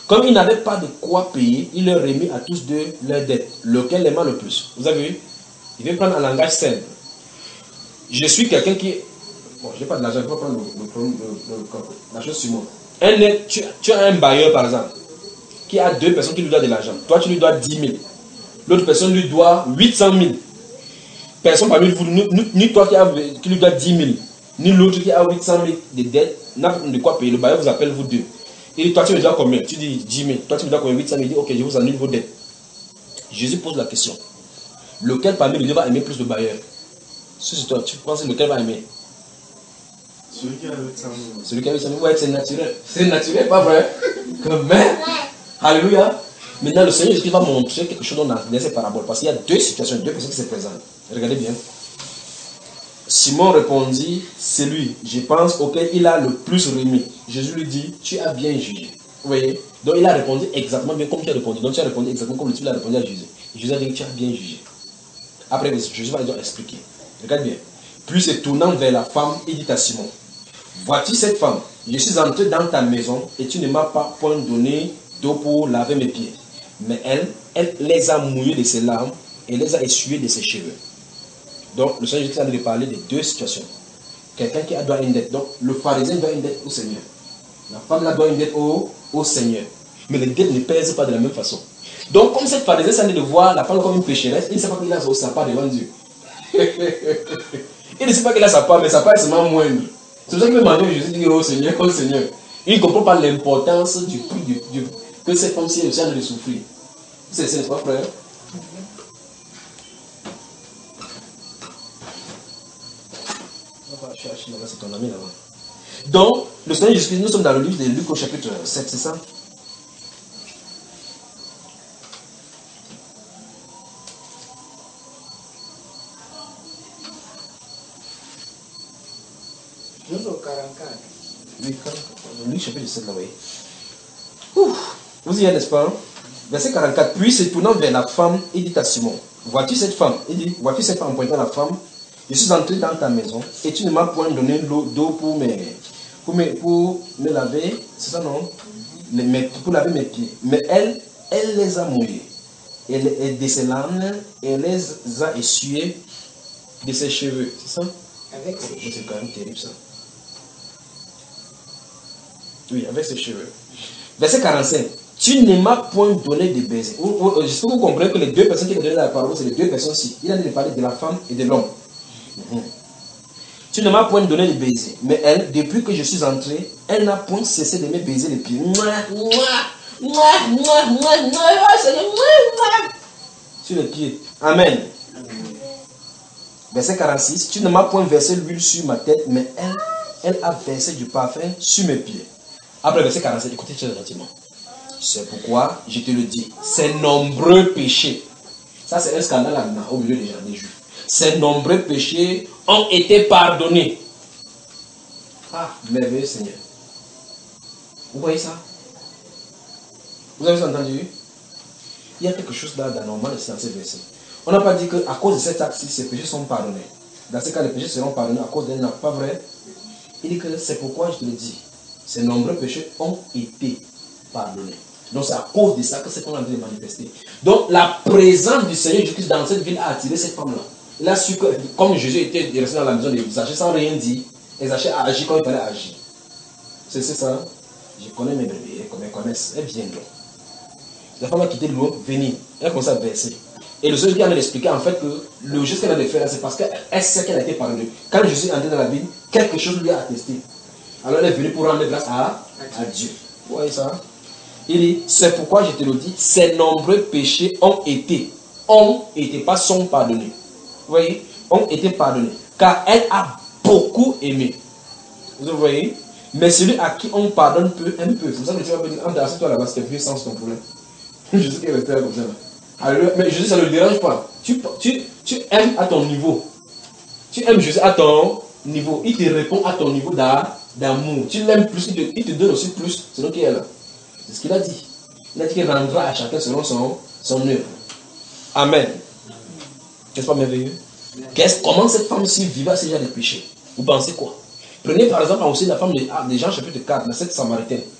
Comme il n'avait pas de quoi payer, il leur remit à tous deux leurs dettes, lequel aima le plus. Vous avez vu? Il veut prendre un langage simple. Je suis quelqu'un qui... Bon, je n'ai pas de l'argent, je ne vais pas prendre le, le, le, le, la chose sur moi. Un, tu, tu as un bailleur, par exemple, qui a deux personnes qui lui doivent de l'argent. Toi, tu lui dois dix mille. L'autre personne lui doit huit cent mille. Personne parmi vous, ni, ni toi qui, a, qui lui doit dix mille, ni l'autre qui a huit cent mille de dettes, n'a pas de quoi payer. Le bailleur vous appelle, vous deux. Il dit, toi, tu me dois combien? Tu dis dix mille. Toi, tu me dois combien? huit cent mille. Il dit, ok, je vous annule vos dettes. Jésus pose la question. Lequel parmi les deux va aimer plus le bailleur? Si toi, tu penses lequel va aimer? Celui qui a huit cent mille. Celui qui a huit cent mille, ouais, c'est naturel. C'est naturel, pas vrai? Quand même. Alléluia. Maintenant, le Seigneur Jésus va montrer quelque chose dans ces paraboles. Parce qu'il y a deux situations, deux personnes qui se présentent. Regardez bien. Simon répondit, c'est lui, je pense, auquel il a le plus remis. Jésus lui dit, tu as bien jugé. Vous voyez? Donc il a répondu exactement bien comme tu as répondu. Donc tu as répondu exactement comme tu as répondu à Jésus. Et Jésus a dit que tu as bien jugé. Après, Jésus va lui expliquer. Regarde bien. Puis se tournant vers la femme, il dit à Simon, vois-tu cette femme? Je suis entré dans ta maison et tu ne m'as pas point donné d'eau pour laver mes pieds. Mais elle, elle les a mouillés de ses larmes et les a essuyés de ses cheveux. Donc, le Seigneur Jésus est en train de parler de deux situations. Quelqu'un qui a doit une dette. Donc, le pharisien doit une dette au Seigneur. La femme là doit une dette au, au Seigneur. Mais les dettes ne pèsent pas de la même façon. Donc, comme cette pharisienne s'en est de voir la femme comme une pécheresse, il ne sait pas qu'il a sa part devant Dieu. Il ne sait pas qu'il a sa part, mais sa part est seulement moindre. C'est pour ça qu'il veut demander Jésus dit au Seigneur, au Seigneur. Il ne comprend pas l'importance du prix du, du, que cette femme-ci est aussi en train de souffrir. C'est ce n'est pas frère? C'est ton ami là-bas. Donc, le Seigneur Jésus-Christ, nous sommes dans le livre de Luc au chapitre sept, c'est ça? Nous au quarante-quatre. Luc, Luc chapitre sept, là, oui. Ouf. Vous y êtes, n'est-ce pas? Verset quarante-quatre. Puis se tournant vers la femme, il dit à Simon, vois-tu cette femme? Il dit, vois-tu cette femme en pointant la femme? Je suis entré dans ta maison et tu ne m'as point donné l'eau d'eau pour me, pour, me, pour me laver, c'est ça non? Les, mes, pour laver mes pieds. Mais elle, elle les a mouillés. Elle est de ses larmes et elle les a essuyés de ses cheveux. C'est ça? Avec ses oh, cheveux. c'est quand même terrible ça. Oui, avec ses cheveux. Verset quarante-cinq. Tu ne m'as point donné de baiser. J'espère que vous comprenez que les deux personnes qui ont donné la parole, c'est les deux personnes-ci. Il a dit de parler de la femme et de l'homme. Mmh. Tu ne m'as point donné de baiser. Mais elle, depuis que je suis entré, elle n'a point cessé de me baiser les pieds. Sur les pieds. Amen. Verset quarante-six. Tu ne m'as point versé l'huile sur ma tête, mais elle, elle a versé du parfum sur mes pieds. Après verset quarante-sept, écoutez très gentiment. C'est pourquoi je te le dis, ces nombreux péchés, ça c'est un scandale au milieu des gens, des juifs. Ces nombreux péchés ont été pardonnés. Ah, merveilleux Seigneur. Vous voyez ça? Vous avez entendu? Il y a quelque chose là d'anormal dans ces versets. On n'a pas dit qu'à cause de cet acte-ci, ces péchés sont pardonnés. Dans ce cas, les péchés seront pardonnés à cause d'un acte. Pas vrai? Il dit que c'est pourquoi je te le dis. Ces nombreux péchés ont été pardonnés. Donc c'est à cause de ça que c'est qu'on a dû manifester. Donc la présence du Seigneur Jésus-Christ dans cette ville a attiré cette femme-là. Il a su que, comme Jésus était resté dans la maison de Zachée sans rien dire, et Zachée a agi comme il fallait agir. C'est ça? Je connais mes bébés, elles me connaissent, elles viennent donc. La femme a quitté l'eau, venue, elle commence à verser. Et le Seigneur qui a expliqué en fait que le geste qu'elle a fait là, c'est parce qu'elle sait qu'elle a été pardonnée. Quand Jésus est entré dans la ville, quelque chose lui a attesté. Alors elle est venue pour rendre grâce à, à Dieu. Vous voyez ça? Il dit, c'est pourquoi je te le dis, ces nombreux péchés ont été, ont été, pas sont pardonnés. Vous voyez? Ont été pardonnés. Car elle a beaucoup aimé. Vous voyez? Mais celui à qui on pardonne peu, aime peu. C'est pour ça que tu vas me dire, ah, toi là-bas, c'est plus sens ton problème. Je sais qu'elle est comme ça. Alors, mais Jésus, ça ne le dérange pas. Tu, tu, tu aimes à ton niveau. Tu aimes Jésus à ton niveau. Il te répond à ton niveau d'amour. Tu l'aimes plus, il te, il te donne aussi plus selon qui est là. C'est ce qu'il a dit. Il a dit qu'il rendra à chacun selon son, son œuvre. Amen. N'est-ce pas merveilleux? Comment cette femme-ci vivait à ce genre de péché? Vous pensez quoi? Prenez par exemple aussi la femme de, ah, de Jean chapitre quatre, la cette samaritaine.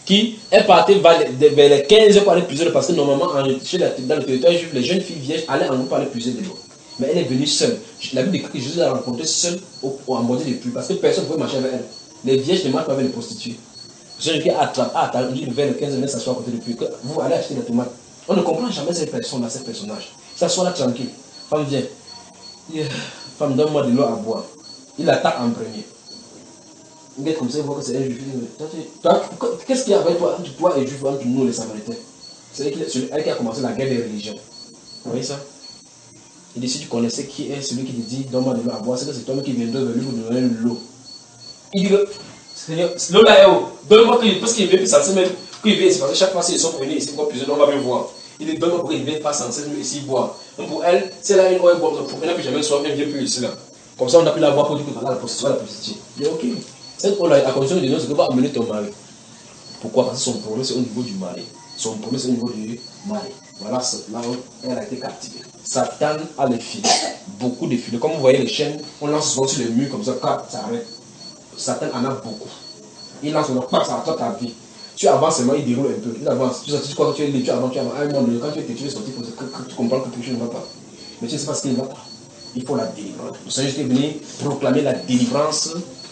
qui est partie vers les quinze pour aller puiser parce que normalement, chez la, dans le territoire juif, les jeunes filles vierges allaient en groupe pour aller puiser de l'eau. Mais elle est venue seule. La Bible décrit que Jésus l'a rencontrée seule au, au, en bordée de pluie parce que personne ne pouvait marcher avec elle. Les vierges ne marchent pas avec les prostituées. Jésus a attendu vers le quinze, venez s'asseoir à côté de pluie. Vous allez acheter des tomates. On ne comprend jamais cette personne-là, ce personnage. S'assoit là tranquille. Femme vient. Yeah. Femme, donne-moi de l'eau à boire. Il attaque en premier. Il est comme ça, il voit que c'est un juif. Qu'est-ce qu'il y a avec toi, entre toi et juif, entre nous les Samaritains? C'est elle qui a commencé la guerre des religions. Vous voyez ça? Il dit, si tu connaissais qui est celui qui te dit, donne-moi de l'eau à boire, c'est que c'est toi qui viendrait vers lui pour donner de l'eau. Il dit que, Seigneur, l'eau là est où? Donne-moi que, parce qu'il vient, puis ça se met, qu'il vient ici, parce que chaque fois s'ils sont venus ici, pour plusieurs, on va bien voir. Il dit, donne-moi pour qu'il ne vienne pas sans cesse ici boire. Donc pour elle, si elle a une eau, elle boit, pour elle n'a plus jamais soif, elle ne vient plus ici là. Comme ça, on a pu la voir pour dire que voilà, la prostituée, la prostituée. Il dit, ok. Cette eau là, à condition de dire, c'est que va amener ton mari. Pourquoi? Parce que son problème, c'est au niveau du mari. Son problème, c'est au niveau du mari. Voilà, là où elle a été captivée. Satan a les filets, beaucoup de filets. Comme vous voyez les chaînes, on lance souvent sur les murs comme ça, ça arrête. Satan en a beaucoup. Il lance son pas, ça attend ta vie. Tu avances seulement, il déroule un peu. Il avance. Tu sais, tu crois que tu es libre, tu avances, tu avances. À un moment donné, quand tu es têtu, sorti, tu comprends que quelque chose ne va pas. Mais tu ne sais pas ce qu'il ne va pas. Il faut la délivrance. Le Seigneur est venu proclamer la délivrance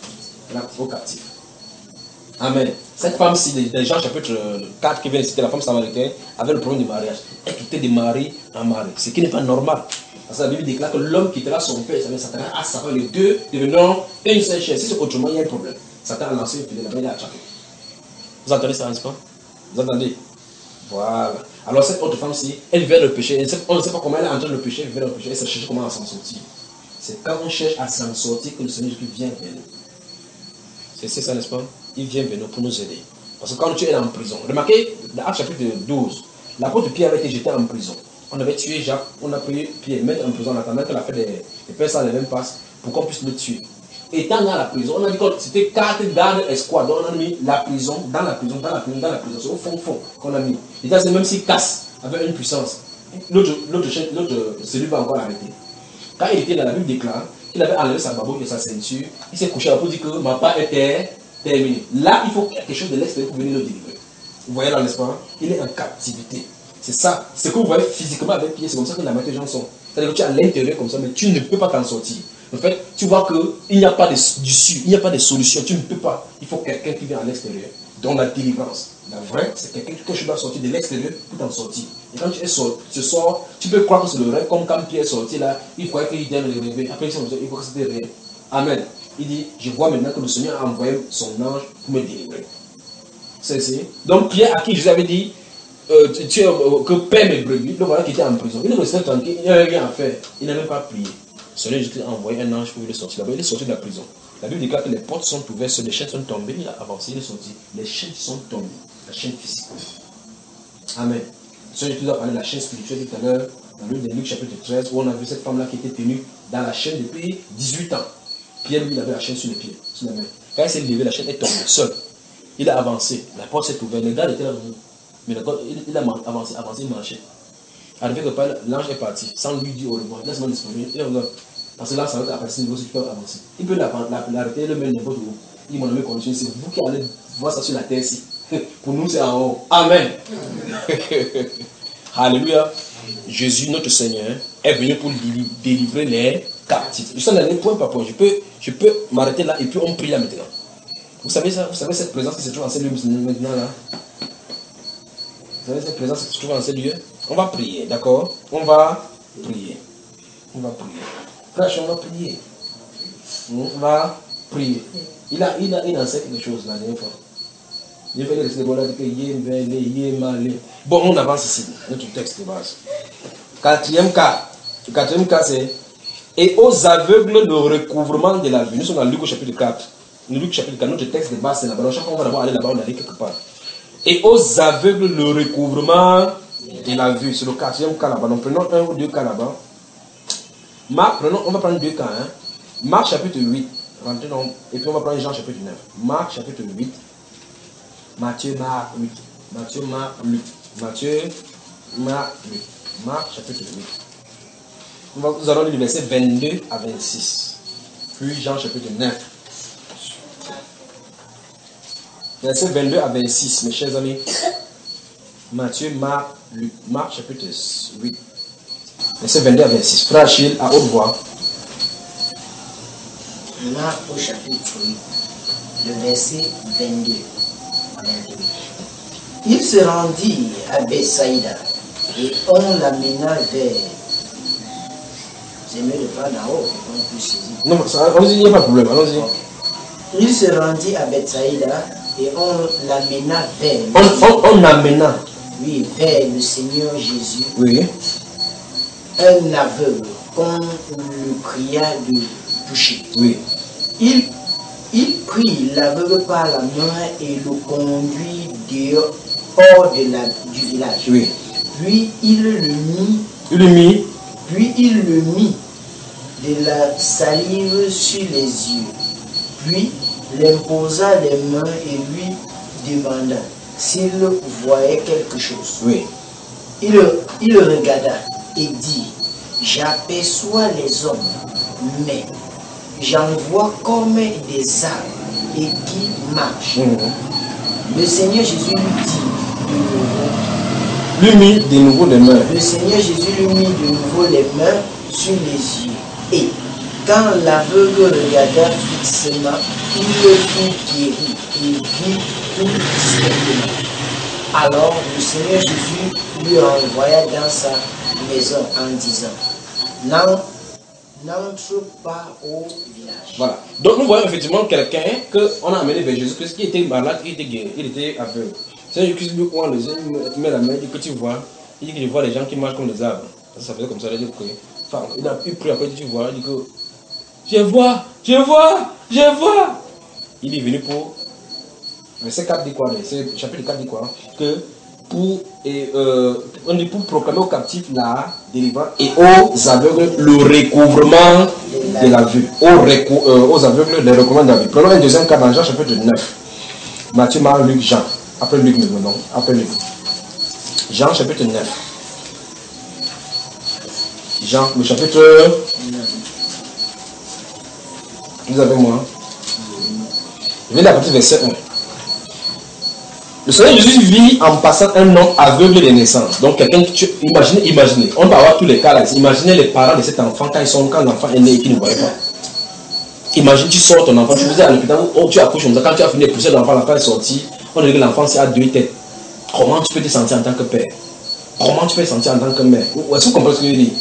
aux captifs. Amen. Cette femme-ci, dans Jean chapitre quatre qui vient de citer, la femme samaritaine, avait le problème du mariage. Elle quittait de mari en mari. Ce qui n'est pas normal. Parce que la Bible déclare que l'homme quittera son père et sa mère, Satan à sa femme, les deux devenant une seule chair. Si c'est autrement, il y a un problème. Satan a lancé une filet, la il a attrapé. Vous entendez ça, n'est-ce pas? Vous entendez? Voilà. Alors cette autre femme-ci, elle vient le péché. On ne sait pas comment elle est en train de le péché, elle vient le péché, elle se cherche comment s'en sortir. C'est quand on cherche à s'en sortir que le Seigneur Jésus vient vers nous. C'est ça, n'est-ce pas? Il vient vers nous pour nous aider. Parce que quand tu es en prison, remarquez, dans Actes chapitre douze, l'apôtre Pierre avait été jeté en prison. On avait tué Jacques, on a pris Pierre, mettre en prison en attendant que la fête des, des Pères sans les mêmes passe pour qu'on puisse le tuer. Étant dans la prison, on a dit que c'était quatre gardes escouades, on a mis la prison, dans la prison, dans la prison, dans la prison, c'est au fond, fond qu'on a mis. Et c'est même s'il casse avec une puissance, l'autre celui va encore l'arrêter. Quand il était dans la Bible déclare qu'il avait enlevé sa babouche et sa ceinture, il s'est couché pour dire que ma part était terminée. Là, il faut quelque chose de l'extérieur pour venir le délivrer. Vous voyez là, n'est-ce pas? Il est en captivité. C'est ça. Ce que vous voyez physiquement avec Pierre, c'est comme ça que la majorité des gens sont. C'est-à-dire que tu es à l'intérieur comme ça, mais tu ne peux pas t'en sortir. En fait, tu vois qu'il n'y a pas d'issue, il n'y a pas de solution, tu ne peux pas. Il faut quelqu'un qui vient à l'extérieur. Donc la délivrance. La vraie, c'est quelqu'un que tu dois sortir de l'extérieur pour t'en sortir. Et quand tu es sorti, tu sors, tu peux croire que c'est le rêve, comme quand Pierre est sorti là, il croyait qu'il vient le rêver. Après, il croit que c'était réel. Amen. Il dit, je vois maintenant que le Seigneur a envoyé son ange pour me délivrer. C'est ça. Donc Pierre, à qui je vous avais dit, euh, tu, tu, euh, que Père me brebis, le voilà qui était en prison. Il est resté tranquille, il n'avait rien à faire. Il n'a même pas prié. Le Seigneur Jésus a envoyé un ange pour le sortir là-bas. Il est sorti de la prison. La Bible déclare que les portes sont ouvertes, les chaînes sont tombées. Il a avancé, il est sorti. Les chaînes sont tombées. La chaîne physique. Amen. Le Seigneur Jésus a parlé de la chaîne spirituelle tout à l'heure, dans le livre de Luc chapitre treize, où on a vu cette femme-là qui était tenue dans la chaîne depuis dix-huit ans. Pierre, lui, il avait la chaîne sur les pieds, sur la main. Quand il s'est levé, la chaîne est tombée, seule. Il a avancé. La porte s'est ouverte. Les gars étaient là. Mais il, il a avancé, avancé, il marchait. Arrivé que l'ange est parti, sans lui dire au revoir. Laisse-moi disponible. Il a dit, parce que là, ça va être à partir de niveau si tu peux avancer. Il peut l'arrêter, le mettre n'importe où. Il m'a nommé continuer. C'est vous qui allez voir ça sur la terre ici. Pour nous, c'est en haut. Amen. Alléluia. Jésus, notre Seigneur, est venu pour délivrer les captifs. Je suis en allé point par point. Je peux, je peux m'arrêter là et puis on prie là maintenant. Vous savez ça? Vous savez cette présence qui se trouve dans ces lieux maintenant là? Vous savez cette présence qui se trouve dans ces lieux? On va prier, d'accord? On va prier. On va prier. Frère, on va prier. On va prier. Il a, il a, il a quelque chose la dernière fois. Il fait rester bon là, bon, on avance ici, notre texte de base. Quatrième cas. Le quatrième cas, c'est et aux aveugles le recouvrement de la vue. Nous sommes dans Luc au chapitre quatre. Luc chapitre quatre, notre texte de base, c'est là-bas. Chaque fois, on va d'abord aller là-bas, on aller quelque part. Et aux aveugles le recouvrement de la vue. C'est le quatrième cas là-bas. Donc prenons un ou deux cas là-bas. Marc, prenons, on va prendre deux cas. Hein. Marc chapitre huit. Rentrez donc, et puis on va prendre Jean chapitre neuf. Marc chapitre huit. Matthieu, Marc, Luc. Matthieu, Marc, Luc. Matthieu, Marc, Luc. Marc chapitre huit. Nous allons lire le verset vingt-deux à vingt-six. Puis Jean chapitre neuf. Verset vingt-deux à vingt-six, mes chers amis. Matthieu, Marc, Luc, Marc chapitre huit. Verset vingt-deux à vingt-six. Frère Achille, à haute voix. Marc au chapitre huit, le verset vingt-deux à vingt-huit. Il se rendit à Bethsaïda et on l'amena vers. C'est mieux de prendre en haut pour qu'on puisse saisir. Non, allons-y, il n'y a pas de problème, allons-y. Il se rendit à Bethsaïda et on l'amena vers. On, on, on amena. Oui, vers le Seigneur Jésus. Oui. Un aveugle qu'on le pria de toucher. Oui. Il, il prit l'aveugle par la main et le conduit dehors hors de la, du village. Oui. Puis il le mit. Il le mit. Puis il le mit de la salive sur les yeux. Puis l'imposa les mains et lui demanda s'il voyait quelque chose. Oui. Il, il regarda et dit, j'aperçois les hommes, mais j'en vois comme des arbres et qui marchent. Mmh. Le Seigneur Jésus lui dit de nouveau. Lui mit de nouveau les mains. Le Seigneur Jésus lui mit de nouveau les mains sur les yeux. Et quand l'aveugle regarda fixement, il fut guéri et vit tout distinctement. Alors le Seigneur Jésus lui envoya dans sa maison en disant, non, n'entre pas au village. Voilà. Donc nous voyons effectivement quelqu'un qu'on a amené vers Jésus-Christ qui était malade, qui était guéri, il était aveugle. C'est Jésus-Christ lui prend les yeux, il met la main, il dit que tu vois, il dit que je vois les gens qui marchent comme des arbres. Ça, ça faisait comme ça, il dit que, enfin, il a pris après, tu vois, il dit que je vois, je vois, je vois. Il est venu pour, verset quatre dit quoi, c'est chapitre quatre dit quoi, que pour, et, euh, on dit pour proclamer aux captifs la délivrance et aux aveugles le recouvrement de la vue. Aux, euh, aux aveugles le recouvrement de la vue. Prenons un deuxième cas dans Jean chapitre neuf. Matthieu, Marc, Luc, Jean. Après Luc, nous venons. Après Luc. Jean chapitre neuf. Jean, le chapitre. Vous avez moi. Je vais la partie verset un. Le Seigneur Jésus vit en passant un homme aveugle de naissance. Donc quelqu'un que tu imaginez, imaginez. On va avoir tous les cas là. Imaginez les parents de cet enfant quand ils sont, quand l'enfant est né et qu'ils ne voyaient pas. Imagine tu sors ton enfant, tu faisais à l'hôpital, oh, tu accouches comme ça, quand tu as fini de pousser l'enfant, l'enfant est sorti, on dit que l'enfant c'est à deux têtes. Comment tu peux te sentir en tant que père? Comment tu peux te sentir en tant que mère? Est-ce que vous comprenez ce que je dis?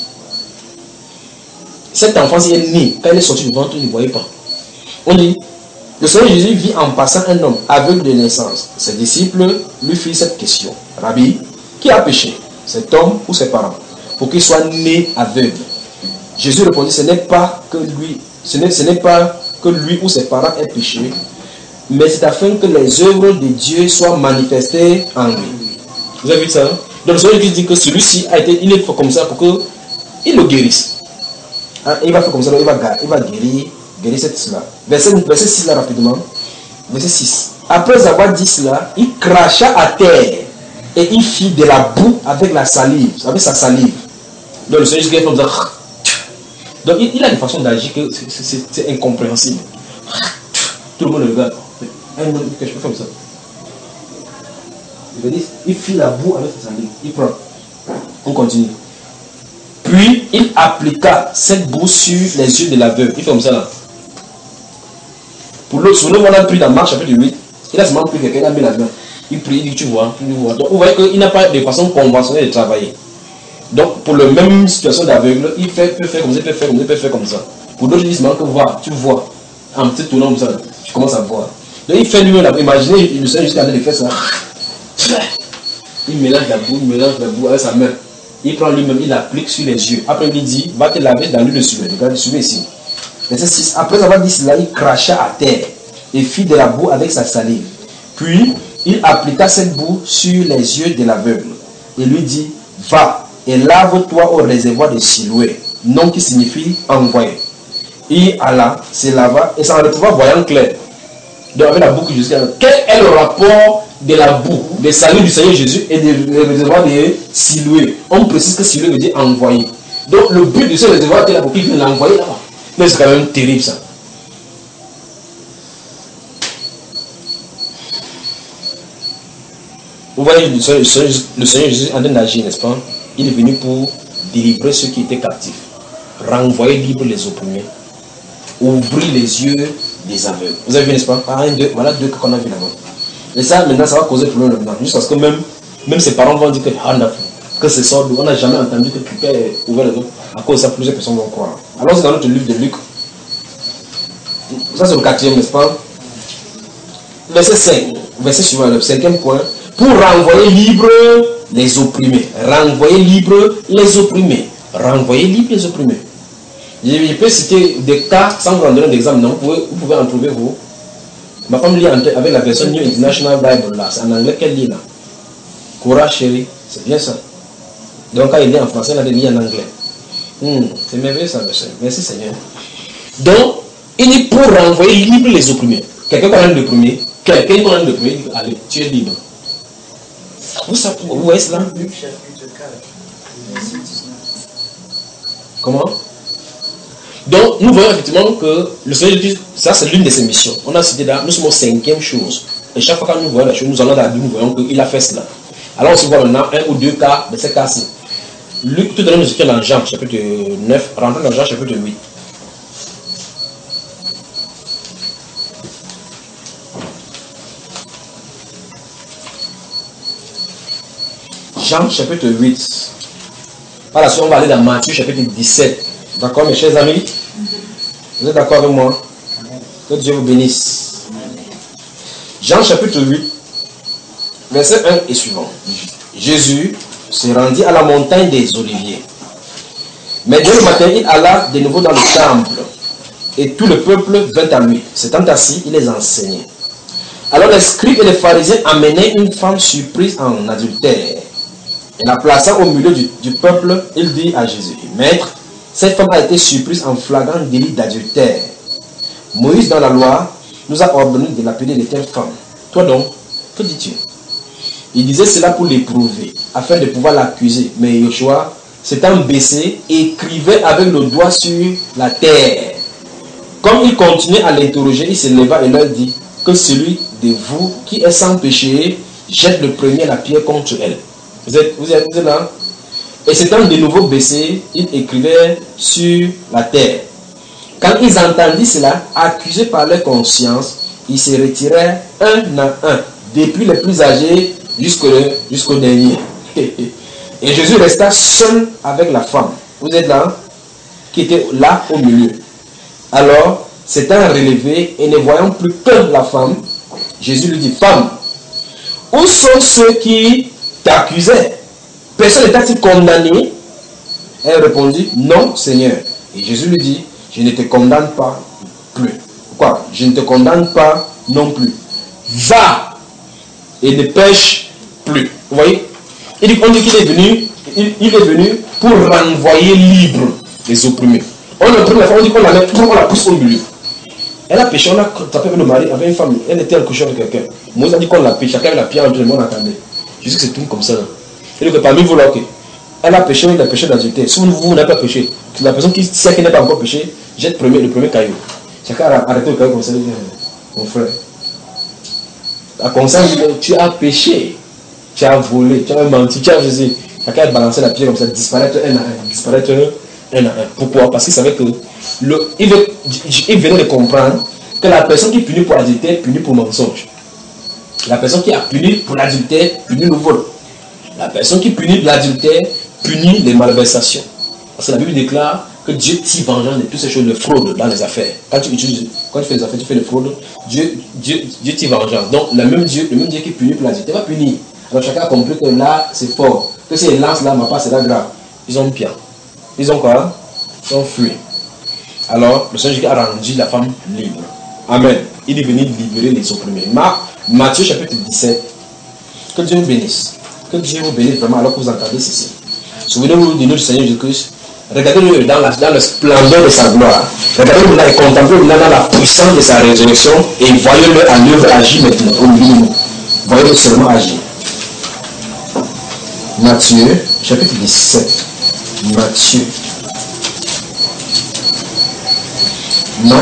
Cet enfant s'il est né, quand il est sorti du ventre, il ne voyait pas. On dit, le Seigneur Jésus vit en passant un homme aveugle de naissance. Ses disciples lui firent cette question. Rabbi, qui a péché, cet homme ou ses parents, pour qu'il soit né aveugle? Jésus répondit, ce n'est pas que lui, ce n'est, ce n'est pas que lui ou ses parents aient péché, mais c'est afin que les œuvres de Dieu soient manifestées en lui. Vous avez vu ça? Hein? Donc le Seigneur Jésus dit que celui-ci a été, il est fait comme ça pour qu'il le guérisse. Hein? Il va faire comme ça, il va, il va guérir. Cela. Verset, verset six là rapidement. Verset six. Après avoir dit cela, il cracha à terre et il fit de la boue avec la salive, avec sa salive. Donc le Seigneur Jésus comme ça. Donc il, il a une façon d'agir que c'est incompréhensible. Tout le monde le regarde. Un homme quelque chose comme ça. Il, dit, il fit la boue avec sa salive. Il prend. On continue. Puis il appliqua cette boue sur les yeux de l'aveugle. Il fait comme ça là. Pour l'autre, sur le on a pris dans Marc chapitre huit, il a seulement pris quelqu'un, il a mis la main. Il prie, il dit tu vois, tu vois. Donc vous voyez qu'il n'a pas de façon conventionnelle de travailler. Donc pour la même situation d'aveugle, il fait, peut faire comme ça, il peut faire comme ça, il peut faire comme ça. Pour d'autres, il dit seulement que vois, tu vois. En petit tournant comme ça, tu commences à voir. Donc il fait lui-même, imaginez, le Seigneur jusqu'à aller faire ça. Il mélange la boue, il mélange la boue avec sa main. Il prend lui-même, il l'applique sur les yeux. Après il dit, va te laver dans l'huile de sueur. Regarde, suivez ici. Verset six. Après avoir dit cela, il cracha à terre et fit de la boue avec sa salive. Puis, il appliqua cette boue sur les yeux de l'aveugle et lui dit, va et lave-toi au réservoir de Siloé, nom qui signifie envoyé. Il alla, se lava et s'en retrouva voyant clair. Donc, avec la boue que Jésus a. Quel est le rapport de la boue, des salives du Seigneur Jésus et du réservoir de Siloé? On précise que Siloé veut dire envoyé. Donc, le but de ce réservoir était là pour qu'il vienne l'envoyer là-bas. Mais c'est quand même terrible ça. vous voyez le Seigneur, le Seigneur, le Seigneur Jésus en train d'agir, n'est-ce pas? Il est venu pour délivrer ceux qui étaient captifs, renvoyer libre les opprimés, ouvrir les yeux des aveugles. Vous avez vu, n'est-ce pas? Un, deux, voilà deux qu'on a vu là-bas. Et ça, maintenant, ça va causer problème maintenant. Juste parce que même, même ses parents vont dire que, que c'est ça, on n'a jamais entendu que quelqu'un ait ouvert les yeux. À cause de ça, plusieurs personnes vont croire. Alors, c'est dans notre livre de Luc. Ça, c'est le quatrième, n'est-ce pas? Verset cinq. Verset suivant, le cinquième point. Pour renvoyer libre les opprimés. Renvoyer libre les opprimés. Renvoyer libre les opprimés. Je peux citer des cas sans vous en donner d'exemple. Non, vous pouvez, vous pouvez en trouver vous. Ma femme lit avec la version New International Bible là. C'est en anglais qu'elle lit là. Courage chérie. C'est bien ça. Donc quand il lit en français, elle lit en anglais. Hmm, c'est merveilleux ça, monsieur. Merci Seigneur. Donc, il est pour renvoyer libre les opprimés. Quelqu'un qui a l'opprimé, quelqu'un qui a l'opprimé, allez, tu es libre. Vous, savez, vous voyez cela? Luc chapitre quatre, verset dix-neuf. Comment? Donc, nous voyons effectivement que le Seigneur dit, ça c'est l'une de ses missions. On a cité là, nous sommes aux cinquième chose. Et chaque fois que nous voyons la chose, nous allons dans la Bible, nous voyons qu'il a fait cela. Alors on se voit maintenant un ou deux cas de ces cas-ci. Luc, tout à l'heure nous étions dans Jean chapitre neuf, rentrons dans Jean chapitre huit. Jean chapitre huit. Par la suite, on va aller dans Matthieu chapitre dix-sept. D'accord, mes chers amis? Vous êtes d'accord avec moi? Que Dieu vous bénisse. Jean chapitre huit, verset un et suivant. Jésus se rendit à la montagne des Oliviers. Mais dès le matin, il alla de nouveau dans le temple. Et tout le peuple vint à lui. S'étant assis, il les enseignait. Alors les scribes et les pharisiens amenaient une femme surprise en adultère. Et la plaçant au milieu du, du peuple, il dit à Jésus, Maître, cette femme a été surprise en flagrant délit d'adultère. Moïse, dans la loi, nous a ordonné de l'appeler de telle femme. Toi donc, que dis-tu? Il disait cela pour l'éprouver, afin de pouvoir l'accuser. Mais Yoshua, s'étant baissé, écrivait avec le doigt sur la terre. Comme il continuait à l'interroger, il se leva et leur dit, que celui de vous qui est sans péché, jette le premier la pierre contre elle. Vous êtes, vous êtes, vous êtes là? Et s'étant de nouveau baissé, il écrivait sur la terre. Quand ils entendirent cela, accusés par leur conscience, ils se retirèrent un à un, depuis les plus âgés jusqu'au jusqu'au dernier. Et Jésus resta seul avec la femme. Vous êtes là? Qui était là au milieu. Alors, s'étant relevé et ne voyant plus que la femme, Jésus lui dit, femme, où sont ceux qui t'accusaient? Personne n'était-il condamné? Elle répondit, non, Seigneur. Et Jésus lui dit, je ne te condamne pas plus. Quoi? Je ne te condamne pas non plus. Va et ne pêche plus. Vous voyez? Il dit, on dit qu'il est venu, il, il est venu pour renvoyer libre les opprimés. On opprime la femme, on dit qu'on la met, on la pousse au milieu. Elle a péché, on a tapé avec le mari, avec une femme, elle était en couchant avec quelqu'un. Moïse a dit qu'on l'a péché, chacun avait la pierre entre les mains, on attendait. Jusqu'à ce que c'est tout comme ça. Il dit que parmi vous là, ok. Elle a péché, elle a péché d'adultère. Si vous, vous n'avez pas péché, la personne qui sait qu'elle n'a pas encore péché, jette premier, le premier caillou. Chacun a arrêté le caillou comme ça, il dit, mon frère. La conscience dit, tu as péché, tu as volé, tu as menti, tu as Jésus. Chacun a balancé la pierre comme ça, disparaître un à un, disparaître un à un. Pourquoi? Parce qu'il savait que le, il, veut, il venait de comprendre que la personne qui punit pour l'adultère punit pour mensonge. La personne qui a puni pour l'adultère punit le vol. La personne qui punit l'adultère punit les malversations. Parce que la Bible déclare que Dieu tire vengeance de toutes ces choses de fraude dans les affaires. Quand tu utilises, quand tu fais des affaires, tu fais des fraudes, Dieu, Dieu, Dieu tire vengeance. Donc le même Dieu, le même Dieu qui punit pour l'adultère va punir. Alors chacun a compris que là c'est fort. Que si il lance là, ma part c'est là grave. Ils ont pire. Ils ont quoi? Ils ont fui. Alors le Seigneur a rendu la femme libre. Amen. Il est venu libérer les opprimés. Marc, Matthieu chapitre dix-sept. Que Dieu vous bénisse. Que Dieu vous bénisse vraiment alors que vous entendez ceci. Souvenez-vous de notre Seigneur Jésus-Christ. Regardez-le dans, dans le splendeur de sa gloire. Regardez-le là et contemplez-le dans la puissance de sa résurrection et voyez-le à l'œuvre agir maintenant au minimum. Voyez-le seulement agir. Matthieu chapitre dix-sept. Matthieu.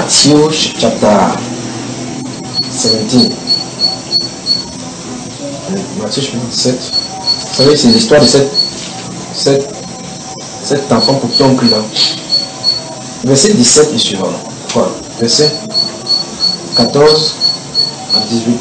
Matthieu chapter seventeen. Matthieu chapitre dix-sept. Vous savez, c'est l'histoire de cette, cette, cet enfant pour qui on crie là. Verset dix-sept et suivant. Quoi? Verset quatorze à dix-huit.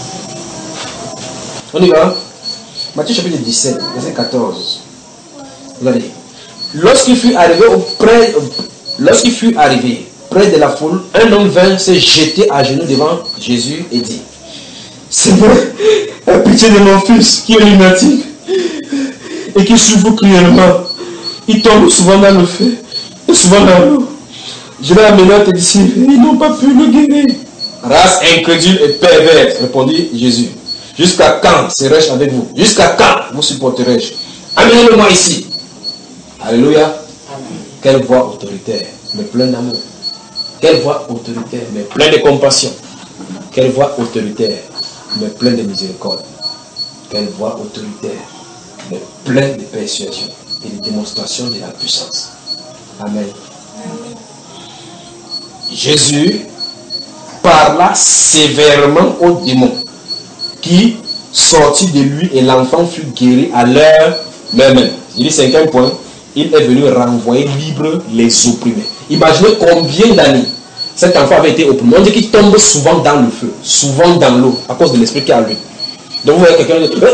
On y va. Matthieu chapitre dix-sept, verset quatorze. Regardez. Lorsqu'il fut arrivé auprès, lorsqu'il fut arrivé près de la foule, un homme vint se jeter à genoux devant Jésus et dit: Seigneur, aie pitié de mon fils qui est lunatique et qui souffre cruellement. Il tombe souvent dans le feu et souvent dans l'eau. Je l'ai amené à tes disciples, ils n'ont pas pu le guérir. Race incrédule et perverse, répondit Jésus. Jusqu'à quand serai-je avec vous? Jusqu'à quand vous supporterai-je? Amenez-le-moi ici. Alléluia. Amen. Quelle voix autoritaire, mais pleine d'amour. Quelle voix autoritaire, mais pleine de compassion. Quelle voix autoritaire, mais pleine de miséricorde. Quelle voix autoritaire, mais pleine de persuasion et de démonstration de la puissance. Amen. Amen. Jésus parla sévèrement au démon qui sortit de lui et l'enfant fut guéri à l'heure même. Il dit cinquième point, il est venu renvoyer libre les opprimés. Imaginez combien d'années cet enfant avait été opprimé. On dit qu'il tombe souvent dans le feu, souvent dans l'eau, à cause de l'esprit qui est à lui. Donc vous voyez quelqu'un qui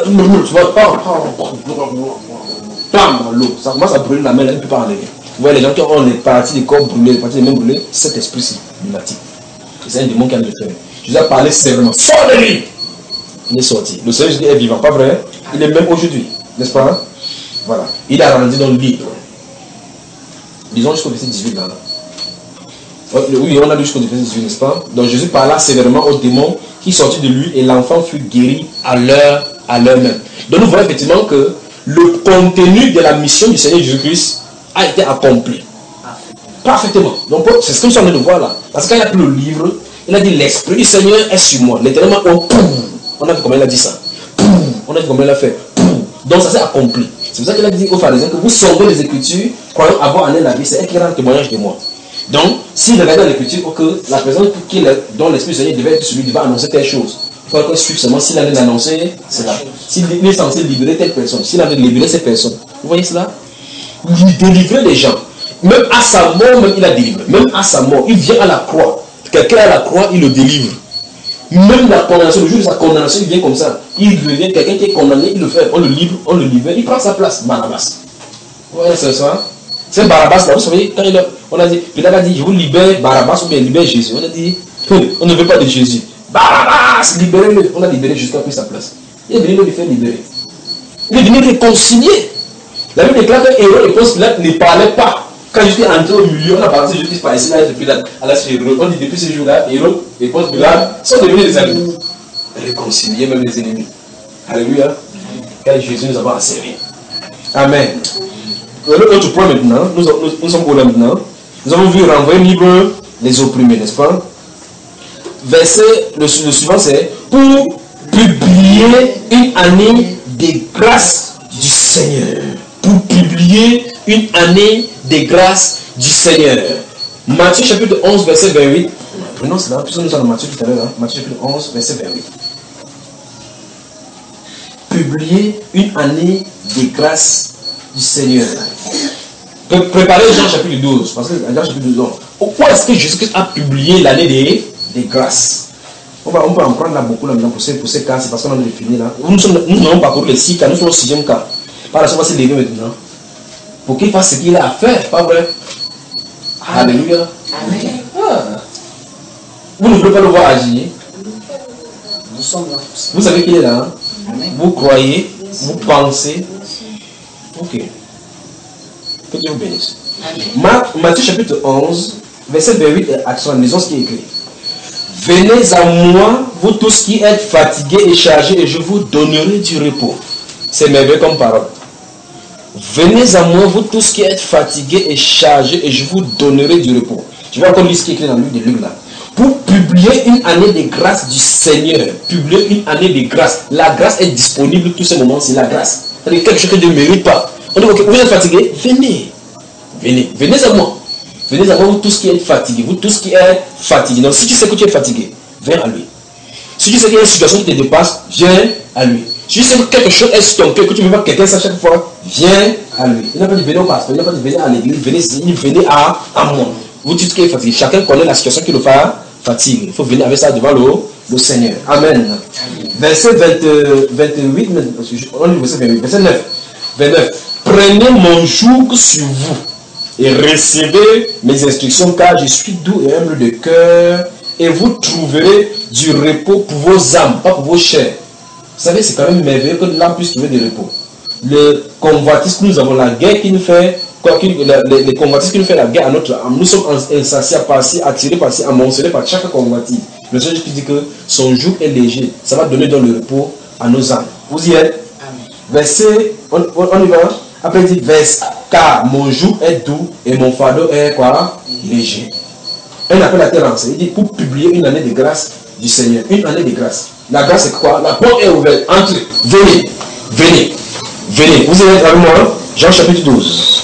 tombe dans l'eau, ça commence à brûler la main, là, il ne peut pas enlever. Vous voyez les gens qui ont les parties des corps brûlés, les parties des mains brûlées, cet esprit-ci, lunatique. C'est un démon qui a le terrain. Jésus a parlé sévèrement. Sors de lui! Il est sorti. Le Seigneur Jésus est vivant, pas vrai? Il est même aujourd'hui, n'est-ce pas? Voilà. Il a rendu dans le libre. Disons jusqu'au verset dix-huit là. Oui, on a lu jusqu'au verset dix-huit, n'est-ce pas? Donc Jésus parla sévèrement au démon qui sortit de lui et l'enfant fut guéri à l'heure, à l'heure même. Donc nous voyons effectivement que le contenu de la mission du Seigneur Jésus-Christ a été accompli. Parfaitement. Donc c'est ce que nous sommes en train de voir là. Parce que quand il a pris le livre, il a dit l'Esprit du Seigneur est sur moi. Littéralement, on, on a vu comment il a dit ça. On a vu comment il a fait. Donc ça s'est accompli. C'est pour ça qu'il a dit aux pharisiens que vous sauvez les Écritures, croyant avoir en elle la vie, c'est elle qui rend témoignage de moi. Donc, s'il regarde dans l'Écriture que la personne qui, dont l'Esprit du Seigneur devait être celui qui va annoncer telle chose, il faut qu'on suive seulement s'il allait l'annoncer, c'est là. S'il est censé libérer telle personne, s'il avait libéré cette personne, vous voyez cela? Il délivrait les gens. Même à sa mort, même il a délivré. Même à sa mort, il vient à la croix. Quelqu'un à la croix, il le délivre. Même la condamnation, le jour de sa condamnation, il vient comme ça. Il revient, quelqu'un qui est condamné, il le fait. On le livre, on le libère, il prend sa place. Barabbas. Vous voyez, c'est ça? C'est Barabbas là, vous savez, quand il a, on a dit, Pilate a dit, je vous libère Barabbas ou bien libère Jésus. On a dit, on ne veut pas de Jésus. Barabbas, libérez-le. On a libéré jusqu'à pris sa place. Il est venu le faire libérer. Il est venu réconcilier. La Bible déclare que Hérode et Ponce Pilate ne parlaient pas. Quand je suis entré au milieu, on a parlé de Jésus par ici, là, depuis la, à la Héros. On dit depuis ce jour-là, Hérode et Ponce Pilate sont devenus des amis. Réconcilier même les ennemis. Alléluia. Car Jésus nous a asservi. Amen. L'autre point maintenant, nous, nous, nous sommes où là maintenant? Nous avons vu renvoyer libre les opprimés, n'est-ce pas? Verset, le, le suivant c'est pour publier une année de grâce du Seigneur. Pour publier une année de grâce du Seigneur. Matthieu chapitre onze, verset vingt-huit. Prenons cela, puisque nous sommes dans Matthieu tout à l'heure. Hein? Matthieu chapitre onze, verset vingt-huit. Publier une année de grâce du Seigneur. Préparez Jean chapitre douze. Parce que Jean chapitre douze, pourquoi est-ce que Jésus-Christ a publié l'année des, des grâces? On, va, on peut en prendre là beaucoup là, pour ces, pour ces cas, c'est parce qu'on a défini là. Nous, sommes, nous avons parcouru les six cas, nous sommes au sixième cas. Par la suite, on va se lever maintenant. Pour qu'il fasse ce qu'il a à faire, pas vrai? Amen. Alléluia. Amen. Ah. Vous ne pouvez pas le voir agir. Nous sommes là. Vous savez qu'il est là. Hein? Amen. Vous croyez, vous pensez. Ok. Que Dieu vous bénisse. Marc, Matthieu chapitre onze, verset vingt-huit, action, lisons ce qui est écrit. Venez à moi, vous tous qui êtes fatigués et chargés, et je vous donnerai du repos. C'est merveilleux comme parole. Venez à moi, vous tous qui êtes fatigués et chargés, et je vous donnerai du repos. Je vais encore lire ce qui est écrit dans le livre de Luc là. Pour publier une année de grâce du Seigneur. Publier une année de grâce. La grâce est disponible tous ces moments, c'est la grâce. C'est quelque chose que Dieu ne mérite pas. On dit, ok, vous êtes fatigués, venez. Venez, venez à moi. Venez à moi, vous tous qui êtes fatigués. Vous tous qui êtes fatigués. Donc si tu sais que tu es fatigué, viens à lui. Si tu sais qu'il y a une situation qui te dépasse, viens à lui. Si c'est quelque chose est sur ton cœur, que tu veux voir quelqu'un ça chaque fois, viens à lui. Il n'a pas dit venez au pasteur, il n'a pas dit venez à l'église, venez ici, il venez à, à moi. Vous dites qu'il est fatigué. Chacun connaît la situation qui le fait fatigue. Il faut venir avec ça devant le, le Seigneur. Amen. Amen. Verset vingt, vingt-huit, on lit verset vingt-huit, verset neuf. vingt-neuf. Prenez mon joug sur vous et recevez mes instructions, car je suis doux et humble de cœur, et vous trouverez du repos pour vos âmes, pas pour vos chairs. Vous savez, c'est quand même merveilleux que l'âme puisse trouver du repos. Le convoitise que nous avons, la guerre qui nous fait, quoi qu'il, les, les convoitises qui nous fait la guerre à notre âme, nous sommes insatiables par-ci, attirés par-ci, amoncelés par chaque convoitise. Le Seigneur qui dit que son joug est léger, ça va donner dans le repos à nos âmes. Vous y êtes? Amen. Verset, on, on, on y va. Après il dit, verset, car mon joug est doux et mon fardeau est quoi? Léger. Un appel à terre, il dit pour publier une année de grâce du Seigneur. Une année de grâce. La grâce c'est quoi? La porte est ouverte. Entrez. Venez. Venez. Venez. Vous êtes avec moi? Jean chapitre douze.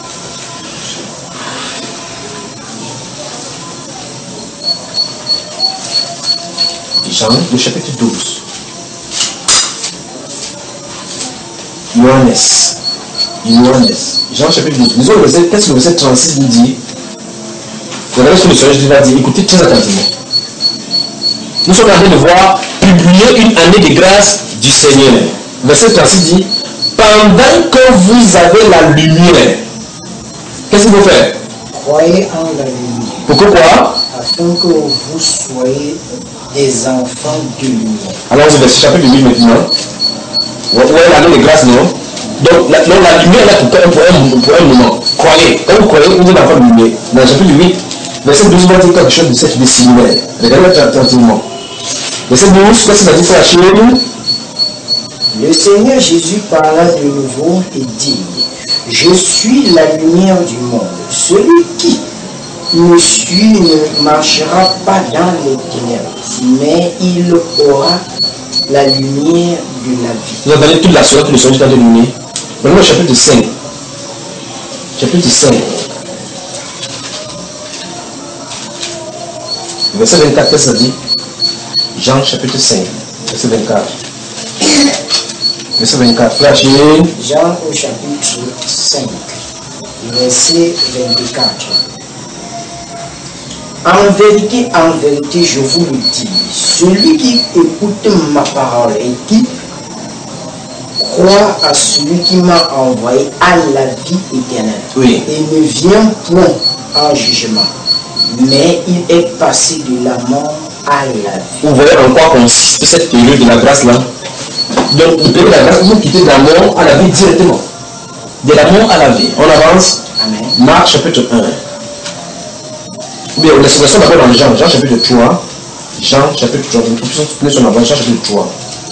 Jean, le chapitre douze. Johannes. Johannes. Jean chapitre douze. Nous avons le verset, qu'est-ce que le verset trente-six nous dit? Regardez ce que le Seigneur Jésus va dire. Écoutez très attentivement. Nous sommes en train de voir publier une année de grâce du Seigneur. Verset trente-six dit, pendant que vous avez la lumière, qu'est-ce qu'il faut faire? Croyez en la lumière. Pourquoi quoi? Afin que vous soyez des enfants de lumière. Alors, c'est verset chapitre huit maintenant. Vous voyez l'année de grâce, non? Donc, la, non, la lumière est pour, pour, un, pour un moment. Croyez. Quand vous croyez, vous êtes enfant de lumière. Dans le chapitre huit, verset douze, on va dire quelque chose de cette similaire. Regardez attentivement. Verset douze, qu'est-ce qu'il a dit pour la chaîne? Le Seigneur Jésus parla de nouveau et dit, je suis la lumière du monde. Celui qui me suit ne marchera pas dans les ténèbres, mais il aura la lumière de la vie. Vous entendez toute la soirée que le Seigneur est en train de lumière. Maintenant, le chapitre cinq. Chapitre cinq. Verset vingt-quatre, qu'est-ce que ça dit? Jean chapitre cinq, verset vingt-quatre. Verset vingt-quatre. Flashing. Jean au chapitre cinq, verset vingt-quatre. En vérité, en vérité, je vous le dis, celui qui écoute ma parole et qui croit à celui qui m'a envoyé a la vie éternelle. Oui. Et ne vient point en jugement, mais il est passé de la mort à la vie. Vous voyez en quoi consiste cette période de la grâce là? Donc, le période de la grâce, vous quittez de la mort à la vie directement. De la mort à la vie. On avance. Amen. Marc chapitre un. Ou bien, la situation d'abord dans Jean, Jean chapitre trois. Jean chapitre trois. Nous sommes son avant, Jean chapitre trois.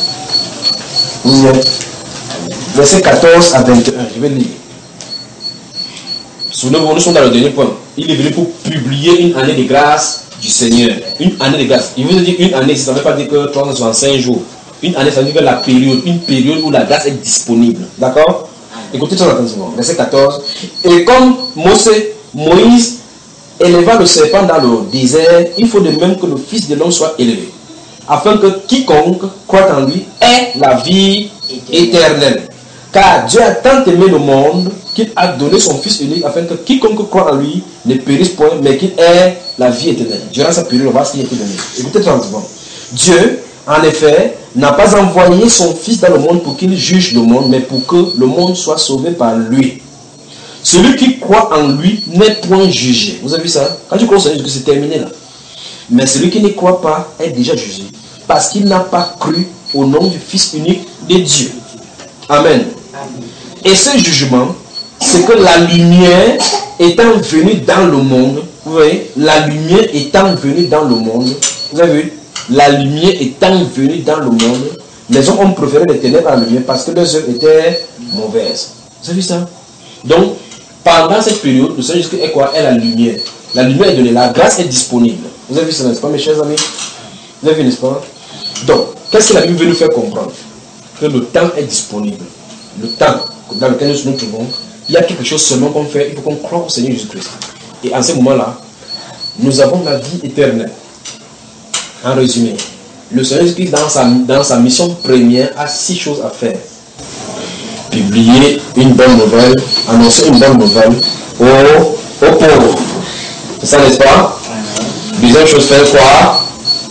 Vous êtes. Verset quatorze à vingt et un. Je vais lire. Souvenez-vous, nous sommes dans le dernier point. Il est venu pour publier une année de grâce du Seigneur. Une année de grâce. Il vous a dit une année, ça ne veut pas dire que trois cent soixante-cinq jours. Une année, ça veut dire que la période, une période où la grâce est disponible. D'accord? Écoutez très attentivement. Verset quatorze. Et comme Moïse, Moïse éleva le serpent dans le désert, il faut de même que le Fils de l'homme soit élevé, afin que quiconque croit en lui ait la vie éternelle. Car Dieu a tant aimé le monde qu'il a donné son Fils unique, afin que quiconque croit en lui ne périsse point, mais qu'il ait la vie éternelle. Durant sa période, on va voir ce qui a été donné. Écoutez très attentivement. Dieu, en effet, n'a pas envoyé son Fils dans le monde pour qu'il juge le monde, mais pour que le monde soit sauvé par lui. Celui qui croit en lui n'est point jugé. Vous avez vu ça? Quand tu crois au Seigneur, c'est terminé là. Mais celui qui ne croit pas est déjà jugé, parce qu'il n'a pas cru au nom du Fils unique de Dieu. Amen. Amen. Et ce jugement, c'est que la lumière étant venue dans le monde, vous voyez, la lumière étant venue dans le monde, vous avez vu, la lumière étant venue dans le monde, les hommes ont préféré les ténèbres à la lumière parce que leurs œuvres étaient mauvaises. Vous avez vu ça? Donc, pendant cette période, le Seigneur est quoi? Est la lumière. La lumière est donnée, la grâce est disponible. Vous avez vu ça, n'est-ce pas, mes chers amis? Vous avez vu, n'est-ce pas? Donc, qu'est-ce que la Bible veut nous faire comprendre? Que le temps est disponible. Le temps dans lequel nous nous trouvons, il y a quelque chose seulement qu'on fait, il faut qu'on croit au Seigneur Jésus-Christ. Et en ce moment-là, nous avons la vie éternelle. En résumé, le Seigneur Jésus-Christ, dans sa, dans sa mission première, a six choses à faire. Publier une bonne nouvelle, annoncer une bonne nouvelle aux, aux pauvres. C'est ça, n'est-ce pas? Deuxième chose, faire quoi?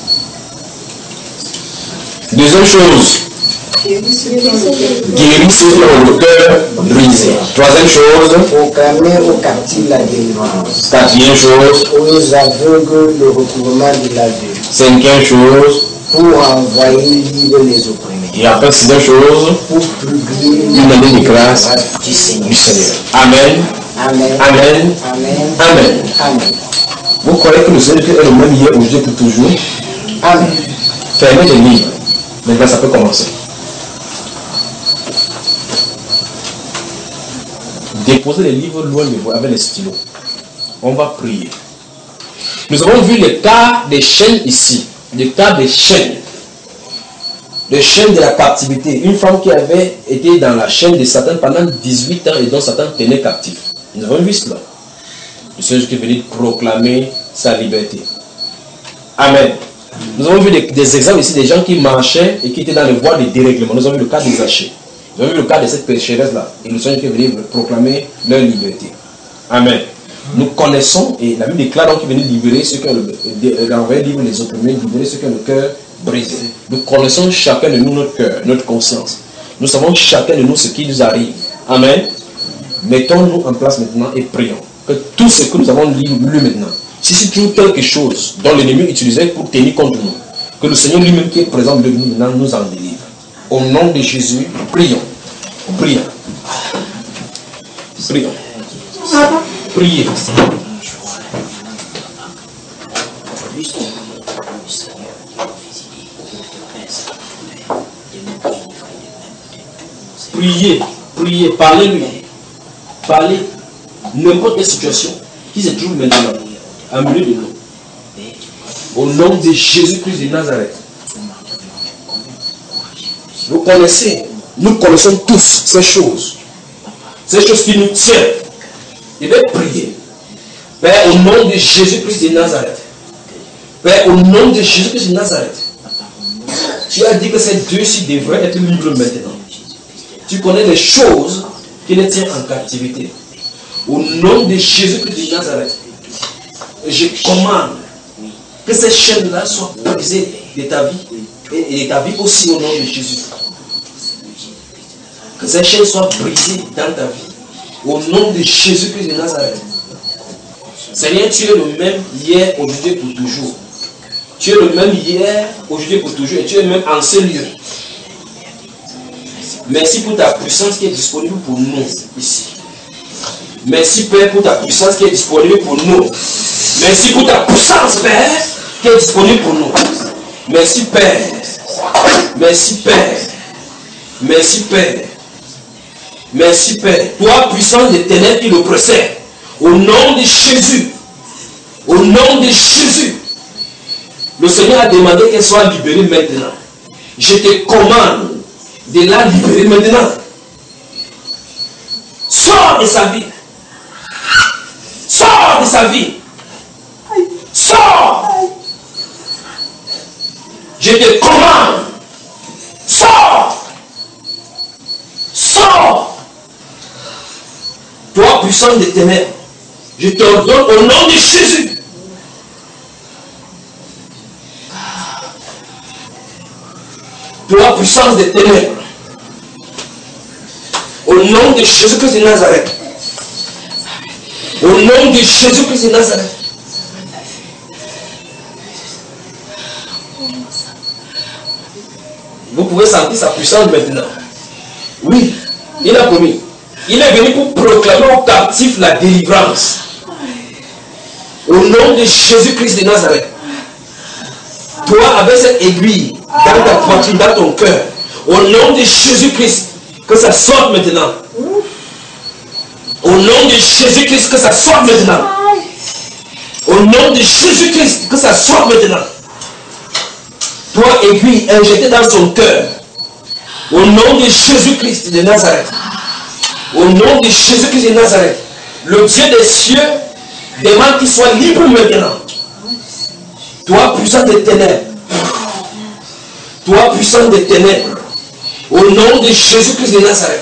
Deuxième chose, guérir ceux qui ont le cœur brisé. Troisième chose, proclamer aux captifs la délivrance. Quatrième chose, Aux aveugles le recouvrement de la vue. Cinquième chose, Pour envoyer libre les opprimés. et après sixième chose, Pour publier une année de grâce du Seigneur. du Seigneur. Amen. Amen. Amen. Amen. Amen. Amen. Vous croyez que le Seigneur est le même hier, aujourd'hui, pour toujours? Amen. Fermez les livres. Maintenant, ça peut commencer. Déposez les livres loin de vous avec les stylos. On va prier. Nous avons vu le cas des chaînes ici. Le cas des chaînes. Les chaînes de la captivité. Une femme qui avait été dans la chaîne de Satan pendant dix-huit ans et dont Satan tenait captif. Nous avons vu cela. Le Seigneur qui est venu proclamer sa liberté. Amen. Nous avons vu des, des exemples ici, des gens qui marchaient et qui étaient dans les voies de dérèglement. Nous avons vu le cas des Zachée. Nous avons vu le cas de cette pécheresse-là. Et le Seigneur qui est venu proclamer leur liberté. Amen. Nous connaissons, et la Bible déclare donc qu'il est venu libérer ceux qui ont le, envoyer livre les opprimés, libérer ceux qui ont le cœur brisé. Nous connaissons chacun de nous notre cœur, notre conscience. Nous savons chacun de nous ce qui nous arrive. Amen. Mettons-nous en place maintenant et prions. Que tout ce que nous avons lu, lu maintenant, si c'est toujours quelque chose dont l'ennemi utilisait pour tenir contre nous, que le Seigneur lui-même qui est présent de nous maintenant nous en délivre. Au nom de Jésus, prions. Prions. Prions. Priez. Priez, priez, parlez-lui. Parlez. N'importe quelle situation qui se trouve maintenant en milieu de nous. Au nom de Jésus-Christ de Nazareth. Vous connaissez, nous connaissons tous ces choses. Ces choses qui nous tiennent. Je vais prier. Père, au nom de Jésus-Christ de Nazareth. Père, au nom de Jésus-Christ de Nazareth. Tu as dit que ces deux-ci devraient être libres maintenant. Tu connais les choses qui les tiennent en captivité. Au nom de Jésus-Christ de Nazareth, je commande que ces chaînes-là soient brisées de ta vie et de ta vie aussi au nom de Jésus. Que ces chaînes soient brisées dans ta vie. Au nom de Jésus-Christ de Nazareth. Seigneur, tu es le même hier, aujourd'hui pour toujours. Tu es le même hier, aujourd'hui pour toujours. Et tu es le même en ce lieu. Merci pour ta puissance qui est disponible pour nous ici. Merci Père pour ta puissance qui est disponible pour nous. Merci pour ta puissance Père qui est disponible pour nous. Merci Père. Merci Père. Merci Père. Merci Père. Toi puissance des ténèbres qui l'oppressait. Au nom de Jésus. Au nom de Jésus. Le Seigneur a demandé qu'elle soit libérée maintenant. Je te commande de la libérer maintenant. Sors de sa vie. Sors de sa vie. Sors. Je te commande. Sors. Sors. Toi, puissance des ténèbres, je t'ordonne au nom de Jésus. Toi, puissance des ténèbres, au nom de Jésus-Christ de Nazareth. Au nom de Jésus-Christ de Nazareth. Vous pouvez sentir sa puissance maintenant. Oui, il a promis. Il est venu pour proclamer aux captifs la délivrance. Au nom de Jésus-Christ de Nazareth. Toi, avec cette aiguille dans ta poitrine, dans ton cœur, au nom de Jésus-Christ, que ça sorte maintenant. Au nom de Jésus-Christ, que ça sorte maintenant. Au nom de Jésus-Christ, que ça sorte maintenant. Toi, aiguille injectée dans son cœur. Au nom de Jésus-Christ de Nazareth. Au nom de Jésus-Christ de Nazareth. Le Dieu des cieux demande qu'il soit libre maintenant. Toi, puissant des ténèbres. Toi, puissance des ténèbres, au nom de Jésus-Christ de Nazareth.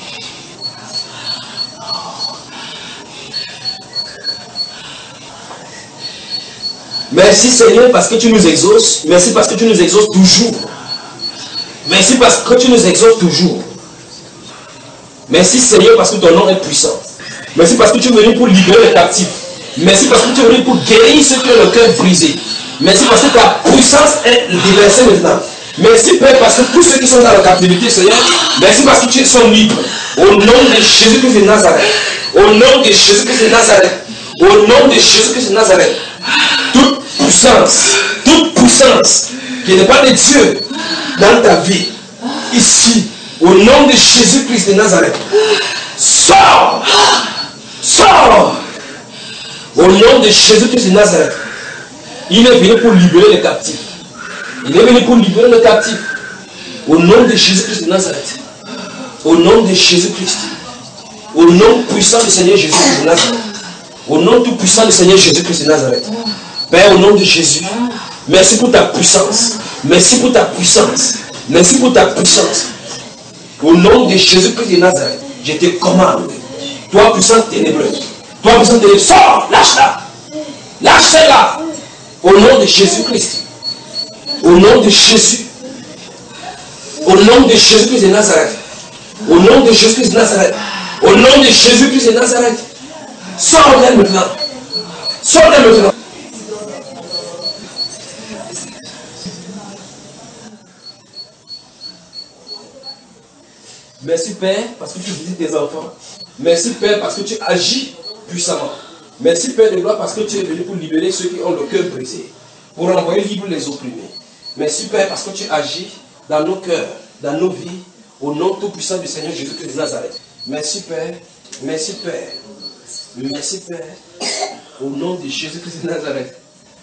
Merci Seigneur parce que tu nous exauces. Merci parce que tu nous exauces toujours. Merci parce que tu nous exauces toujours. Merci Seigneur parce que ton nom est puissant. Merci parce que tu es venu pour libérer les captifs. Merci parce que tu es venu pour guérir ceux qui ont le cœur brisé. Merci parce que ta puissance est déversée maintenant. Merci Père parce que tous ceux qui sont dans la captivité, Seigneur, merci parce que tu es libres. Au nom de Jésus-Christ de Nazareth. Au nom de Jésus-Christ de Nazareth. Au nom de Jésus-Christ de Nazareth. Toute puissance, toute puissance qui n'est pas de Dieu dans ta vie, ici, au nom de Jésus-Christ de Nazareth, sors, sors, au nom de Jésus-Christ de Nazareth. Il est venu pour libérer les captifs. Il est venu pour libérer les captifs. Au nom de Jésus-Christ de Nazareth. Au nom de Jésus-Christ. Au nom puissant du Seigneur Jésus-Christ de Nazareth. Au nom tout puissant du Seigneur Jésus-Christ de Nazareth. Père, au nom de Jésus, merci pour ta puissance. Merci pour ta puissance. Merci pour ta puissance. Au nom de Jésus-Christ de Nazareth, je te commande. Toi, puissant ténébreux. Toi, puissant ténébreux. Sors, lâche-la. Lâche-la. Au nom de Jésus-Christ. Au nom de Jésus. Au nom de Jésus-Christ de Nazareth. Au nom de Jésus-Christ de Nazareth. Au nom de Jésus-Christ de Nazareth. Sors d'elle maintenant. Sors d'elle maintenant. Merci Père parce que tu visites tes enfants. Merci Père parce que tu agis puissamment. Merci Père de gloire parce que tu es venu pour libérer ceux qui ont le cœur brisé. Pour envoyer libre les opprimés. Merci Père parce que tu agis dans nos cœurs, dans nos vies, au nom tout puissant du Seigneur Jésus-Christ de Nazareth. Merci Père. Merci Père. Merci Père. Au nom de Jésus-Christ de Nazareth.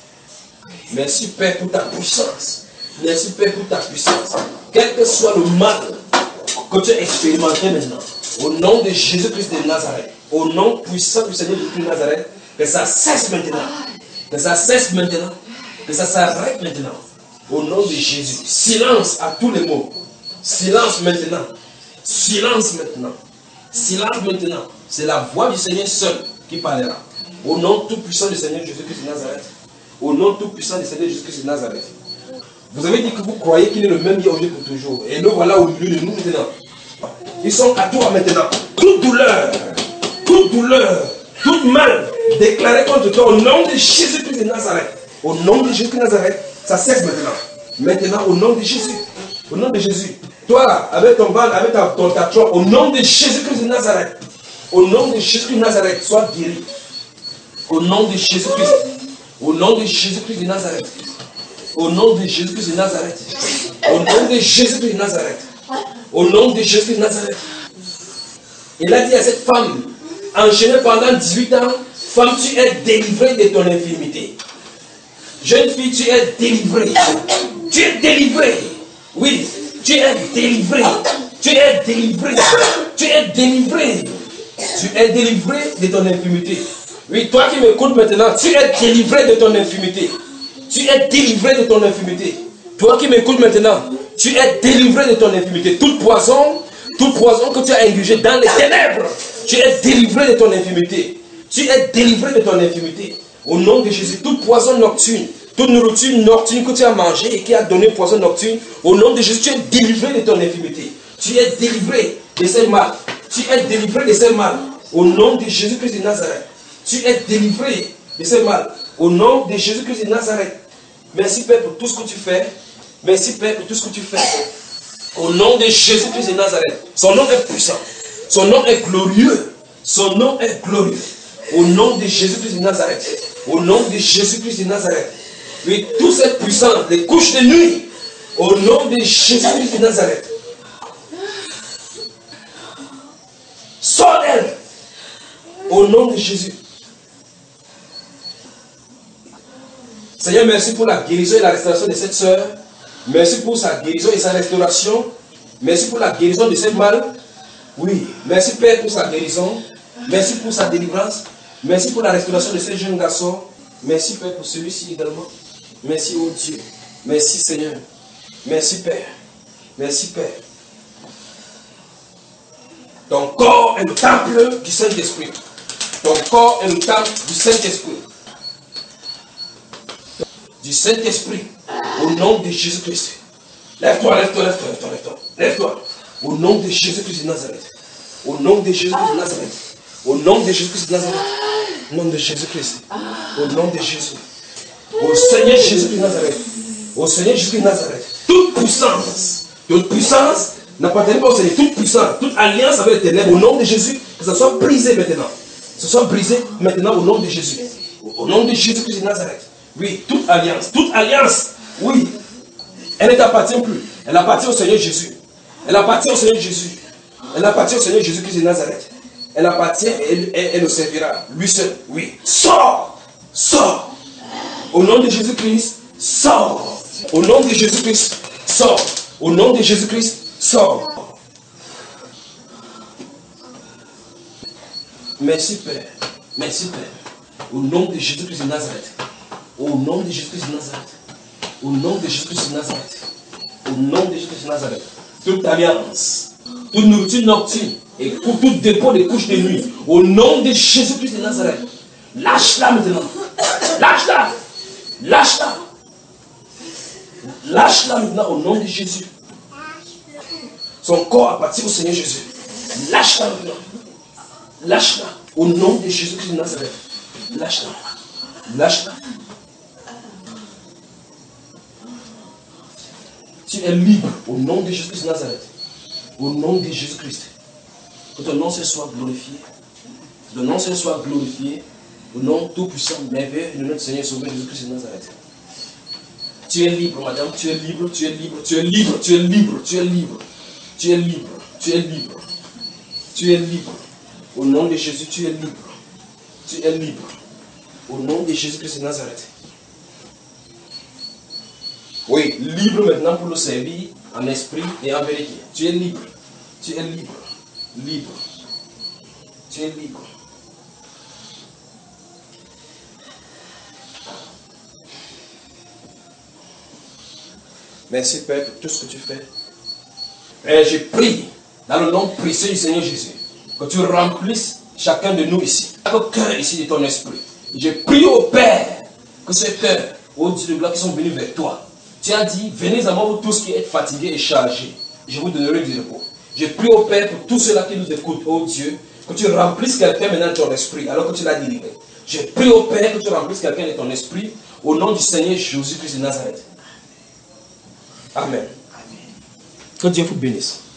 Merci Père pour ta puissance. Merci Père pour ta puissance. Quel que soit le mal que tu as expérimenté maintenant, au nom de Jésus-Christ de Nazareth, au nom puissant du Seigneur Jésus-Christ de Nazareth, que ça cesse maintenant. Que ça cesse maintenant. Que ça s'arrête maintenant. Au nom de Jésus. Silence à tous les mots. Silence maintenant. Silence maintenant. Silence maintenant. C'est la voix du Seigneur seul qui parlera. Au nom tout puissant du Seigneur Jésus-Christ de Nazareth. Au nom tout puissant du Seigneur Jésus-Christ de Nazareth. Vous avez dit que vous croyez qu'il est le même hier aujourd'hui pour toujours. Et le voilà au milieu de nous maintenant. Ils sont à toi maintenant. Toute douleur, toute douleur, toute mal déclarée contre toi au nom de Jésus-Christ de Nazareth. Au nom de Jésus-Christ de Nazareth, ça cesse maintenant. Maintenant, au nom de Jésus. Au nom de Jésus. Toi, avec ton bal, avec ta, ton tatouage, au nom de Jésus-Christ de Nazareth. Au nom de Jésus-Christ de Nazareth, sois guéri. Au nom de Jésus-Christ. Au nom de Jésus-Christ de Nazareth. Au nom de Jésus-Christ de Nazareth. Au nom de Jésus-Christ de Nazareth. Au nom de Jésus-Christ de Nazareth. Il a dit à cette femme, enchaînée pendant dix-huit ans, femme, tu es délivrée de ton infirmité. Jeune fille, tu es délivrée. Tu es délivrée. Oui, tu es délivrée. Tu es délivrée. Tu es délivrée. Tu es délivrée de ton infirmité. Oui, toi qui m'écoutes maintenant, tu es délivré de ton infirmité. Tu es délivré de ton infirmité. Toi qui m'écoutes maintenant, tu es délivré de ton infirmité. Toute poison, toute poison que tu as ingurgé dans les ténèbres, tu es délivré de ton infirmité. Tu es délivré de ton infirmité. Au nom de Jésus, toute poison nocturne, toute nourriture nocturne que tu as mangée et qui a donné poison nocturne, au nom de Jésus, tu es délivré de ton infirmité. Tu es délivré de ces mal. Tu es délivré de ces mal. Au nom de Jésus-Christ de Nazareth. Tu es délivré de ces mal. Au nom de Jésus-Christ de Nazareth. Merci Père pour tout ce que tu fais. Merci Père pour tout ce que tu fais. Au nom de Jésus-Christ de Nazareth. Son nom est puissant. Son nom est glorieux. Son nom est glorieux. Au nom de Jésus-Christ de Nazareth. Au nom de Jésus-Christ de Nazareth. Oui, tout cette puissance, les couches de nuit. Au nom de Jésus-Christ de Nazareth. Sors d'elle. Au nom de Jésus. Seigneur, merci pour la guérison et la restauration de cette sœur. Merci pour sa guérison et sa restauration. Merci pour la guérison de ce mal. Oui, merci Père pour sa guérison. Merci pour sa délivrance. Merci pour la restauration de ce jeune garçon. Merci Père pour celui-ci également. Merci, oh Dieu. Merci Seigneur. Merci Père. Merci Père. Ton corps est le temple du Saint-Esprit. Ton corps est le temple du Saint-Esprit. Du Saint-Esprit. Au nom de Jésus-Christ. Lève-toi, lève-toi, lève-toi, lève-toi, lève-toi. Lève-toi. Au nom de Jésus-Christ de Nazareth. Au nom de Jésus-Christ de Nazareth. Au nom de Jésus-Christ de Nazareth. Au nom de Jésus-Christ. Au nom de Jésus. Au Seigneur Jésus de Nazareth. Au Seigneur Jésus de Nazareth. Toute puissance. Toute puissance n'appartient pas au Seigneur. Toute puissance. Toute alliance avec les ténèbres. Au nom de Jésus. Que ça soit brisé maintenant. Que ça soit brisé maintenant au nom de Jésus. Au nom de Jésus-Christ de Nazareth. Oui, toute alliance. Toute alliance. Oui. Elle ne t'appartient plus. Elle appartient au Seigneur Jésus. Elle appartient au Seigneur Jésus. Elle appartient au Seigneur Jésus-Christ de Nazareth. Elle appartient et elle, elle, elle le servira. Lui seul. Oui. Sors. Sors. Au nom de Jésus-Christ, sors. Au nom de Jésus-Christ, sors. Au nom de Jésus-Christ, sors. Merci Père. Merci Père. Au nom de Jésus-Christ de Nazareth. Au nom de Jésus-Christ de Nazareth. Au nom de Jésus-Christ de Nazareth. Au nom de Jésus-Christ de Nazareth. Toute alliance, toute nourriture nocturne et pour tout dépôt de couches de nuit. Au nom de Jésus-Christ de Nazareth. Lâche-la maintenant. Lâche-la. Lâche-la. Lâche-la maintenant au nom de Jésus. Son corps appartient au Seigneur Jésus. Lâche-la maintenant. Lâche-la au nom de Jésus-Christ de Nazareth. Lâche-la. Lâche-la. Tu es libre au nom de Jésus-Christ de Nazareth. Au nom de Jésus-Christ. Que ton nom soit glorifié. Que ton nom soit glorifié. Au nom tout-puissant, merveilleux de notre Seigneur Sauveur Jésus-Christ de Nazareth. Tu es libre, madame. Tu es libre. Tu es libre. Tu es libre. Tu es libre. Tu es libre. Tu es libre. Tu es libre. Tu es libre. Au nom de Jésus, tu es libre. Tu es libre. Au nom de Jésus-Christ de Nazareth. Oui, libre maintenant pour le servir en esprit et en vérité. Tu es libre. Tu es libre. Libre. Tu es libre. Merci Père pour tout ce que tu fais. Père, je prie dans le nom précieux du Seigneur Jésus que tu remplisses chacun de nous ici, chaque cœur ici de ton esprit. Je prie au Père que ce cœur, ô Dieu de gloire, qui sont venus vers toi. Tu as dit, venez à moi vous tous qui êtes fatigués et chargés. Je vous donnerai du repos. Je prie au Père pour tous ceux-là qui nous écoutent, ô Dieu, que tu remplisses quelqu'un maintenant de ton esprit, alors que tu l'as délivré. Je prie au Père que tu remplisses quelqu'un de ton esprit, au nom du Seigneur Jésus-Christ de Nazareth. Amen. Amen. Que Dieu vous bénisse.